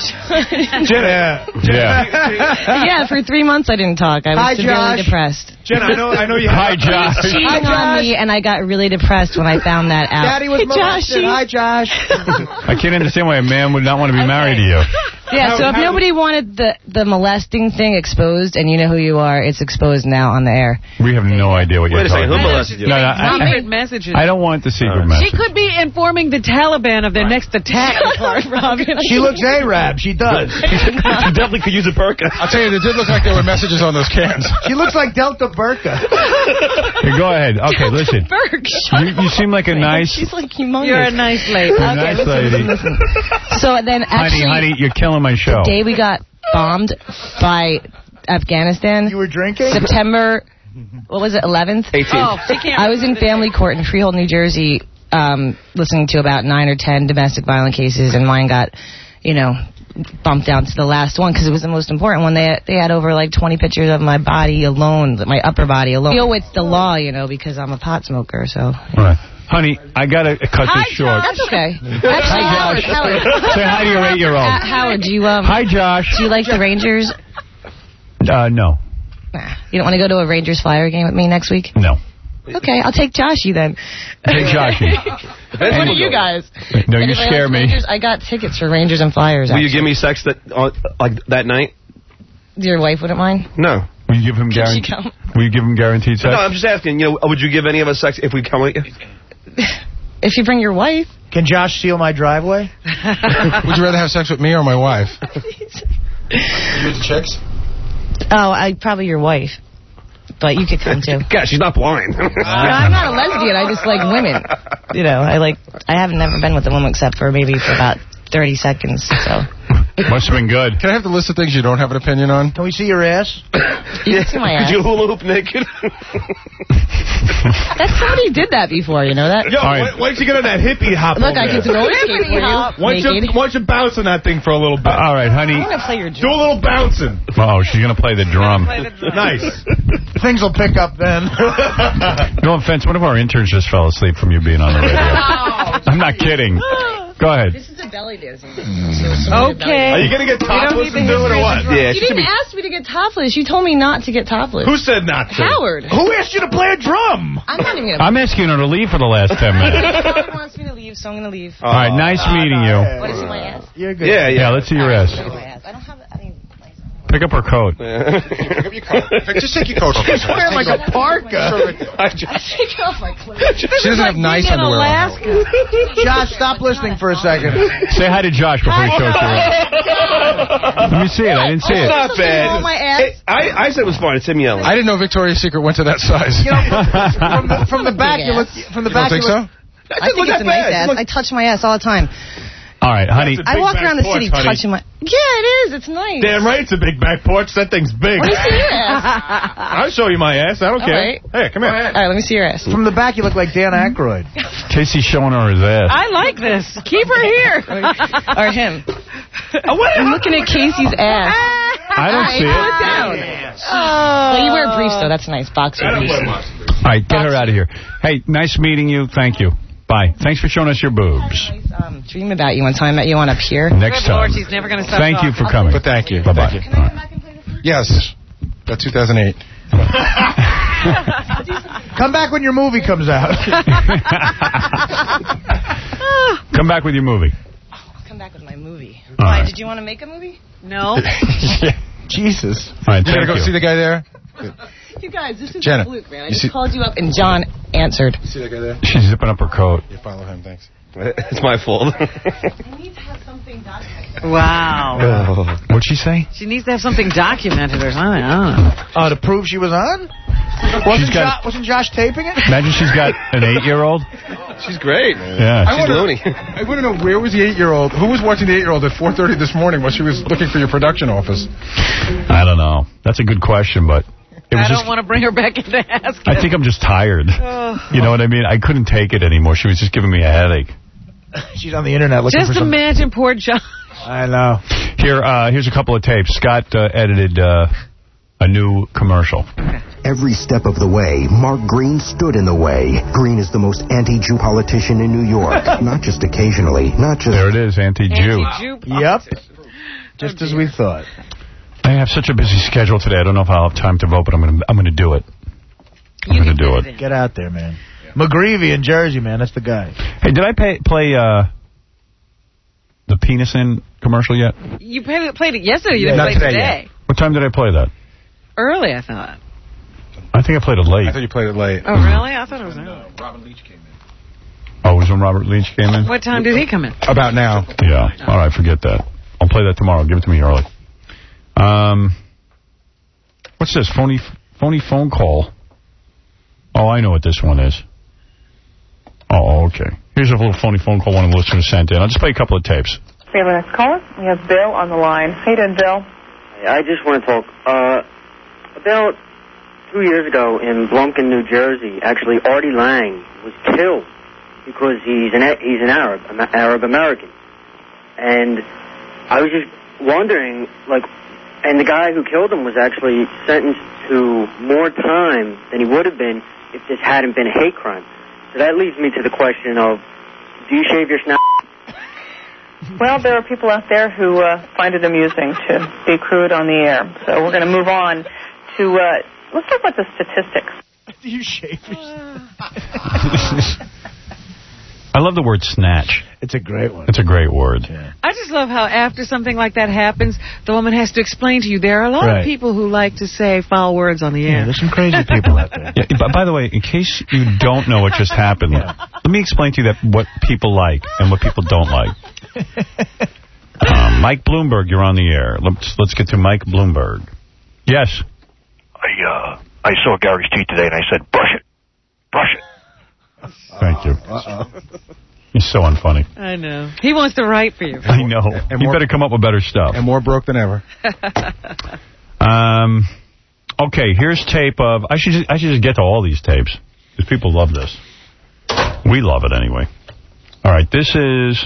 Yeah. Yeah. Yeah, for three months I didn't talk. I was Hi, severely Josh. depressed. Jen, I know, I know you. Hi, Josh. Cheating on me, and I got really depressed when I found that out. Daddy was Hey, molested. Joshy. Hi, Josh. I can't understand why a man would not want to be married to you. Yeah, so How- if how- nobody wanted the, the molesting thing exposed, and you know who you are, it's exposed now on the air. We have no idea what you're Wait a second. talking Who about. molested you? No, no, I, Secret messages. I don't want the secret She message. could be informing the Taliban of their next attack. Robin. She looks Arab. She does. She definitely could use a burqa. I'll tell you, it did look like there were messages on those cans. She looks like Delta Burqa. Hey, go ahead. Okay, listen. Berg, You, you seem like a nice... She's like humongous. You're a nice lady. a nice lady. So then actually, Honey, honey, you're killing my show. the day we got bombed by Afghanistan, You were drinking? September, what was it, eleventh? eighteenth. Oh, she can't I was in remember the family date. court in Freehold, New Jersey, um, listening to about nine or ten domestic violence cases, and mine got, you know, bumped down to the last one because it was the most important one. They they had over like twenty pictures of my body alone, my upper body alone. Deal with the law, you know, because I'm a pot smoker. So. All right. Honey, I got to cut Hi, this short. That's okay. Actually, Hi, Howard, Josh. Howard, Say hi to your eight-year-old. Uh, Howard, do you um? Hi, Josh. Do you like the Rangers? Uh, no. Nah. You don't want to go to a Rangers Flyer game with me next week? No. Okay, I'll take Joshy then. Hey, Joshy. What are you guys? No, you Anybody scare like me. Rangers? I got tickets for Rangers and Flyers. Will you actually. give me sex that uh, like that night? Your wife wouldn't mind? No. Will you give him guaranteed? Will you give him guaranteed sex? No, I'm just asking. You know, would you give any of us sex if we come with you? If you bring your wife. Can Josh seal my driveway? Would you rather have sex with me or my wife? You with chicks? Oh, I probably your wife. But you could come too. God, she's not blind. No, I'm not a lesbian. I just like women. You know, I like. I haven't never been with a woman except for maybe for about thirty seconds. So. Must have been good. Can I have the list of things you don't have an opinion on? Can we see your ass? You can see my ass. Could you hula hoop naked? That's somebody did that before. You know that? Yo, right. why, why don't you get on that hippie hop? Look, over I can there? throw a skate for you. Why don't you, why don't you bounce on that thing for a little bit? All right, honey. I'm gonna play your Do drum. a little bouncing. Oh, she's going to play the drum. Nice. Things will pick up then. No offense, one of our interns just fell asleep from you being on the radio. I'm not kidding. Go ahead. This is a belly dancing. Okay. Are you going to get topless and do it or what? Yeah, You didn't ask me to get topless. You told me not to get topless. Who said not to? Howard. Who asked you to play a drum? I'm not even gonna. I'm asking her to leave for the last ten minutes. Howard wants me to leave, so I'm gonna leave. All right, nice meeting you. What is my ass? You're good. Yeah, Yeah, yeah. let's see your ass. I don't have. I mean. Pick up her coat. Pick up your coat. Just take your coat. She's wearing like a parka. I take off my clothes. She doesn't have nice in underwear on. Alaska. Josh, stop listening for a second. Say hi to Josh before he shows you ass. Let me see it. I didn't see It's it. not bad. My ass. It, I, I said it was fun. It's Tim yelling. I didn't know Victoria's Secret went to that size. You know, from the, from the back, you look. From the You back, don't think you look. so? I think it's a nice ass. I touch my ass all the time. All right, honey. I walk around the porch, city honey. touching my. Yeah, it is. It's nice. Damn right, it's a big back porch. That thing's big. Let me see your ass. I'll show you my ass. I don't All care. right. Hey, come here. All right, let me see your ass. From the back, you look like Dan Aykroyd. Casey's showing her his ass. I like this. Keep her here. Or him. I'm looking at Casey's ass. I don't see Pull it. it down. Oh. Well, you wear briefs, though. That's nice. Boxer briefs. All right, get her out of here. Hey, nice meeting you. Thank you. Bye. Thanks for showing us your boobs. Nice, um, dream about you one time. I met you on up here. Next Good Lord, time. she's never going to stop Thank you talking. for coming. But thank you. Bye-bye. Thank you. Yes. That's two thousand eight. Come back when your movie comes out. Come back with your movie. I'll come back with my movie. All Why? right. Did you want to make a movie? No. Jesus. All right, You thank gotta go you. see the guy there? You guys, this is Jenna, a fluke, man. I you just see- called you up and John answered. See that guy there? She's zipping up her coat. You follow him, thanks. It's my fault. I need to have something documented. Wow. What'd she say? She needs to have something documented or something. I don't know. Oh, to prove she was on? Wasn't, got- Jo- wasn't Josh taping it? Imagine she's got an eight-year-old. She's great. Yeah. I She's wanna- loony. I want to know, where was the eight-year-old? Who was watching the eight-year-old at four thirty this morning while she was looking for your production office? I don't know. That's a good question, but it was I just. don't want to bring her back into ask. I think I'm just tired. You know what I mean? I couldn't take it anymore. She was just giving me a headache. She's on the internet looking Just for something. imagine poor John. I know. Here, uh, here's a couple of tapes. Scott uh, edited uh, a new commercial. Every step of the way, Mark Green stood in the way. Green is the most anti-Jew politician in New York. Not just occasionally, not just... There it is, anti-Jew. Anti-Jew. Yep. Just as we thought. I have such a busy schedule today. I don't know if I'll have time to vote, but I'm going to I'm going to do it. I'm going to do it. Get out there, man. McGreevy in Jersey, man. That's the guy. Hey, did I pay, play uh, the penis in commercial yet? You played it, played it yesterday. You Yeah, didn't not play it today today. yet. What time did I play that? Early, I thought. I think I played it late. I thought you played it late. Oh, really? I thought it was early. Oh, it was when Robert Leach came in? What time did he come in? About now. Yeah. All right, forget that. I'll play that tomorrow. Give it to me early. Um, what's this? Phony, phony phone call. Oh, I know what this one is. Oh, okay. Here's a little phony phone call one of the listeners sent in. I'll just play a couple of tapes. We have a next caller. We have Bill on the line. How you doing, Bill? I just want to talk. Uh, about two years ago in Blumpkin, New Jersey, actually Artie Lang was killed because he's an he's an Arab, Arab American, and I was just wondering, like, and the guy who killed him was actually sentenced to more time than he would have been if this hadn't been a hate crime. So that leads me to the question of, do you shave your snout? Well, there are people out there who uh, find it amusing to be crude on the air. So we're going to move on to, uh, let's talk about the statistics. Do you shave your I love the word snatch. It's a great one. It's a great word. Yeah. I just love how after something like that happens, the woman has to explain to you. There are a lot Right. of people who like to say foul words on the air. Yeah, there's some crazy people out there. Yeah, but by the way, in case you don't know what just happened, yeah. let me explain to you that what people like and what people don't like. Um, Mike Bloomberg, you're on the air. Let's let's get to Mike Bloomberg. Yes. I uh I saw Gary's teeth today and I said, brush it, brush it. Thank you. Uh-oh. He's so unfunny. I know. He wants to write for you. I know. And you more, better come up with better stuff. And more broke than ever. um. Okay, here's tape of... I should just, I should just get to all these tapes, because people love this. We love it anyway. All right, this is...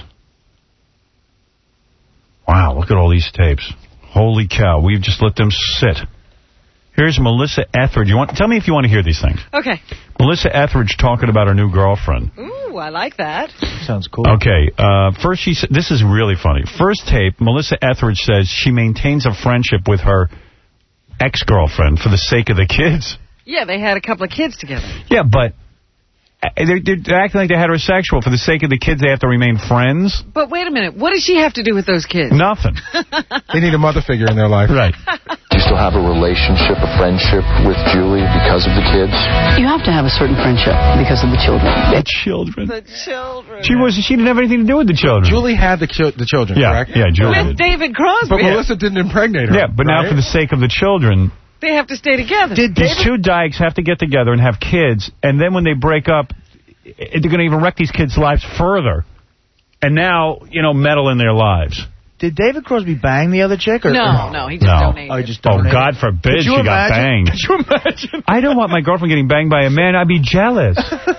Wow, look at all these tapes. Holy cow, we've just let them sit. Here's Melissa Etheridge. You want? Tell me if you want to hear these things. Okay. Melissa Etheridge talking about her new girlfriend. Ooh, I like that. Sounds cool. Okay, uh, first she said... This is really funny. First tape, Melissa Etheridge says she maintains a friendship with her ex-girlfriend for the sake of the kids. Yeah, they had a couple of kids together. Yeah, but they're, they're acting like they're heterosexual. For the sake of the kids, they have to remain friends? But wait a minute. What does she have to do with those kids? Nothing. They need a mother figure in their life. Right. Do you still have a relationship, a friendship with Julie because of the kids? You have to have a certain friendship because of the children. The children. The children. She was. She didn't have anything to do with the children. Julie had the, ki the children, yeah, correct? Yeah, Julie With did. David Crosby. But Melissa didn't impregnate her. Yeah, but right? now for the sake of the children... They have to stay together. Did These David? two dykes have to get together and have kids, and then when they break up, they're going to even wreck these kids' lives further. And now, you know, meddle in their lives. Did David Crosby bang the other chick? Or, no, or? no, he just no. donated. Oh, he just oh, donated. God forbid she got banged. Could you imagine? I don't want my girlfriend getting banged by a man. I'd be jealous.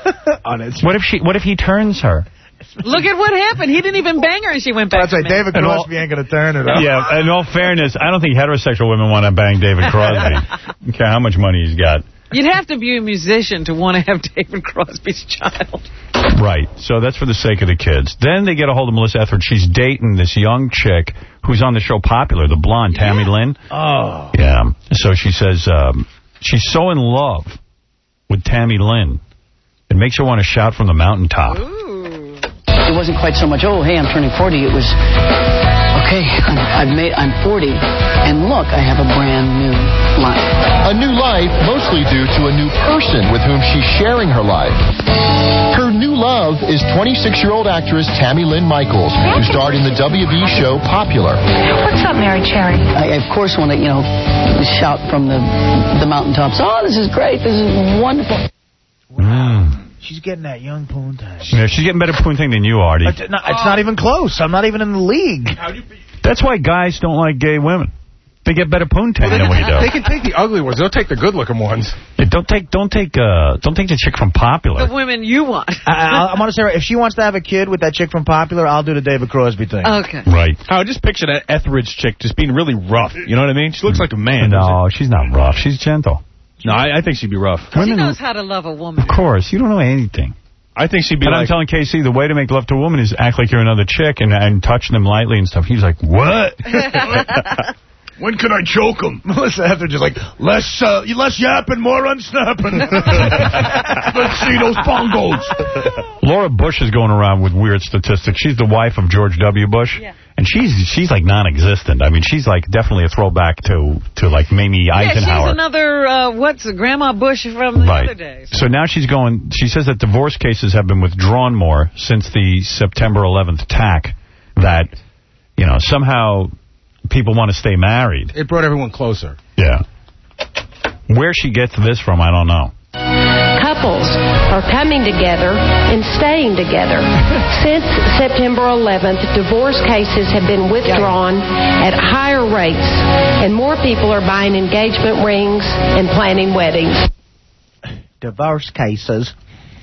What if she? What if he turns her? Look at what happened. He didn't even bang her, and she went back. That's right. David Crosby all, ain't going to turn it. Up. Yeah. In all fairness, I don't think heterosexual women want to bang David Crosby. Don't care how much money he's got. You'd have to be a musician to want to have David Crosby's child. Right. So that's for the sake of the kids. Then they get a hold of Melissa Etheridge. She's dating this young chick who's on the show Popular, the blonde, Tammy yeah. Lynn. Oh. Yeah. So she says um, she's so in love with Tammy Lynn, it makes her want to shout from the mountaintop. Ooh. It wasn't quite so much, oh, hey, I'm turning forty. It was, okay, I'm, I've made, I'm forty, and look, I have a brand new life. A new life mostly due to a new person with whom she's sharing her life. Her new love is twenty-six-year-old actress Tammy Lynn Michaels, who starred in the W B show Popular. What's up, Mary Cherry? I, of course, want to, you know, shout from the, the mountaintops, oh, this is great, this is wonderful. Mm. She's getting that young poontang. Yeah, she's getting better poontang than you, Artie. It's not, it's not even close. I'm not even in the league. That's why guys don't like gay women. They get better poontang well, than we do. They can take the ugly ones. They'll take the good-looking ones. Yeah, don't take, don't take, uh, don't take the chick from Popular. The women you want. I, I'm going to say, if she wants to have a kid with that chick from Popular, I'll do the David Crosby thing. Okay. Right. I just picture that Etheridge chick just being really rough. You know what I mean? She looks like a man. No, she's not rough. She's gentle. No, I, I think she'd be rough. She Women, knows how to love a woman. Of course. You don't know anything. I think she'd be and like... I'm telling K C, the way to make love to a woman is act like you're another chick and, and touch them lightly and stuff. He's like, what? When can I choke him? Melissa Etheridge is like, less, uh, less yapping, more unsnapping. Let's see those bongos. Laura Bush is going around with weird statistics. She's the wife of George W. Bush. Yeah. And she's she's like non-existent. I mean, she's like definitely a throwback to, to like Mamie Eisenhower. Yeah, she's another, uh, what's a Grandma Bush from the right. other days. So now she's going, she says that divorce cases have been withdrawn more since the September eleventh attack, that, you know, somehow people want to stay married. It brought everyone closer. Yeah. Where she gets this from, I don't know. Couples are coming together and staying together. Since September eleventh, divorce cases have been withdrawn at higher rates, and more people are buying engagement rings and planning weddings. Divorce cases.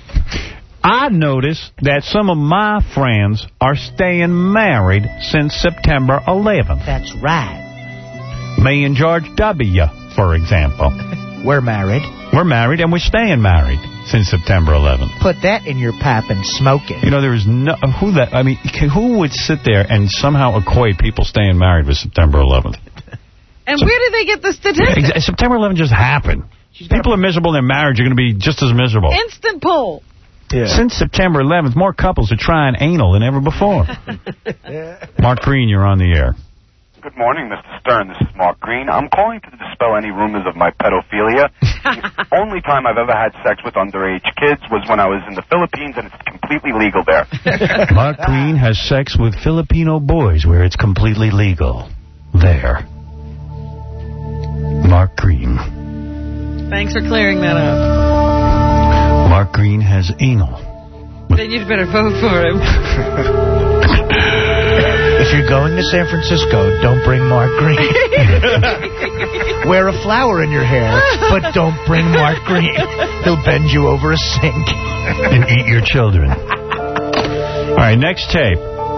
I noticed that some of my friends are staying married since September eleventh. That's right. Me and George W., for example. We're married. We're married, and we're staying married since September eleventh. Put that in your pipe and smoke it. You know, there is no... Who that? I mean, who would sit there and somehow equate people staying married with September eleventh? And so, where did they get the statistics? September eleventh just happened. People are miserable in their marriage. You're going to be just as miserable. Instant poll. Yeah. Since September eleventh, more couples are trying anal than ever before. Mark Green, you're on the air. Good morning, Mister Stern. This is Mark Green. I'm calling to dispel any rumors of my pedophilia. The only time I've ever had sex with underage kids was when I was in the Philippines, and it's completely legal there. Mark Green has sex with Filipino boys where it's completely legal. There. Mark Green. Thanks for clearing that up. Mark Green has anal. Then you'd better vote for him. If you're going to San Francisco, don't bring Mark Green. Wear a flower in your hair, but don't bring Mark Green. He'll bend you over a sink. And eat your children. All right, next tape.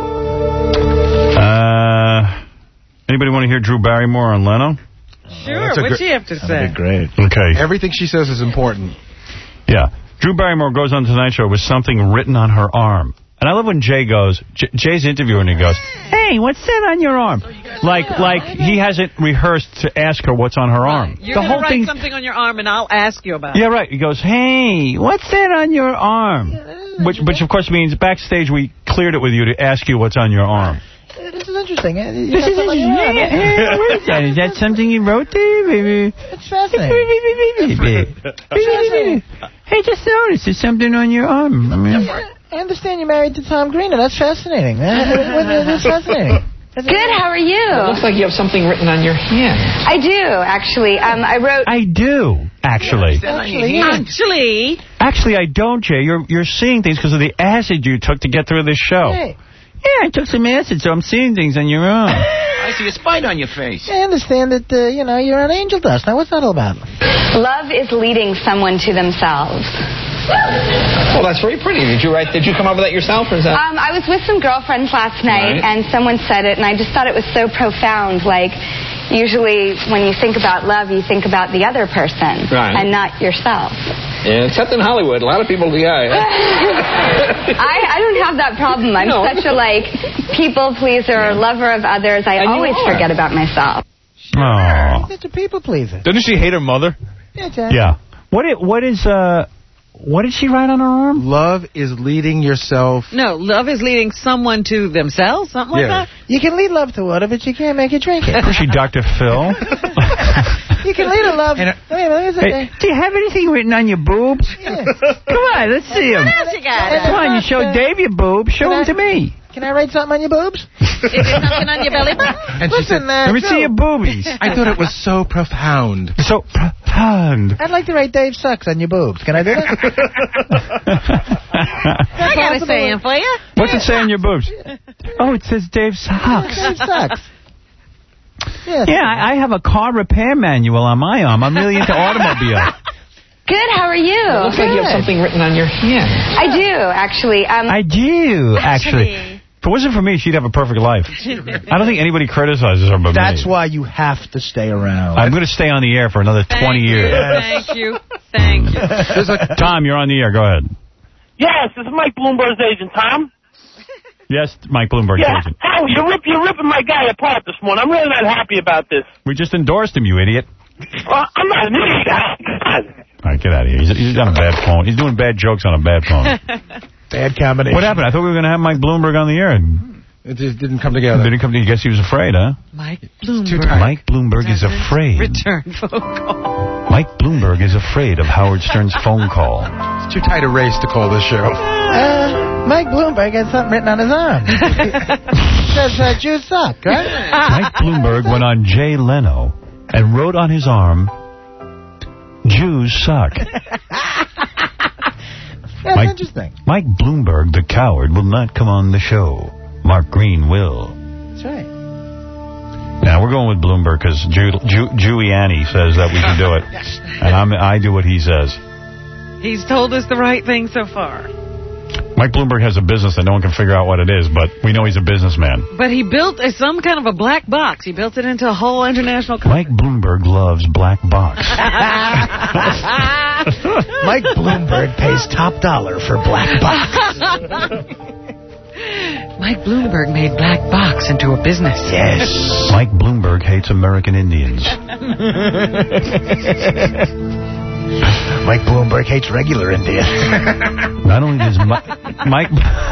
Uh, anybody want to hear Drew Barrymore on Leno? Sure, what'd she have to say? That'd be great. Okay. Everything she says is important. Yeah. Drew Barrymore goes on Tonight Show with something written on her arm. And I love when Jay goes, J Jay's interviewing and he goes, hey, what's that on your arm? Like like he hasn't rehearsed to ask her what's on her Right. arm. You're the going whole to write thing. something on your arm and I'll ask you about it. Yeah, right. He goes, hey, what's that on your arm? Which, which of course, means backstage we cleared it with you to ask you what's on your arm. This is interesting. You This is interesting. Yeah, what is that? Is that something you wrote there, baby? It's fascinating. Hey, just noticed there's something on your arm. I mean, I understand you're married to Tom Green, and that's fascinating. That's fascinating. Good, how are you? It looks like you have something written on your hand. I do, actually. Um, I wrote... I do, actually. Actually, actually. Actually, I don't, Jay. You're you're seeing things because of the acid you took to get through this show. Hey. Yeah, I took some acid, so I'm seeing things on your arm. I see a spite on your face. I understand that, uh, you know, you're on angel dust. Now, what's that all about? Love is leading someone to themselves. Well, that's very pretty. Did you write? Did you come up with that yourself, or is that? Um, I was with some girlfriends last night, Right. and someone said it, and I just thought it was so profound. Like, usually when you think about love, you think about the other person, Right. and not yourself. Yeah, except in Hollywood, a lot of people. Yeah. I, I don't have that problem. I'm No. such a, like, people pleaser, lover of others. I And you always are. forget about myself. Oh. It's a people pleaser. Doesn't she hate her mother? Yeah, Jack. Yeah. What it, what is uh what did she write on her arm? Love is leading yourself. No, love is leading someone to themselves, something Yeah. like that. You can lead love to water, but you can't make it drink it. Was she Doctor Phil? You can lead a love. And, uh, Wait a minute, Hey, do you have anything written on your boobs? Yeah. Come on, let's see them. What else you got? Come on, you showed Dave your boobs. Show Can them I- to me. Can I write something on your boobs? Is there something on your belly button? and she Listen, said, uh, Let me Joe, see your boobies. I thought it was so profound. So profound. I'd like to write Dave sucks on your boobs. Can I do that? I got a saying for you. What's it say on your boobs? Oh, it says Dave sucks. Dave sucks. Yes. Yeah, I I have a car repair manual on my arm. I'm really into automobiles. Good, how are you? It looks like you have something written on your hand. I do, actually. Um, I do, actually. If it wasn't for me, she'd have a perfect life. I don't think anybody criticizes her but That's me. why you have to stay around. I'm going to stay on the air for another Thank twenty you, years. Thank you. Thank you. Tom, you're on the air. Go ahead. Yes, this is Mike Bloomberg's agent, Tom. Yes, Mike Bloomberg. Yeah, Agent. Howard, you're, rip, you're ripping my guy apart this morning. I'm really not happy about this. We just endorsed him, you idiot. Well, I'm not an idiot. God. All right, get out of here. He's, he's on a bad phone. He's doing bad jokes on a bad phone. Bad combination. What happened? I thought we were going to have Mike Bloomberg on the air. And It just didn't come together. didn't come to, I guess he was afraid, huh? Mike Bloomberg. Mike Bloomberg is afraid. Return phone call. Mike Bloomberg is afraid of Howard Stern's phone call. It's too tight a race to call this show. Uh, Mike Bloomberg had something written on his arm. It says, uh, Jews suck, right? Mike Bloomberg went on Jay Leno and wrote on his arm, Jews suck. That's Mike, interesting. Mike Bloomberg, the coward, will not come on the show. Mark Green will. That's right. Now, we're going with Bloomberg because Jew, Jew, Giuliani says that we can do it. And I'm, I do what he says. He's told us the right thing so far. Mike Bloomberg has a business that no one can figure out what it is, but we know he's a businessman. But he built a, some kind of a black box. He built it into a whole international company. Mike Bloomberg loves black box. Mike Bloomberg pays top dollar for black box. Mike Bloomberg made black box into a business. Yes. Mike Bloomberg hates American Indians. Mike Bloomberg hates regular Indian. Not only does Mi- Mike...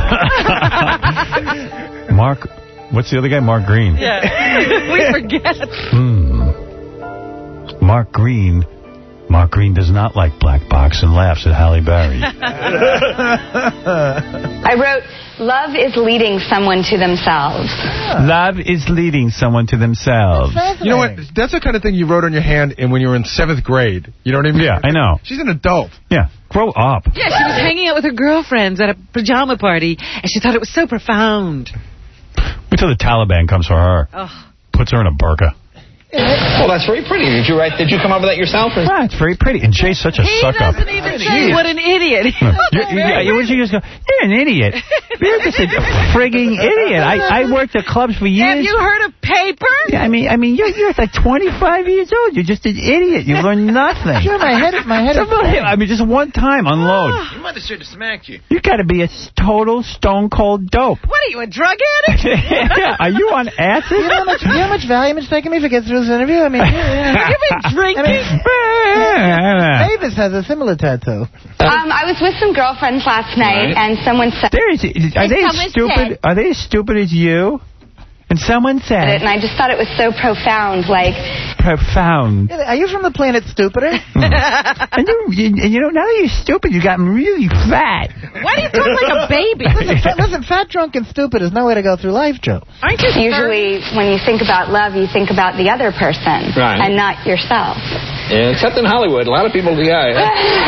Mark... What's the other guy? Mark Green. Yeah. We forget. Hmm. Mark Green... Mark Green does not like Black Box and laughs at Halle Berry. I wrote, love is leading someone to themselves. Love is leading someone to themselves. You know what? That's the kind of thing you wrote on your hand in when you were in seventh grade. You know what I mean? Yeah, I know. She's an adult. Yeah, grow up. Yeah, she was hanging out with her girlfriends at a pajama party, and she thought it was so profound. Wait till the Taliban comes for her. Oh. Puts her in a burqa. Well, that's very pretty. Did you write? Did you come up with that yourself? Or? Ah, it's very pretty. And Jay's such a He suck-up. doesn't even say what an idiot. You, you, you, you just go, you're an idiot. You're just a frigging idiot. I, I worked at clubs for years. Have you heard of paper? Yeah, I mean, I mean, you're, you're like twenty-five years old. You're just an idiot. You learn nothing. Sure, my head, my head. Somebody, I mean, just one time, unload. Your mother should have smacked you. You got to be a total stone cold dope. What are you, a drug addict? Yeah, are you on acid? You know how much, you know how much Valium it's taken me to get through this interview? I mean, yeah. Have you been drinking? I mean, Mavis has a similar tattoo. Um, I was with some girlfriends last night, Right. and someone said... There is, are And they as someone stupid? said- Are they as stupid as you? And someone it, said, and I just thought it was so profound, like... profound. Are you from the planet Stupider? And you, you, you know, now that you're stupid, you've gotten really fat. Why do you talk like a baby? listen, fat, listen, fat, drunk, and stupid is no way to go through life, Joe. Aren't you usually, when you think about love, you think about the other person, Right. and not yourself. Yeah, except in Hollywood. A lot of people do. Yeah.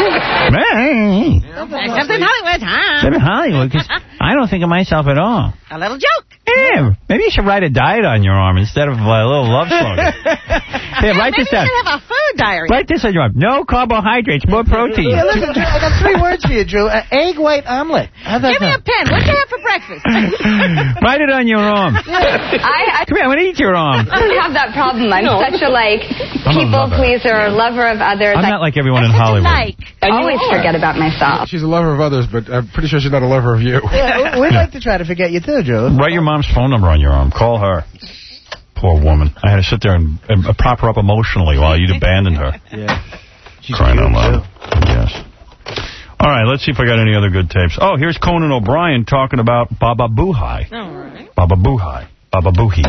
Man. Except in Hollywood, huh? I'm in Hollywood, because I don't think of myself at all. A little joke. Yeah, maybe you should write a diet on your arm instead of a little love slogan. Here, write Maybe this down. you should have a food diary. Write this on your arm. No carbohydrates, more protein. Yeah, listen, Drew, I got three words for you, Drew. Uh, egg white omelet. How's that Give me a sound? pen. What you have for breakfast? Write it on your arm. I, I Come here, I'm going to eat your arm. don't have that problem. I'm No. such a, like, I'm a people lover. pleaser, lover of others. I'm I not like everyone in Hollywood. like. always forget about myself. She's a lover of others, but I'm pretty sure she's not a lover of you. Yeah, we'd like to try to forget you, too, Drew. Write your mom's phone number on your arm. Call her. Poor woman. I had to sit there and, and prop her up emotionally while you'd abandoned her. Yeah. She's Crying out cute, loud. Yes. All right, let's see if I got any other good tapes. Oh, here's Conan O'Brien talking about Baba Boohai. All right. Baba Boohai. Baba Boohie.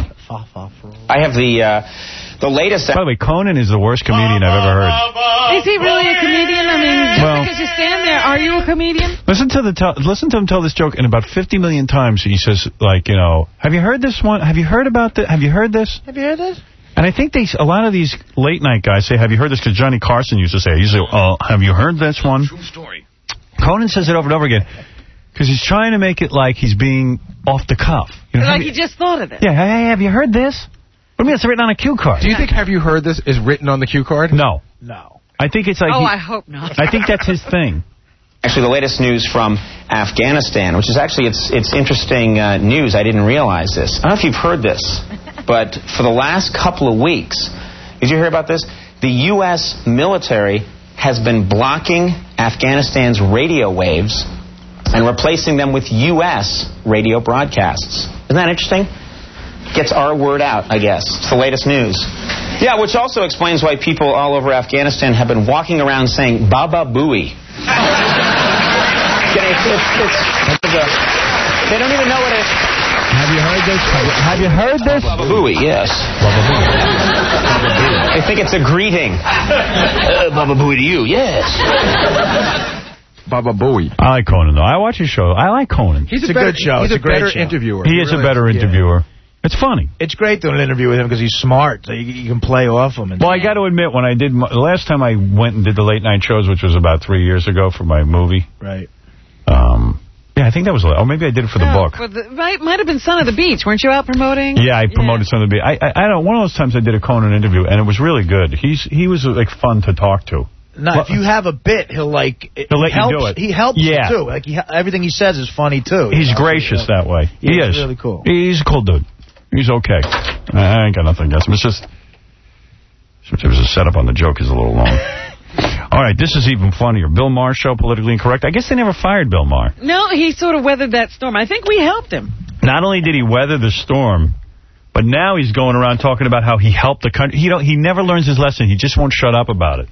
I have the uh, the latest. By the way, Conan is the worst comedian I've ever heard. Is he really a comedian? I mean, just Well- because you stand there, are you a comedian? Listen to the tell listen to him tell this joke, and about fifty million times he says, like, you know, have you heard this one? Have you heard about this? Have you heard this? Have you heard this? And I think they a lot of these late night guys say, have you heard this? Because Johnny Carson used to say it. He used to say, oh, have you heard this one? True story. Conan says it over and over again because he's trying to make it like he's being off the cuff. You know, Like have you you, just thought of it. yeah, hey, have you heard this? What do you mean it's written on a cue card? Do you think Have You Heard This is written on the cue card? No. No. I think it's like... Oh, he- I hope not. I think that's his thing. Actually, the latest news from Afghanistan, which is actually it's it's interesting uh, news. I didn't realize this. I don't know if you've heard this, but for the last couple of weeks, did you hear about this? The U S military has been blocking Afghanistan's radio waves and replacing them with U S radio broadcasts. Isn't that interesting? Gets our word out, I guess. It's the latest news. Yeah, which also explains why people all over Afghanistan have been walking around saying Baba Booey. It's, it's, it's, it's a, they don't even know what it is. Have you heard this? Have you heard this? Baba Booey, yes. Baba Booey. They think it's a greeting. Uh, Baba Booey to you, yes. Baba Booey. I like Conan, though. I watch his show. I like Conan. He's It's a, a better, good show. He's It's a, a great better show. interviewer. He is a really better yeah. interviewer. It's funny. It's great doing an interview with him because he's smart, so you, you can play off him. And Well, I got to admit, when I did... My, the last time I went and did the late night shows, which was about three years ago for my movie. Right. Um, yeah, I think that was... Or maybe I did it for the Oh, book. for the, might, might have been Son of the Beach. Weren't you out promoting? Yeah, I promoted some of the... I, I, I don't. One of those times I did a Conan interview, and it was really good. He's He was, like, fun to talk to. No, Well, if you have a bit, he'll like He'll let he you helps, do it. He helps Yeah. you too. Like he, everything he says is funny too. you He's know? gracious Yeah. that way. Yeah, he he's is. really cool. He's a cool dude. He's okay. I ain't got nothing against him. It's just... There was a setup on the joke is a little long. All right, this is even funnier. Bill Maher show, Politically Incorrect. I guess they never fired Bill Maher. No, he sort of weathered that storm. I think we helped him. Not only did he weather the storm, but now he's going around talking about how he helped the country. He don't. He never learns his lesson. He just won't shut up about it.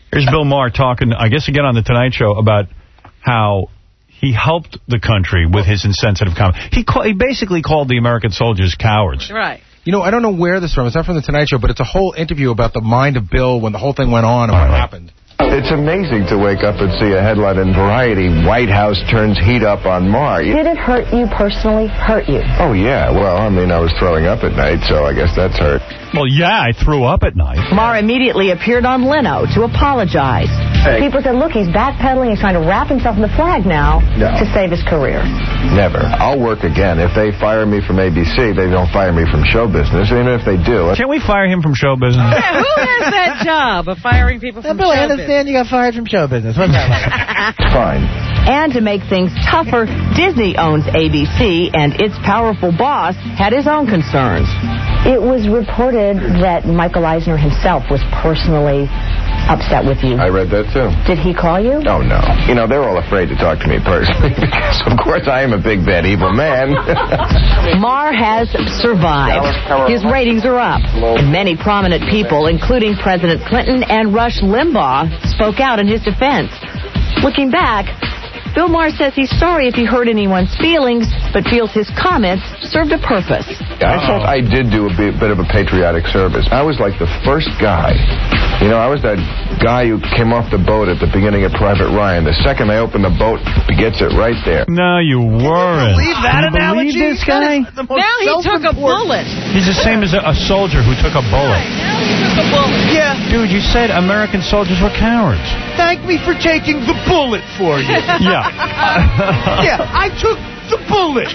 Here's Bill Maher talking, I guess again on The Tonight Show, about how he helped the country with his insensitive comment. He, call, he basically called the American soldiers cowards. Right. You know, I don't know where this is from. It's not from The Tonight Show, but it's a whole interview about the mind of Bill when the whole thing went on and what happened. It's amazing to wake up and see a headline in Variety, White House turns heat up on Maher. Did it hurt you personally? Hurt you? Oh, yeah. Well, I mean, I was throwing up at night, so I guess that's hurt. Well, yeah, I threw up at night. Maher immediately appeared on Leno to apologize. Hey. People said, look, he's backpedaling. He's trying to wrap himself in the flag now No. to save his career. Never. I'll work again. If they fire me from A B C, they don't fire me from show business. Even if they do. Can't we fire him from show business? Yeah, who has that job of firing people from Bill, show I understand you got fired from show business. What's that like? Fine. And to make things tougher, Disney owns A B C, and its powerful boss had his own concerns. It was reported that Michael Eisner himself was personally upset with you. I read that, too. Did he call you? Oh, no. You know, they're all afraid to talk to me personally because, of course, I am a big, bad, evil man. Maher has survived. His ratings are up. And many prominent people, including President Clinton and Rush Limbaugh, spoke out in his defense. Looking back, Bill Maher says he's sorry if he hurt anyone's feelings, but feels his comments served a purpose. I thought I did do a bit, bit of a patriotic service. I was like the first guy. You know, I was that guy who came off the boat at the beginning of Private Ryan. The second I opened the boat, he gets it right there. No, you weren't. Believe that you analogy? believe this guy? Now he took a bullet. He's the same as a, a soldier who took a bullet. Now he took a bullet. Yeah. Dude, you said American soldiers were cowards. Thank me for taking the bullet for you. Yeah. Yeah, I took the bullet.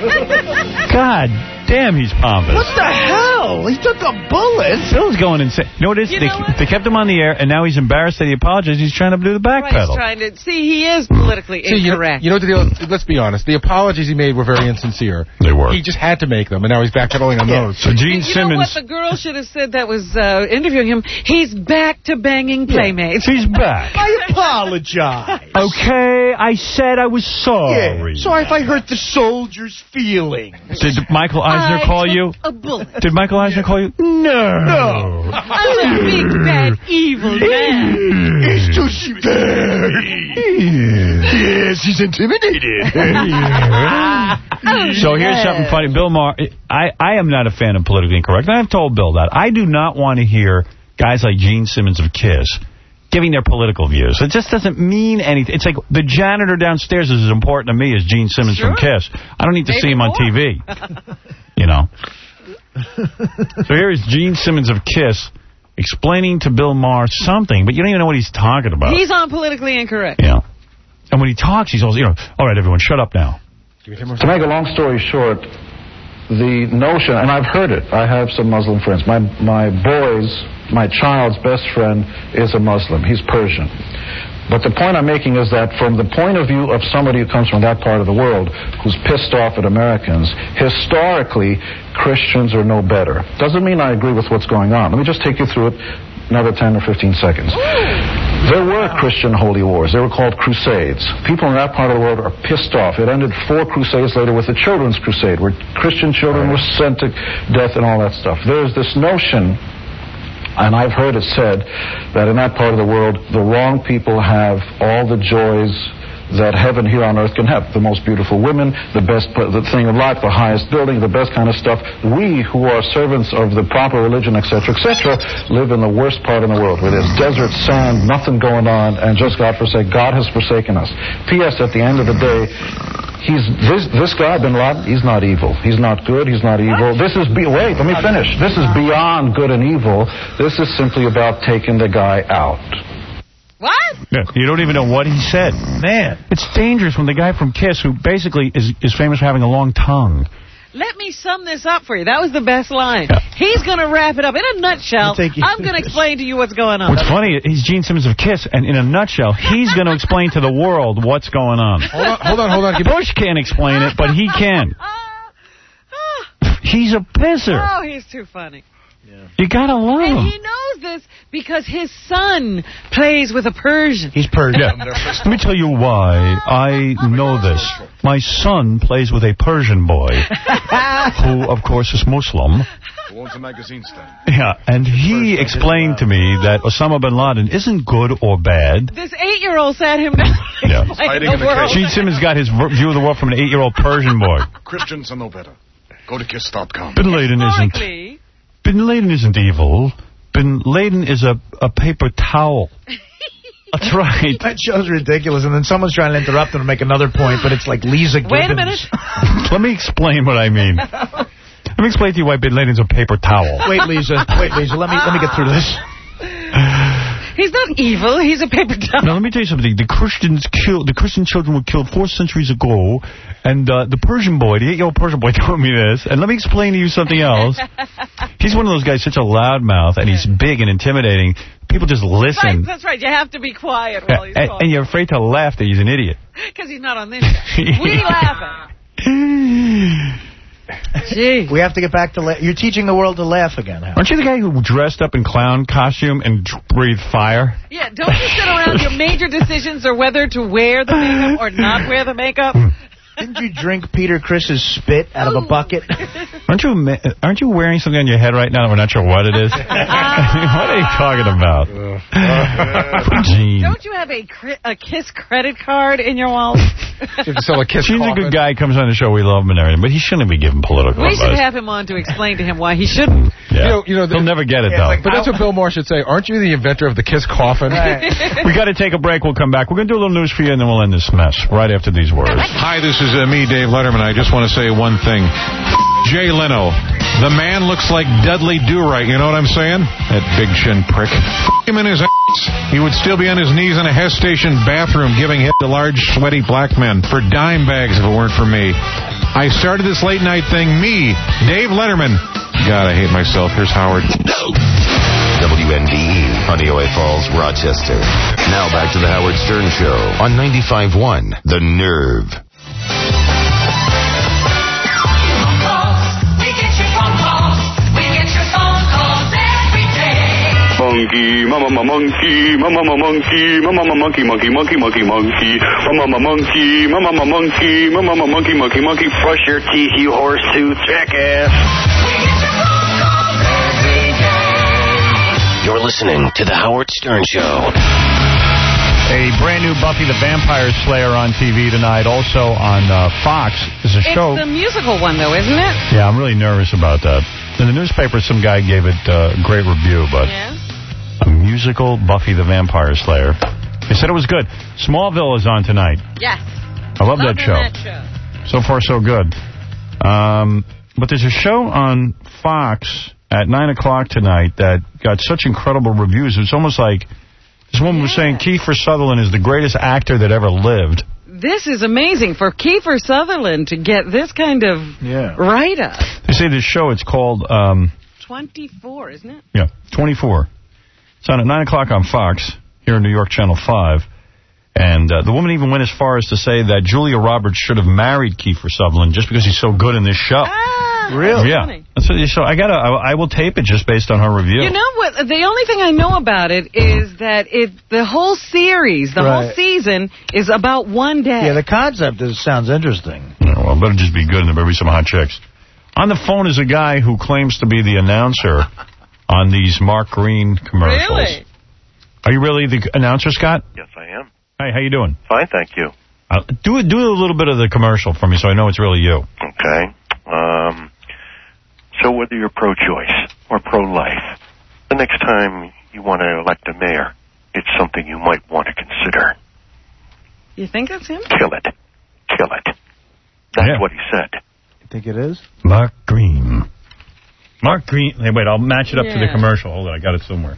God damn, he's pompous. What the hell? He took a bullet. Bill's going insane. You know what it is? You They, know what? they kept him on the air, and now he's embarrassed that he apologized. He's trying to do the back Right, he's pedal. trying to see he is politically See, you, incorrect. you know what the deal? Let's be honest. The apologies he made were very insincere. They were. He just had to make them, and now he's backpedaling on those. So Gene you Simmons... know what the girl should have said that was uh, interviewing him? He's back to banging playmates. He's back. I apologize. Okay, I said I was sorry. Yeah, sorry if I hurt the soldiers' feelings. Did Michael Eisner I call took you? a bullet. Did Michael Eisner call you? No. No. I'm a big, bad, evil man. He's too scared. Yes, he's intimidated. So here's something funny. Bill Maher, I, I am not a fan of politically incorrect. And I've told Bill that. I do not want to hear guys like Gene Simmons of KISS giving their political views. It just doesn't mean anything. It's like the janitor downstairs is as important to me as Gene Simmons Sure. from KISS. I don't need to Maybe see him on more. T V. You know. So here is Gene Simmons of KISS explaining to Bill Maher something, but you don't even know what he's talking about. He's on politically incorrect. Yeah. And when he talks, he's always, you know, all right, everyone, shut up now. To make a long story short, the notion, and I've heard it, I have some Muslim friends. My, my boy's, my child's best friend is a Muslim. He's Persian. But the point I'm making is that from the point of view of somebody who comes from that part of the world who's pissed off at Americans, historically, Christians are no better. Doesn't mean I agree with what's going on. Let me just take you through it another ten or fifteen seconds. There were Christian holy wars. They were called crusades. People in that part of the world are pissed off. It ended four crusades later with the Children's Crusade, where Christian children were sent to death and all that stuff. There's this notion, and I've heard it said, that in that part of the world, the wrong people have all the joys that heaven here on earth can have. The most beautiful women, the best the thing of life, the highest building, the best kind of stuff. We, who are servants of the proper religion, et cetera, et cetera, live in the worst part in the world, where there's desert, sand, nothing going on, and just God forsake. God has forsaken us. P S. At the end of the day, he's this this guy, Bin Laden, he's not evil. He's not good. He's not evil. This is be wait, let me finish. This is beyond good and evil. This is simply about taking the guy out. What? Yeah, you don't even know what he said. Man. It's dangerous when the guy from KISS, who basically is, is famous for having a long tongue. Let me sum this up for you. That was the best line. Yeah. He's going to wrap it up in a nutshell. I'm going to explain to you what's going on. What's funny, he's Gene Simmons of KISS, and in a nutshell, he's going to explain to the world what's going on. Hold on, hold on, hold on. Bush can't explain it, but he can. He's a pisser. Oh, he's too funny. Yeah. You gotta love him. And he knows this because his son plays with a Persian. He's Persian. Yeah. Let me tell you why I know this. My son plays with a Persian boy, who, of course, is Muslim. owns a magazine stand. Yeah, and he explained to me that Osama bin Laden isn't good or bad. This eight-year-old sat him down. Yeah. Hiding in the cage. Gene Simmons got his view of the world from an eight-year-old Persian boy. Christians are no better. Go to kiss dot com. Bin Laden isn't. Bin Laden isn't evil. Bin Laden is a, a paper towel. That's right. That show's ridiculous, and then someone's trying to interrupt him to make another point, but it's like Lisa Gibbons. Wait a minute. Let me explain what I mean. Let me explain to you why Bin Laden's a paper towel. Wait, Lisa. Wait, Lisa. Let me let me get through this. He's not evil. He's a paper towel. Now, let me tell you something. The Christians killed, the Christian children were killed four centuries ago, and uh, the Persian boy, the eight-year-old Persian boy told me this. And let me explain to you something else. He's one of those guys, such a loudmouth, and he's big and intimidating. People just listen. Right, that's right. You have to be quiet while he's and, talking. and you're afraid to laugh that he's an idiot. Because he's not on this show. We laughing. Gee. We have to get back to... La You're teaching the world to laugh again, Howard. Aren't you the guy who dressed up in clown costume and breathed fire? Yeah, don't you sit around. Your major decisions are whether to wear the makeup or not wear the makeup. Didn't you drink Peter Chris's spit out of a bucket? Aren't you aren't you wearing something on your head right now that we're not sure what it is? What are you talking about? Gene. Don't you have a, a KISS credit card in your wallet? You have to sell a KISS Gene's a good guy, comes on the show, we love him and everything, but he shouldn't be giving political We advice. should have him on to explain to him why he shouldn't. Yeah. You know, you know, He'll never get it, yeah, though. like, but that's what Bill Maher should say. Aren't you the inventor of the KISS coffin? Right. We got to take a break. We'll come back. We're going to do a little news for you, and then we'll end this mess right after these words. Hi, this is uh, me, Dave Letterman. I just want to say one thing. Jay Leno. The man looks like Dudley Do-Right, you know what I'm saying? That big chin prick. F*** him in his ass. He would still be on his knees in a Hess Station bathroom giving hit to large, sweaty black men for dime bags if it weren't for me. I started this late night thing, me, Dave Letterman. God, I hate myself. Here's Howard. W N D E, Honeoye Falls, Rochester. Now back to the Howard Stern Show on ninety-five point one, The Nerve. Monkey, mama, ma, monkey, mama, ma, monkey, mama, ma, monkey, monkey, monkey, monkey, monkey, mama, ma, monkey, mama, ma, monkey, mama, ma, monkey, monkey, monkey, brush your teeth, you horseshoe jackass. You're listening to The Howard Stern Show. A brand new Buffy the Vampire Slayer on T V tonight. Also on uh, Fox is a show. It's the musical one, though, isn't it? Yeah, I'm really nervous about that. In the newspaper, some guy gave it uh, a great review, but yeah. A musical Buffy the Vampire Slayer. They said it was good. Smallville is on tonight. Yes. I love Loving that show. that show. So far, so good. Um, but there's a show on Fox at nine o'clock tonight that got such incredible reviews. It's almost like this woman yeah. was saying Kiefer Sutherland is the greatest actor that ever lived. This is amazing for Kiefer Sutherland to get this kind of yeah. write-up. They say this show, it's called... Um, twenty-four, isn't it? Yeah, twenty-four. It's on at nine o'clock on Fox, here in New York, Channel five. And uh, the woman even went as far as to say that Julia Roberts should have married Kiefer Sutherland just because he's so good in this show. Ah, really? Yeah. Funny. That's what, so I gotta, I, I will tape it just based on her review. You know what? The only thing I know about it is that it the whole series, the right. whole season, is about one day. Yeah, the concept is, sounds interesting. Yeah, well, it better just be good and there better be some hot chicks. On the phone is a guy who claims to be the announcer on these Mark Green commercials. Really? Are you really the announcer, Scott? Yes, I am. Hi, how you doing? Fine, thank you. Uh, do do a little bit of the commercial for me so I know it's really you. Okay. Um, so whether you're pro-choice or pro-life, the next time you want to elect a mayor, it's something you might want to consider. You think that's him? Kill it. Kill it. That's yeah. what he said. You think it is? Mark Green. Mark Green. Hey, wait, I'll match it up yeah. to the commercial. Hold on, I got it somewhere.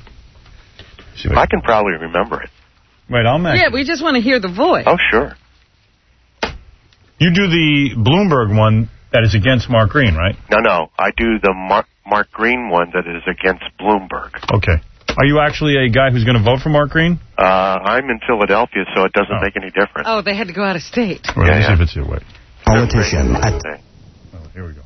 I can probably remember it. Wait, I'll match Yeah, it. we just want to hear the voice. Oh, sure. You do the Bloomberg one that is against Mark Green, right? No, no. I do the Mark, Mark Green one that is against Bloomberg. Okay. Are you actually a guy who's going to vote for Mark Green? Uh, I'm in Philadelphia, so it doesn't oh. make any difference. Oh, they had to go out of state. Well, yeah, let me yeah. see if it's your way. Politician. Oh, here we go.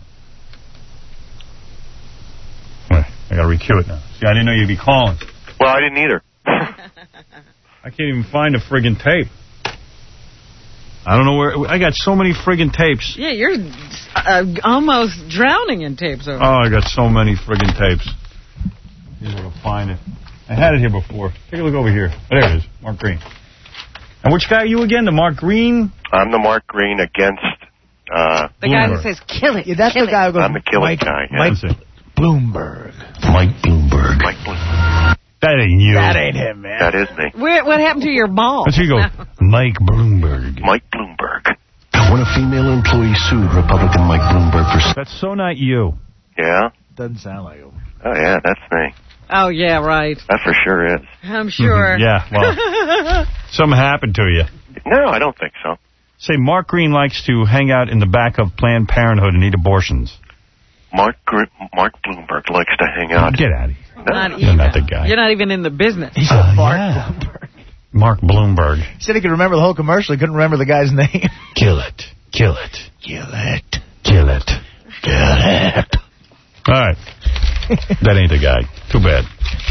Wait, I got to recue it now. See, I didn't know you'd be calling. Well, I didn't either. I can't even find a friggin' tape. I don't know where... I got so many friggin' tapes. Yeah, you're uh, almost drowning in tapes over Oh, I got so many friggin' tapes. Here's where I'll find it. I had it here before. Take a look over here. Oh, there it is. Mark Green. And which guy are you again? The Mark Green? I'm the Mark Green against... Uh, the guy who says, kill it. Yeah, that's kill the guy who goes... I'm the killing Mike, guy. Yeah. Mike Bloomberg. Mike Bloomberg. Mike Bloomberg. That ain't you. That ain't him, man. That is me. Where, what happened to your ball? Let's see you go. Mike Bloomberg. Mike Bloomberg. When a female employee sued Republican Mike Bloomberg for... That's so not you. Yeah? Doesn't sound like him. Oh, yeah, that's me. Oh, yeah, right. That for sure is. I'm sure. Yeah, well, something happened to you. No, I don't think so. Say, Mark Green likes to hang out in the back of Planned Parenthood and eat abortions. Mark Gr Mark Bloomberg likes to hang out. Get out of here. No. Not You're even. not the guy. You're not even in the business. He said Uh, Mark yeah. Bloomberg. Mark Bloomberg. He said he could remember the whole commercial. He couldn't remember the guy's name. Kill it. Kill it. Kill it. Kill it. Kill it. All right. That ain't the guy. Too bad.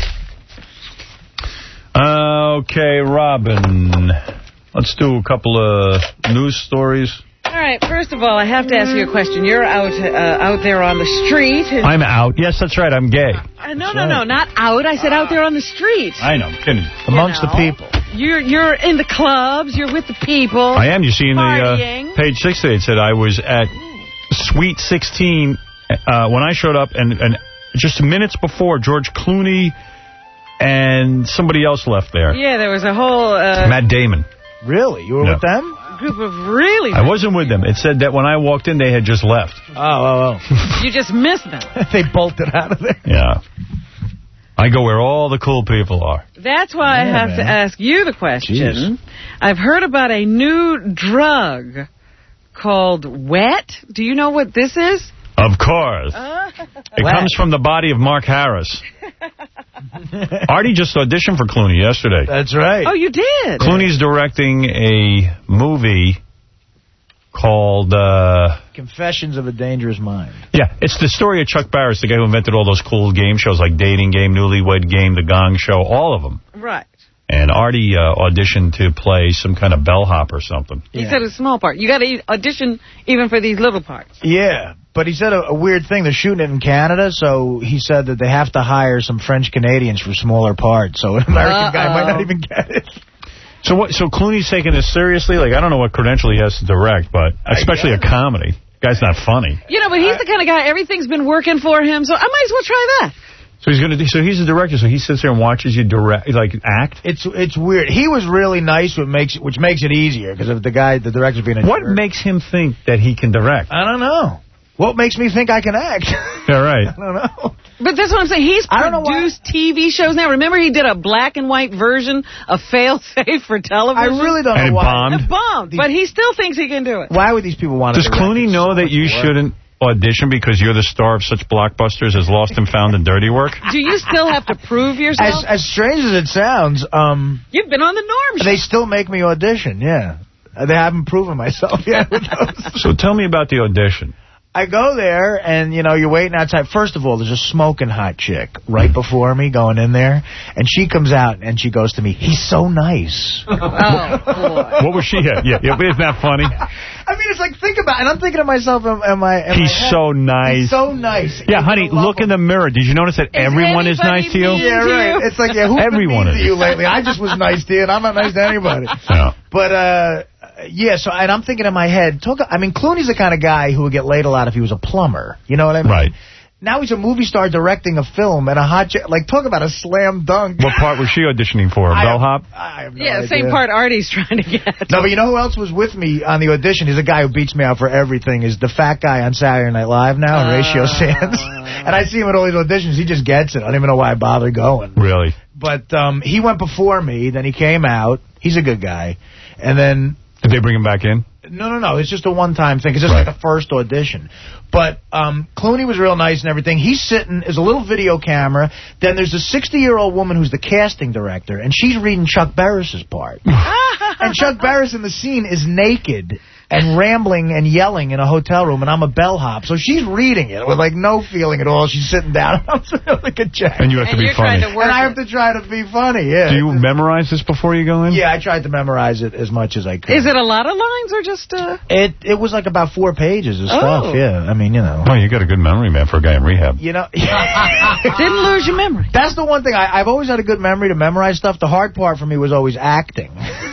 Okay, Robin. Let's do a couple of news stories. All right, first of all, I have to ask you a question. You're out uh, out there on the street. And I'm out. Yes, that's right. I'm gay. Uh, no, no, no, not out. I said out there on the street. I know. Kidding. Amongst know. the people. You're you're in the clubs. You're with the people. I am. You see in the partying. uh, page six today, it said I was at Sweet sixteen uh, when I showed up, and, and just minutes before, George Clooney and somebody else left there. Yeah, there was a whole... Uh, Matt Damon. Really? You were No. with them? group of really... I wasn't with them. It said that when I walked in, they had just left. Oh, oh, oh. You just missed them. They bolted out of there. Yeah. I go where all the cool people are. That's why Yeah, I have man. to ask you the question. Jeez. I've heard about a new drug called Wet. Do you know what this is? Of course. Uh, It Wet. comes from the body of Mark Harris. Artie just auditioned for Clooney yesterday. That's right. Oh, you did? Clooney's directing a movie called... Uh, Confessions of a Dangerous Mind. yeah, it's the story of Chuck Barris, the guy who invented all those cool game shows like Dating Game, Newlywed Game, The Gong Show, all of them. Right. And Artie uh, auditioned to play some kind of bellhop or something. He said a small part. You got to audition even for these little parts. Yeah, but he said a, a weird thing. They're shooting it in Canada, so he said that they have to hire some French Canadians for smaller parts, so an American Uh-oh. guy might not even get it. So what? So Clooney's taking this seriously? Like, I don't know what credential he has to direct, but especially a comedy. Guy's not funny. You know, but he's the kind of guy, everything's been working for him, so I might as well try that. So he's gonna. Do, so he's a director. So he sits there and watches you direct, like act. It's it's weird. He was really nice, which makes which makes it easier because of the guy, the director's being a What jerk. makes him think that he can direct? I don't know. What makes me think I can act? Yeah, right. I don't know. But that's what I'm saying. He's I don't know produced T V shows now. Remember he did a black and white version of Fail-Safe for television? I really don't And know it why. bombed? It bombed, but he still thinks he can do it. Why would these people want to Does Clooney know that you shouldn't audition because you're the star of such blockbusters as Lost and Found and Dirty Work? Do you still have to prove yourself? As, as strange as it sounds, um, You've been on the Norm Show. they still make me audition, yeah. Uh, They haven't proven myself yet with those. So tell me about the audition. I go there, and, you know, you're waiting outside. First of all, there's a smoking hot chick right before me going in there, and she comes out, and she goes to me, he's so nice. Oh, boy. What was she at? Yeah, yeah, isn't that funny? I mean, it's like, think about it. And I'm thinking to myself, am, am I... Am He's I happy? so nice. He's so nice. Yeah, honey, look in the mirror. Did you notice that everyone is anybody nice to you? mean Yeah, to right. you? It's like, yeah, who's Everyone been mean is. to you lately? I just was nice to you, and I'm not nice to anybody. No. But, uh... yeah, so, and I'm thinking in my head, talk, I mean, Clooney's the kind of guy who would get laid a lot if he was a plumber. You know what I mean? Right. Now he's a movie star directing a film and a hot chick. Like, talk about a slam dunk. What part was she auditioning for? A I- bellhop? I have no Yeah, idea. same part Artie's trying to get. No, but you know who else was with me on the audition? He's a guy who beats me out for everything. Is the fat guy on Saturday Night Live now, Uh, Horatio Sands. And I see him at all these auditions. He just gets it. I don't even know why I bother going. Really? But um, he went before me. Then he came out. He's a good guy. And then... Did they bring him back in? No, no, no. It's just a one-time thing. It's just Right. like the first audition. But um, Clooney was real nice and everything. He's sitting, there's a little video camera. Then there's a sixty-year-old woman who's the casting director, and she's reading Chuck Barris's part. And Chuck Barris in the scene is naked. and rambling and yelling in a hotel room, and I'm a bellhop. So she's reading it with, like, no feeling at all. She's sitting down. I'm sitting like a jack. And you have to and be funny. and I have to try to be funny, yeah. Do you memorize this before you go in? Yeah, I tried to memorize it as much as I could. Is it a lot of lines or just... Uh... It it was like about four pages of Oh. stuff, yeah. I mean, you know. Oh, you got a good memory, man, for a guy in rehab. You know... Didn't lose your memory. That's the one thing. I, I've always had a good memory to memorize stuff. The hard part for me was always acting.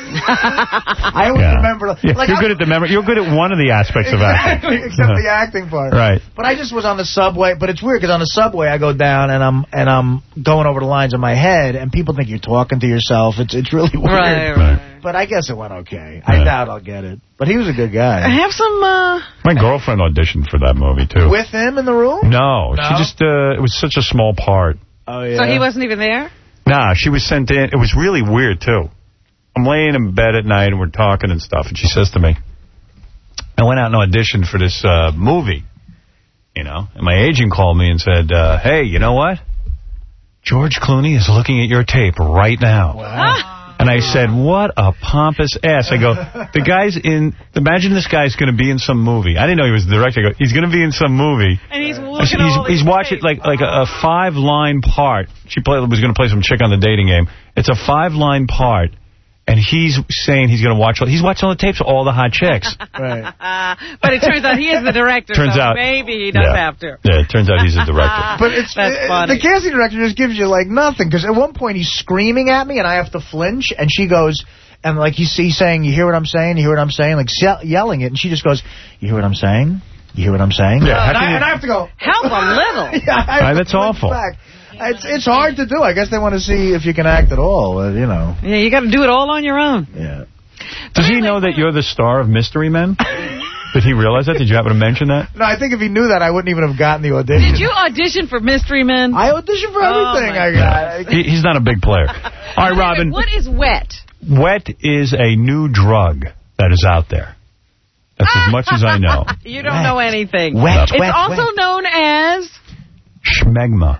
I always Yeah. remember... Yeah, Like, you're I, good at the memory. You're good at one of the aspects of acting. Exactly, except the acting part. Right. But I just was on the subway. But it's weird because on the subway I go down and I'm and I'm going over the lines in my head, and people think you're talking to yourself. It's it's really weird. Right, right. But I guess it went okay. I doubt I'll get it. But he was a good guy. Have some... Uh... My girlfriend auditioned for that movie, too. With him in the room? No, No? she just, uh, it was such a small part. Oh, yeah. So he wasn't even there? Nah, she was sent in. It was really weird, too. I'm laying in bed at night, and we're talking and stuff, and she says to me, I went out and auditioned for this uh, movie, you know, and my agent called me and said, uh, hey, you know what? George Clooney is looking at your tape right now. Wow. And I said, what a pompous ass. I go, the guy's in, imagine this guy's going to be in some movie. I didn't know he was the director. I go, he's going to be in some movie. And he's looking He's, all he's watching like like a, a five-line part. She play, was going to play some chick on the dating game. It's a five-line part. And he's saying he's going to watch all... He's watching all the tapes of all the hot chicks. Right. Uh, but it turns out he is the director, Turns so out- maybe he does yeah. have to. Yeah, it turns out he's a director. But it's That's uh, funny. the casting director just gives you, like, nothing. Because at one point he's screaming at me, and I have to flinch. And she goes... And, like, he's, he's saying, you hear what I'm saying? You hear what I'm saying? Like, ye- yelling it. And she just goes, you hear what I'm saying? You hear what I'm saying? Yeah, how and, can I, you- and I have to go... Help a little. yeah, I have Uh, to that's flinch awful. Back. It's it's hard to do. I guess they want to see if you can act at all, uh, you know. Yeah, you got to do it all on your own. Yeah. Does he know that you're the star of Mystery Men? Did he realize that? Did you happen to mention that? No, I think if he knew that, I wouldn't even have gotten the audition. Did you audition for Mystery Men? I auditioned for Oh, everything. my I got. He, he's not a big player. All right, Robin. What is wet? Wet is a new drug that is out there. That's as much as I know. You don't Wet. know anything. Wet, It's wet, also wet. known as Schmegma.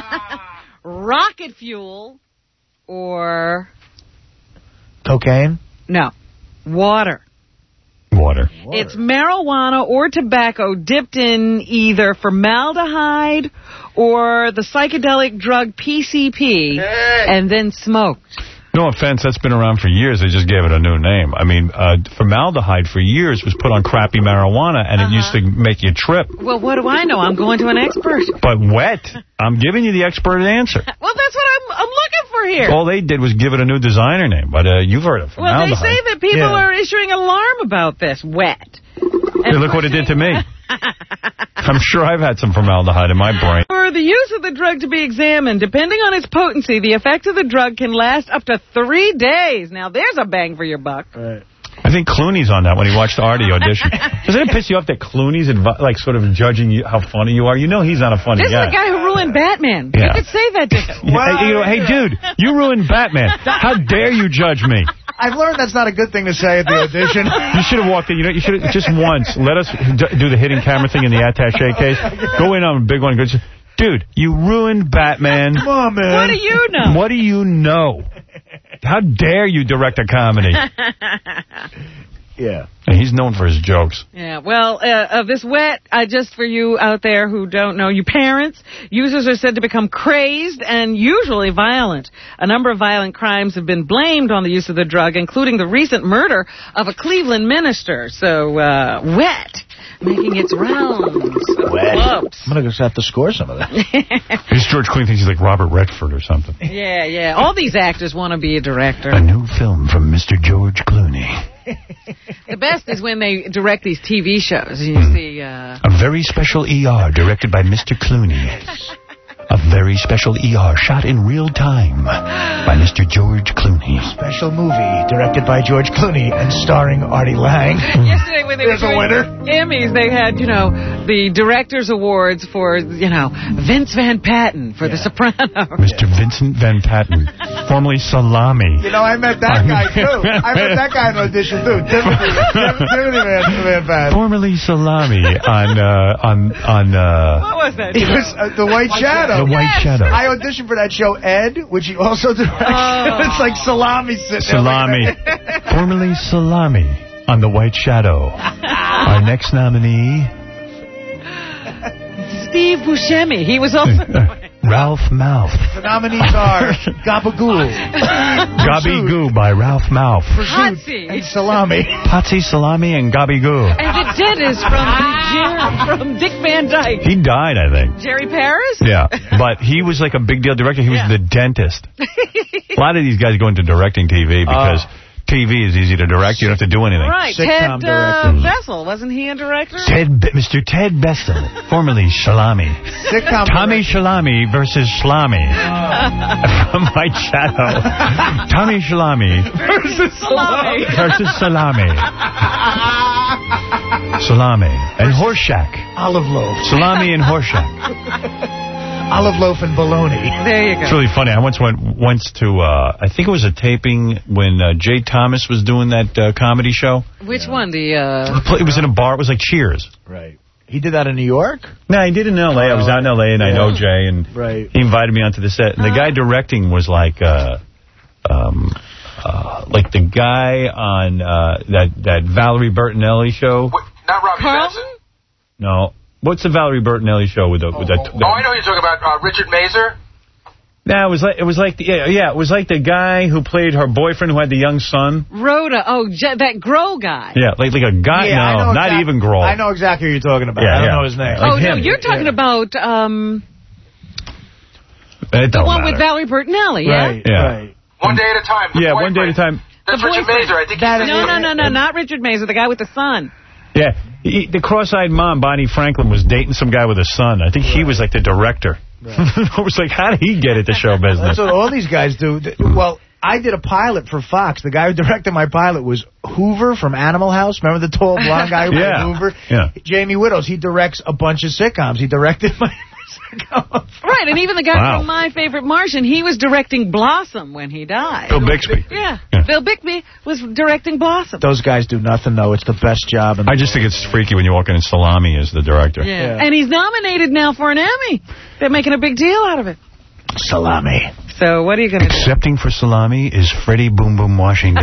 rocket fuel or... Cocaine? No. Water. Water. It's marijuana or tobacco dipped in either formaldehyde or the psychedelic drug P C P and then smoked. No offense, that's been around for years. They just gave it a new name. I mean, uh, formaldehyde for years was put on crappy marijuana, and Uh-huh. it used to make you trip. Well, what do I know? I'm going to an expert. But wet, I'm giving you the expert answer. Well, that's what I'm, I'm looking for here. All they did was give it a new designer name, but uh, you've heard of Well, they formaldehyde. say that people Yeah. are issuing alarm about this. Wet. Hey, look what it did to me. I'm sure I've had some formaldehyde in my brain. For the use of the drug to be examined, depending on its potency, the effects of the drug can last up to three days. Now, there's a bang for your buck. Right. I think Clooney's on that when he watched Artie audition. Doesn't it piss you off that Clooney's advi- like sort of judging you how funny you are? You know he's not a funny This guy. is the guy who ruined Batman. Yeah. You could say that to him. Yeah, hey, you know, hey, dude, you ruined Batman. How dare you judge me? I've learned that's not a good thing to say at the audition. You should have walked in. You know, you should have just once let us d- do the hidden camera thing in the attaché case. Go in on a big one. And go, dude, you ruined Batman. Come on, man. What do you know? What do you know? How dare you direct a comedy? Yeah. And he's known for his jokes. Yeah, well, uh, of this wet, uh, just for you out there who don't know, you parents, users are said to become crazed and usually violent. A number of violent crimes have been blamed on the use of the drug, including the recent murder of a Cleveland minister. So, uh, wet, making its rounds. Wet. Clubs. I'm going to just have to score some of that. This George Clooney thinks he's like Robert Redford or something. Yeah, yeah. All these actors want to be a director. A new film from Mister George Clooney. The best is when they direct these T V shows. You see, uh... A very special E R directed by Mister Clooney. A very special E R shot in real time by Mister George Clooney. Special movie directed by George Clooney and starring Artie Lang. Yesterday when they There's were a winner. doing Emmys, they had, you know, the Directors Awards for, you know, Vince Van Patten for The Sopranos. Mister Vincent Van Patten, formerly Salami. You know, I met that guy, too. I met that guy in audition, too. Timothy, Timothy Van, Van Patten. Formerly Salami on, uh, on, on, uh... What was that? He was uh, The White Shadow. The White Yes. Shadow. I auditioned for that show, Ed, which he also directed. Oh. It's like Salami sitting there. Salami. Formerly Salami on The White Shadow. Our next nominee, Steve Buscemi. He was also... Ralph Mouth. The nominees are Gabagool. Gabby-Goo by Ralph Mouth. Patsy. And Salami. Patsy, Salami, and Gabby-Goo. And the dentist from, the, from Dick Van Dyke. He died, I think. Jerry Paris? Yeah, but he was like a big deal director. He was Yeah. the dentist. A lot of these guys go into directing T V because Oh. T V is easy to direct. You don't have to do anything. Right. Sitcom Ted uh, Bessel. Wasn't he a director? Ted, Be- Mister Ted Bessel, formerly Shalami. Sitcom Tommy Shalami versus Shalami from White Shadow. Tommy Shalami Versus Salami. versus Salami. Salami and Horseshack. Olive loaf. Salami and Horseshack. Olive loaf and bologna. There you go. It's really funny. I once went once to, uh, I think it was a taping when uh, Jay Thomas was doing that uh, comedy show. Which one? The uh... It was in a bar. It was like Cheers. Right. He did that in New York? No, he did in L A. I was out in L A and I know Jay, and Right. he invited me onto the set. And the guy directing was like, uh, um, uh, like the guy on uh, that that Valerie Bertinelli show. Not Robbie Carlton? Benson? No, what's the Valerie Bertinelli show with the with that? Oh, I know you're talking about uh, Richard Mazer. No, it was like it was like the, yeah, yeah, it was like the guy who played her boyfriend who had the young son. Rhoda. Oh, Je- that Grow guy. Yeah, like like a guy. Yeah, I no, know not exact- even Grohl. I know exactly who you're talking about. Yeah, I don't yeah. know his name. Like oh, no, him. you're talking Yeah. about um, It the don't one matter. with Valerie Bertinelli, yeah? Right, Yeah. right. One day at a time. the Yeah, one day at a boyfriend. time. That's The Richard boyfriend. Mazer. I think That he's is- No, no, no, no, not Richard Mazer, the guy with the son. Yeah, he, the cross-eyed mom, Bonnie Franklin, was dating some guy with a son. I think he was like the director. I was like, how did he get into show business? That's what all these guys do. Th- Well, I did a pilot for Fox. The guy who directed my pilot was Hoover from Animal House. Remember the tall blonde guy who played Yeah. Hoover? Yeah. Jamie Widows. He directs a bunch of sitcoms. He directed my sitcom. Right, and even the guy Wow. from My Favorite Martian, he was directing Blossom when he died. Bill Bixby. Yeah. Yeah. Bill Bixby was directing Blossom. Those guys do nothing, though. It's the best job. In the I just think it's freaky when you walk in and Salami is the director. Yeah. Yeah. And he's nominated now for an Emmy. They're making a big deal out of it. Salami. So what are you going to do? Accepting for Salami is Freddie Boom Boom Washington.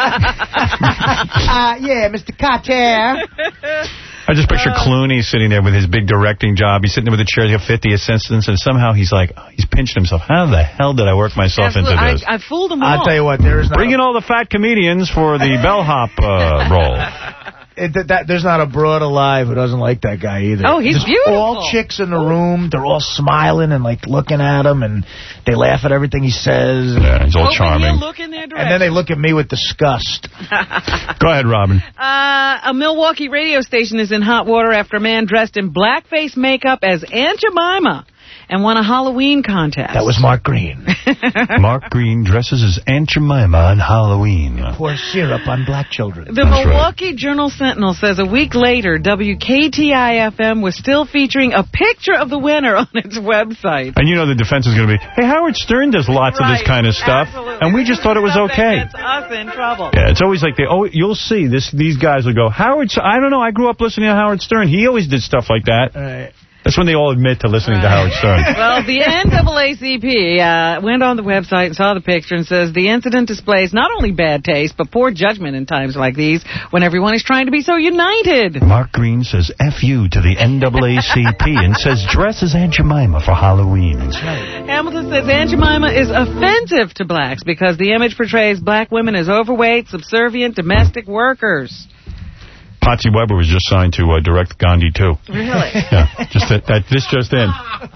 uh, yeah, Mister Carter. I just picture Clooney sitting there with his big directing job. He's sitting there with a chair, he's got fifty assistants, and somehow he's like, he's pinched himself. How the hell did I work myself Absolutely. into this? I, I fooled them all. I'll tell you what, there is not Bring a, in all the fat comedians for the bellhop uh, role. it, that, that, there's not a broad alive who doesn't like that guy either. Oh, he's There's beautiful. all chicks in the room. They're all smiling and like looking at him, and they laugh at everything he says. Yeah, he's all Hoping charming. he'll look in their direction. And then they look at me with disgust. Go ahead, Robin. Uh, a Milwaukee radio station is in hot water after a man dressed in blackface makeup as Aunt Jemima and won a Halloween contest. That was Mark Green. Mark Green dresses as Aunt Jemima on Halloween. Pour syrup on black children. The Milwaukee Journal-Sentinel says a week later, W K T I F M was still featuring a picture of the winner on its website. And you know the defense is going to be, hey, Howard Stern does lots of this Right, kind of stuff, absolutely. and we just thought it was Stuff that okay. gets us in trouble. Yeah, it's always like they. Oh, you'll see this. These guys will go, Howard. I don't know. I grew up listening to Howard Stern. He always did stuff like that. Right. That's when they all admit to listening to Howard Stern. Well, the N double A C P uh, went on the website and saw the picture and says the incident displays not only bad taste, but poor judgment in times like these when everyone is trying to be so united. Mark Green says F you to the N double A C P and says dress as Aunt Jemima for Halloween. Hamilton says Aunt Jemima is offensive to blacks because the image portrays black women as overweight, subservient, domestic workers. Patsy Weber was just signed to uh, direct Gandhi too. Really? Yeah, just that, that. This just in.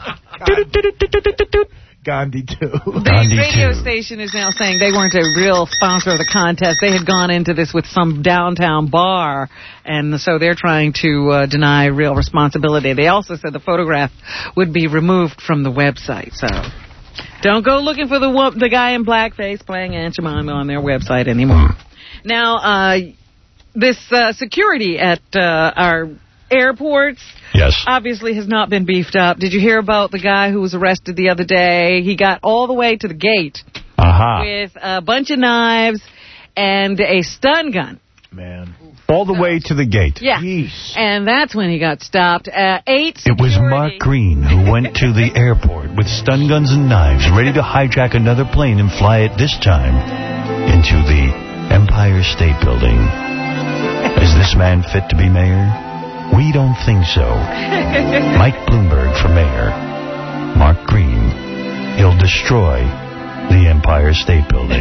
Gandhi too. The Gandhi radio too. station is now saying they weren't a real sponsor of the contest. They had gone into this with some downtown bar, and so they're trying to uh, deny real responsibility. They also said the photograph would be removed from the website. So don't go looking for the wo- the guy in blackface playing Aunt Jemima on their website anymore. Now, uh, this uh, security at uh, our airports yes. obviously has not been beefed up. Did you hear about the guy who was arrested the other day? He got all the way to the gate Aha. with a bunch of knives and a stun gun. Man. All the way to the gate. Yeah. Jeez. And that's when he got stopped. Uh, eight It was security- Mark Green who went to the airport with stun guns and knives, ready to hijack another plane and fly it this time into the Empire State Building. Is this man fit to be mayor? We don't think so. Mike Bloomberg for mayor. Mark Green. He'll destroy the Empire State Building.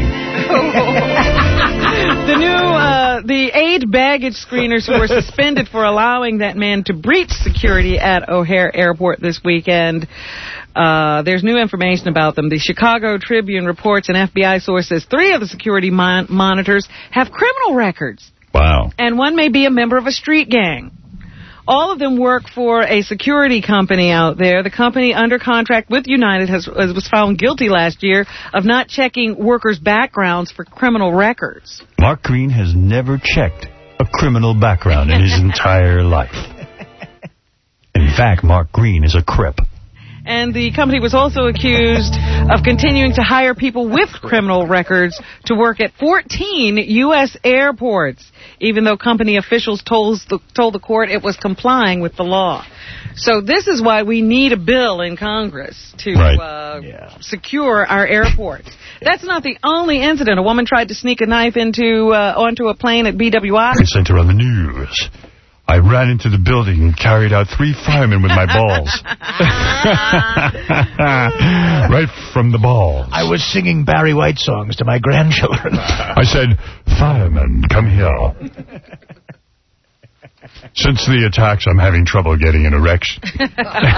The new, uh, the eight baggage screeners who were suspended for allowing that man to breach security at O'Hare Airport this weekend. Uh, there's new information about them. The Chicago Tribune reports an F B I source says three of the security mon- monitors have criminal records. Wow. And one may be a member of a street gang. All of them work for a security company out there. The company under contract with United has, was found guilty last year of not checking workers' backgrounds for criminal records. Mark Green has never checked a criminal background in his entire life. In fact, Mark Green is a Crip. And the company was also accused of continuing to hire people with criminal records to work at fourteen U S airports, even though company officials told the, told the court it was complying with the law. So this is why we need a bill in Congress to right. uh, yeah. secure our airports. That's not the only incident. A woman tried to sneak a knife into uh, onto a plane at B W I. Center on the news. I ran into the building and carried out three firemen with my balls. Right from the balls. I was singing Barry White songs to my grandchildren. I said, firemen, come here. Since the attacks, I'm having trouble getting an erection. This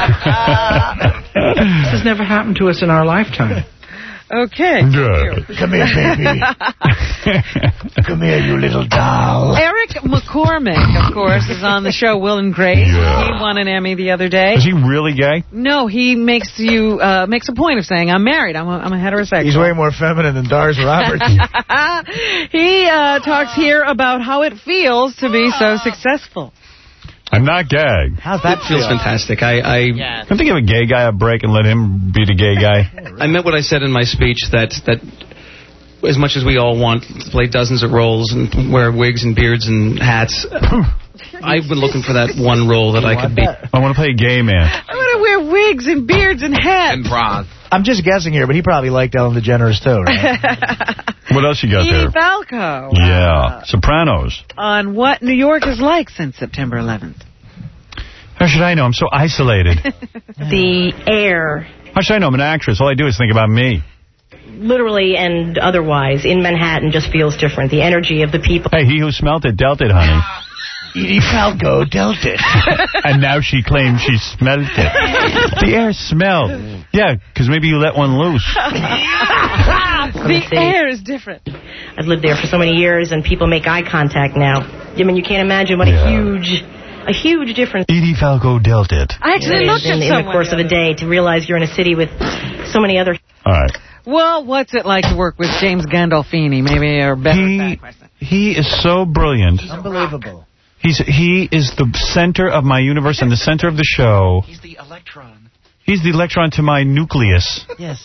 has never happened to us in our lifetime. Okay. Good. Come here, baby. Come here, you little doll. Eric McCormick, of course, is on the show Will and Grace. Yeah. He won an Emmy the other day. Is he really gay? No, he makes you uh, makes a point of saying, I'm married, I'm a, I'm a heterosexual. He's way more feminine than Dars Roberts. He uh, talks here about how it feels to be so successful. I'm not gay. How's that It feels feel? fantastic. I, I yeah. Don't think give a gay guy a break and let him be the gay guy. I meant what I said in my speech, that that as much as we all want to play dozens of roles and wear wigs and beards and hats, I've been looking for that one role that I could be. I want to play a gay man. I want to wear wigs and beards and hats. And bronze. I'm just guessing here, but he probably liked Ellen DeGeneres too, right? What else you got Edie there? Falco. Yeah. Uh, Sopranos. On what New York is like since September eleventh. How should I know? I'm so isolated. The air. How should I know? I'm an actress. All I do is think about me. Literally and otherwise, in Manhattan just feels different. The energy of the people. Hey, he who smelt it dealt it, honey. Edie Falco dealt it. And now she claims she smelled it. The air smelled. Yeah, because maybe you let one loose. The air is different. I've lived there for so many years, and people make eye contact now. I mean, you can't imagine what yeah. a huge... A huge difference. Edie Falco dealt it. I actually looked in, at in the course of a day to realize you're in a city with so many other... All right. Well, what's it like to work with James Gandolfini? Maybe or better. He, he is so brilliant. Unbelievable. He's He is the center of my universe and the center of the show. He's the electron. He's the electron to my nucleus. Yes.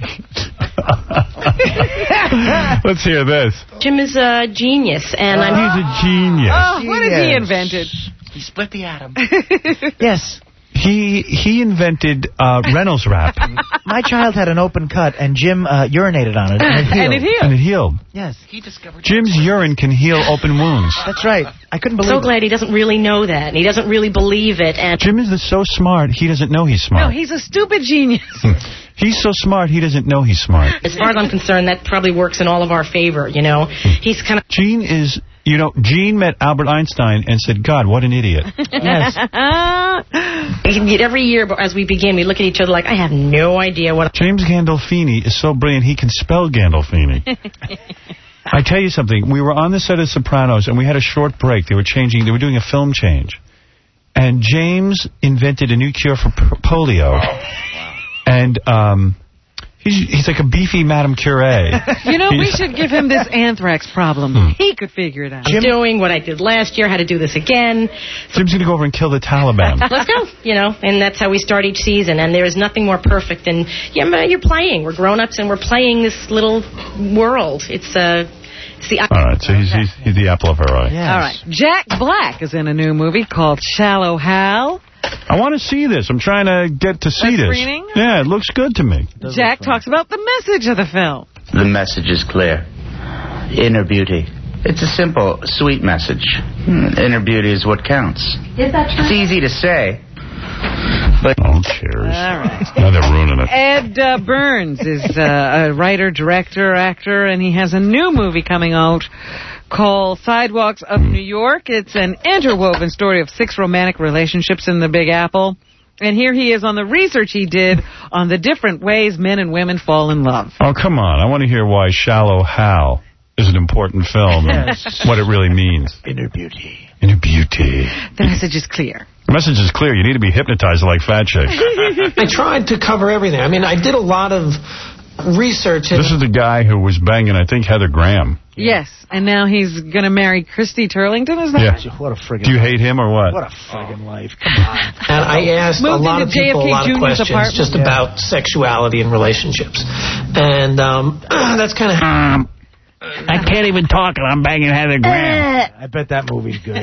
Let's hear this. Jim is a genius, and uh, I'm... He's a genius. Oh, what has he invented? He split the atom. Yes. He he invented uh, Reynolds wrap. My child had an open cut, and Jim uh, urinated on it, and it healed. And it healed. And it healed. Yes. He discovered Jim's urine can heal open wounds. That's right. I couldn't believe so it. glad he doesn't really know that, and he doesn't really believe it. And Jim is so smart, he doesn't know he's smart. No, he's a stupid genius. He's so smart, he doesn't know he's smart. As far as I'm concerned, that probably works in all of our favor, you know. He's kind of... Gene is... You know, Gene met Albert Einstein and said, God, what an idiot. Yes. Every year as we begin, we look at each other like, I have no idea what... James Gandolfini is so brilliant, he can spell Gandolfini. I tell you something. We were on the set of Sopranos, and we had a short break. They were changing. They were doing a film change. And James invented a new cure for p polio. Wow. And... um He's, he's like a beefy Madame Curie. You know, we should give him this anthrax problem. Hmm. He could figure it out. I'm doing what I did last year, how to do this again. So Jim's going to go over and kill the Taliban. Let's go, you know, and that's how we start each season. And there is nothing more perfect than, yeah, you're playing. We're grown-ups, and we're playing this little world. It's, uh... It's the All right, so he's, he's, he's the apple of her eye. Yes. All right. Jack Black is in a new movie called Shallow Hal. I want to see this. I'm trying to get to see a this. Screening? Yeah, it looks good to me. Jack talks about the message of the film. The message is clear. Inner beauty It's a simple, sweet message. Inner beauty is what counts. Is that true? It's easy to say, but... Oh, cheers. All right. Now they're ruining it. Ed uh, Burns is uh, a writer, director, actor, and he has a new movie coming out called Sidewalks of New York. It's an interwoven story of six romantic relationships in the Big Apple. And here he is on the research he did on the different ways men and women fall in love. Oh, come on. I want to hear why Shallow Hal is an important film and what it really means. Inner beauty. Inner beauty. The message is clear. The message is clear. You need to be hypnotized like fat chicks. I tried to cover everything. I mean, I did a lot of research. This is the guy who was banging, I think, Heather Graham. Yes, and now he's going to marry Christy Turlington, is that Yeah. right? What a friggin' Do you hate him or what? What a friggin' life. Come on. And I asked Moved a lot of into people a J F K lot of Junior's questions apartment. just Yeah. about sexuality and relationships. And um, that's kind of... Um, I can't even talk and I'm banging Heather Graham. I bet that movie's good.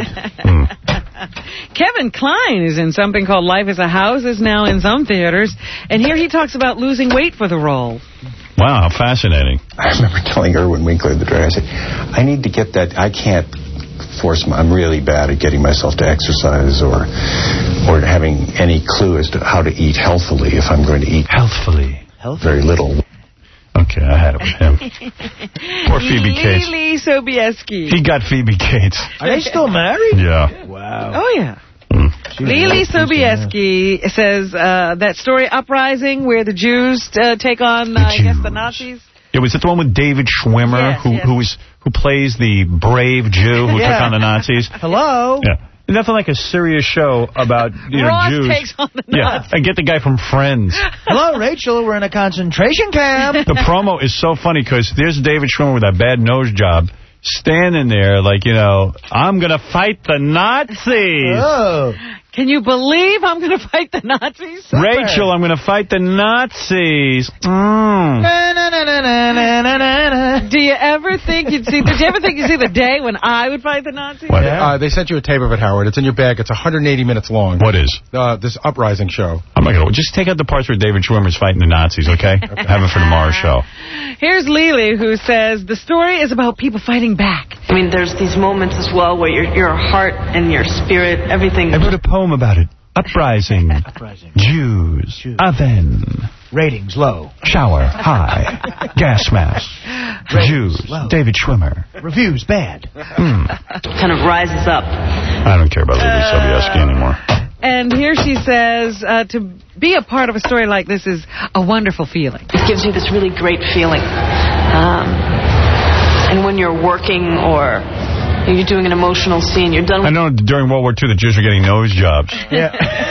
Kevin Kline is in something called Life is a House, is now in some theaters, and here he talks about losing weight for the role. Wow, how fascinating. I remember telling Erwin Winkler, the director, I said, I need to get that, I can't force my, I'm really bad at getting myself to exercise or or having any clue as to how to eat healthily if I'm going to eat healthfully. Very little. Okay, I had it with him. Poor Phoebe Cates. Lily Sobieski. He got Phoebe Cates. Are they still married? Yeah. Wow. Oh, yeah. Mm. Lily Sobieski says uh, that story Uprising, where the Jews uh, take on, uh, I guess, the Nazis. Yeah, was it the one with David Schwimmer, Yes, who yes. who was who plays the brave Jew who Yeah. took on the Nazis? Hello? Yeah. Nothing like a serious show about, you know, Ross Jews. takes on the Yeah, Nazis. and get the guy from Friends. Hello, Rachel. We're in a concentration camp. The promo is so funny because there's David Schwimmer with that bad nose job standing there like, you know, I'm going to fight the Nazis. Oh. Can you believe I'm going to fight the Nazis? Rachel, I'm going to fight the Nazis. Mm. Na, na, na, na, na, na, na, na. Do you ever think you'd see, did you ever think you'd see the day when I would fight the Nazis? Uh, they sent you a tape of it, Howard. It's in your bag. It's one hundred eighty minutes long. What is? Uh, this Uprising show. I'm not going to... Just take out the parts where David Schwimmer's fighting the Nazis, okay? Have it for tomorrow's show. Here's Lily, who says the story is about people fighting back. I mean, there's these moments as well where your your heart and your spirit, everything. I wrote a poem about it. Uprising. Uprising. Jews. Jews. Oven. Ratings low. Shower. High. Gas mask. Ratings Jews. low. David Schwimmer. Reviews bad. Mm. kind of rises up. I don't care about Lily Sobieski anymore. And here she says, uh, to be a part of a story like this is a wonderful feeling. It gives you this really great feeling. Um, and when you're working or you're doing an emotional scene, you're done with... I know during World War Two the Jews were getting nose jobs. Yeah.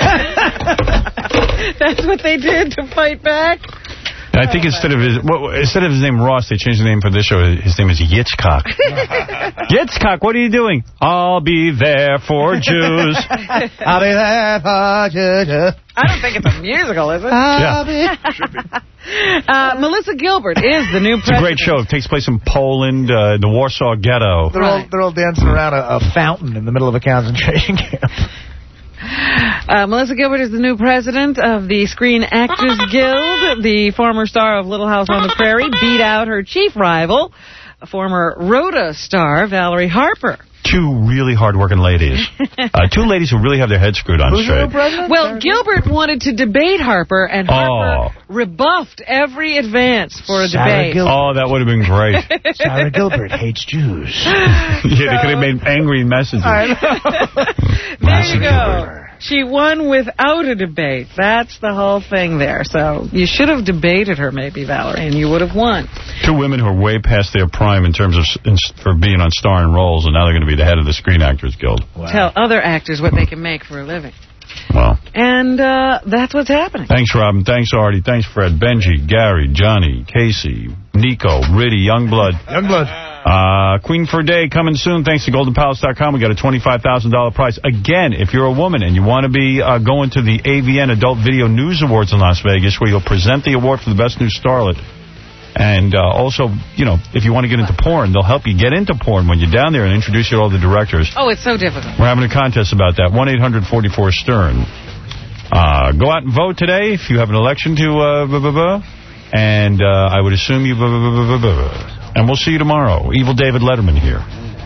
That's what they did to fight back? I think instead of his well, instead of his name Ross, they changed the name for this show. His name is Yitzchak. Yitzchak, what are you doing? I'll be there for Jews. I'll be there for Jews. I don't think it's a musical, is it? I'll Yeah. be... Uh, Melissa Gilbert is the new It's a president. great show. It takes place in Poland, uh, the Warsaw Ghetto. They're all, they're all dancing around a, a fountain in the middle of a concentration camp. Uh, Melissa Gilbert is the new president of the Screen Actors Guild. The former star of Little House on the Prairie beat out her chief rival, a former Rhoda star, Valerie Harper. Two really hard-working ladies. Uh, two ladies who really have their heads screwed on Who's the straight. new president? Well, Gilbert wanted to debate Harper, and Harper Oh. rebuffed every advance for a Sarah debate. Gilbert. Oh, that would have been great. Sarah Gilbert hates Jews. Yeah, they could have made angry messages. I know. There you go. She won without a debate. That's the whole thing there. So you should have debated her, maybe, Valerie, and you would have won. Two women who are way past their prime in terms of s- in, for being on starring roles, and now they're going to be the head of the Screen Actors Guild. Wow. Tell other actors what they can make for a living. Well, And uh, that's what's happening. thanks, Robin. Thanks, Artie. Thanks, Fred. Benji, Gary, Johnny, Casey, Nico, Riddy, Youngblood. Youngblood. Uh, Queen for a Day coming soon. Thanks to golden palace dot com. We got a twenty-five thousand dollars prize. Again, if you're a woman and you want to be uh, going to the A V N Adult Video News Awards in Las Vegas, where you'll present the award for the best new starlet. And uh, also, you know, if you want to get into porn, they'll help you get into porn when you're down there and introduce you to all the directors. Oh, it's so difficult. We're having a contest about that. one eight hundred forty-four stern. Uh, go out and vote today if you have an election to... Uh, blah, blah, blah. And uh, I would assume you... Blah, blah, blah, blah, blah, blah. And we'll see you tomorrow. Evil David Letterman here.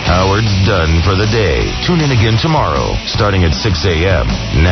Howard's done for the day. Tune in again tomorrow, starting at six a.m.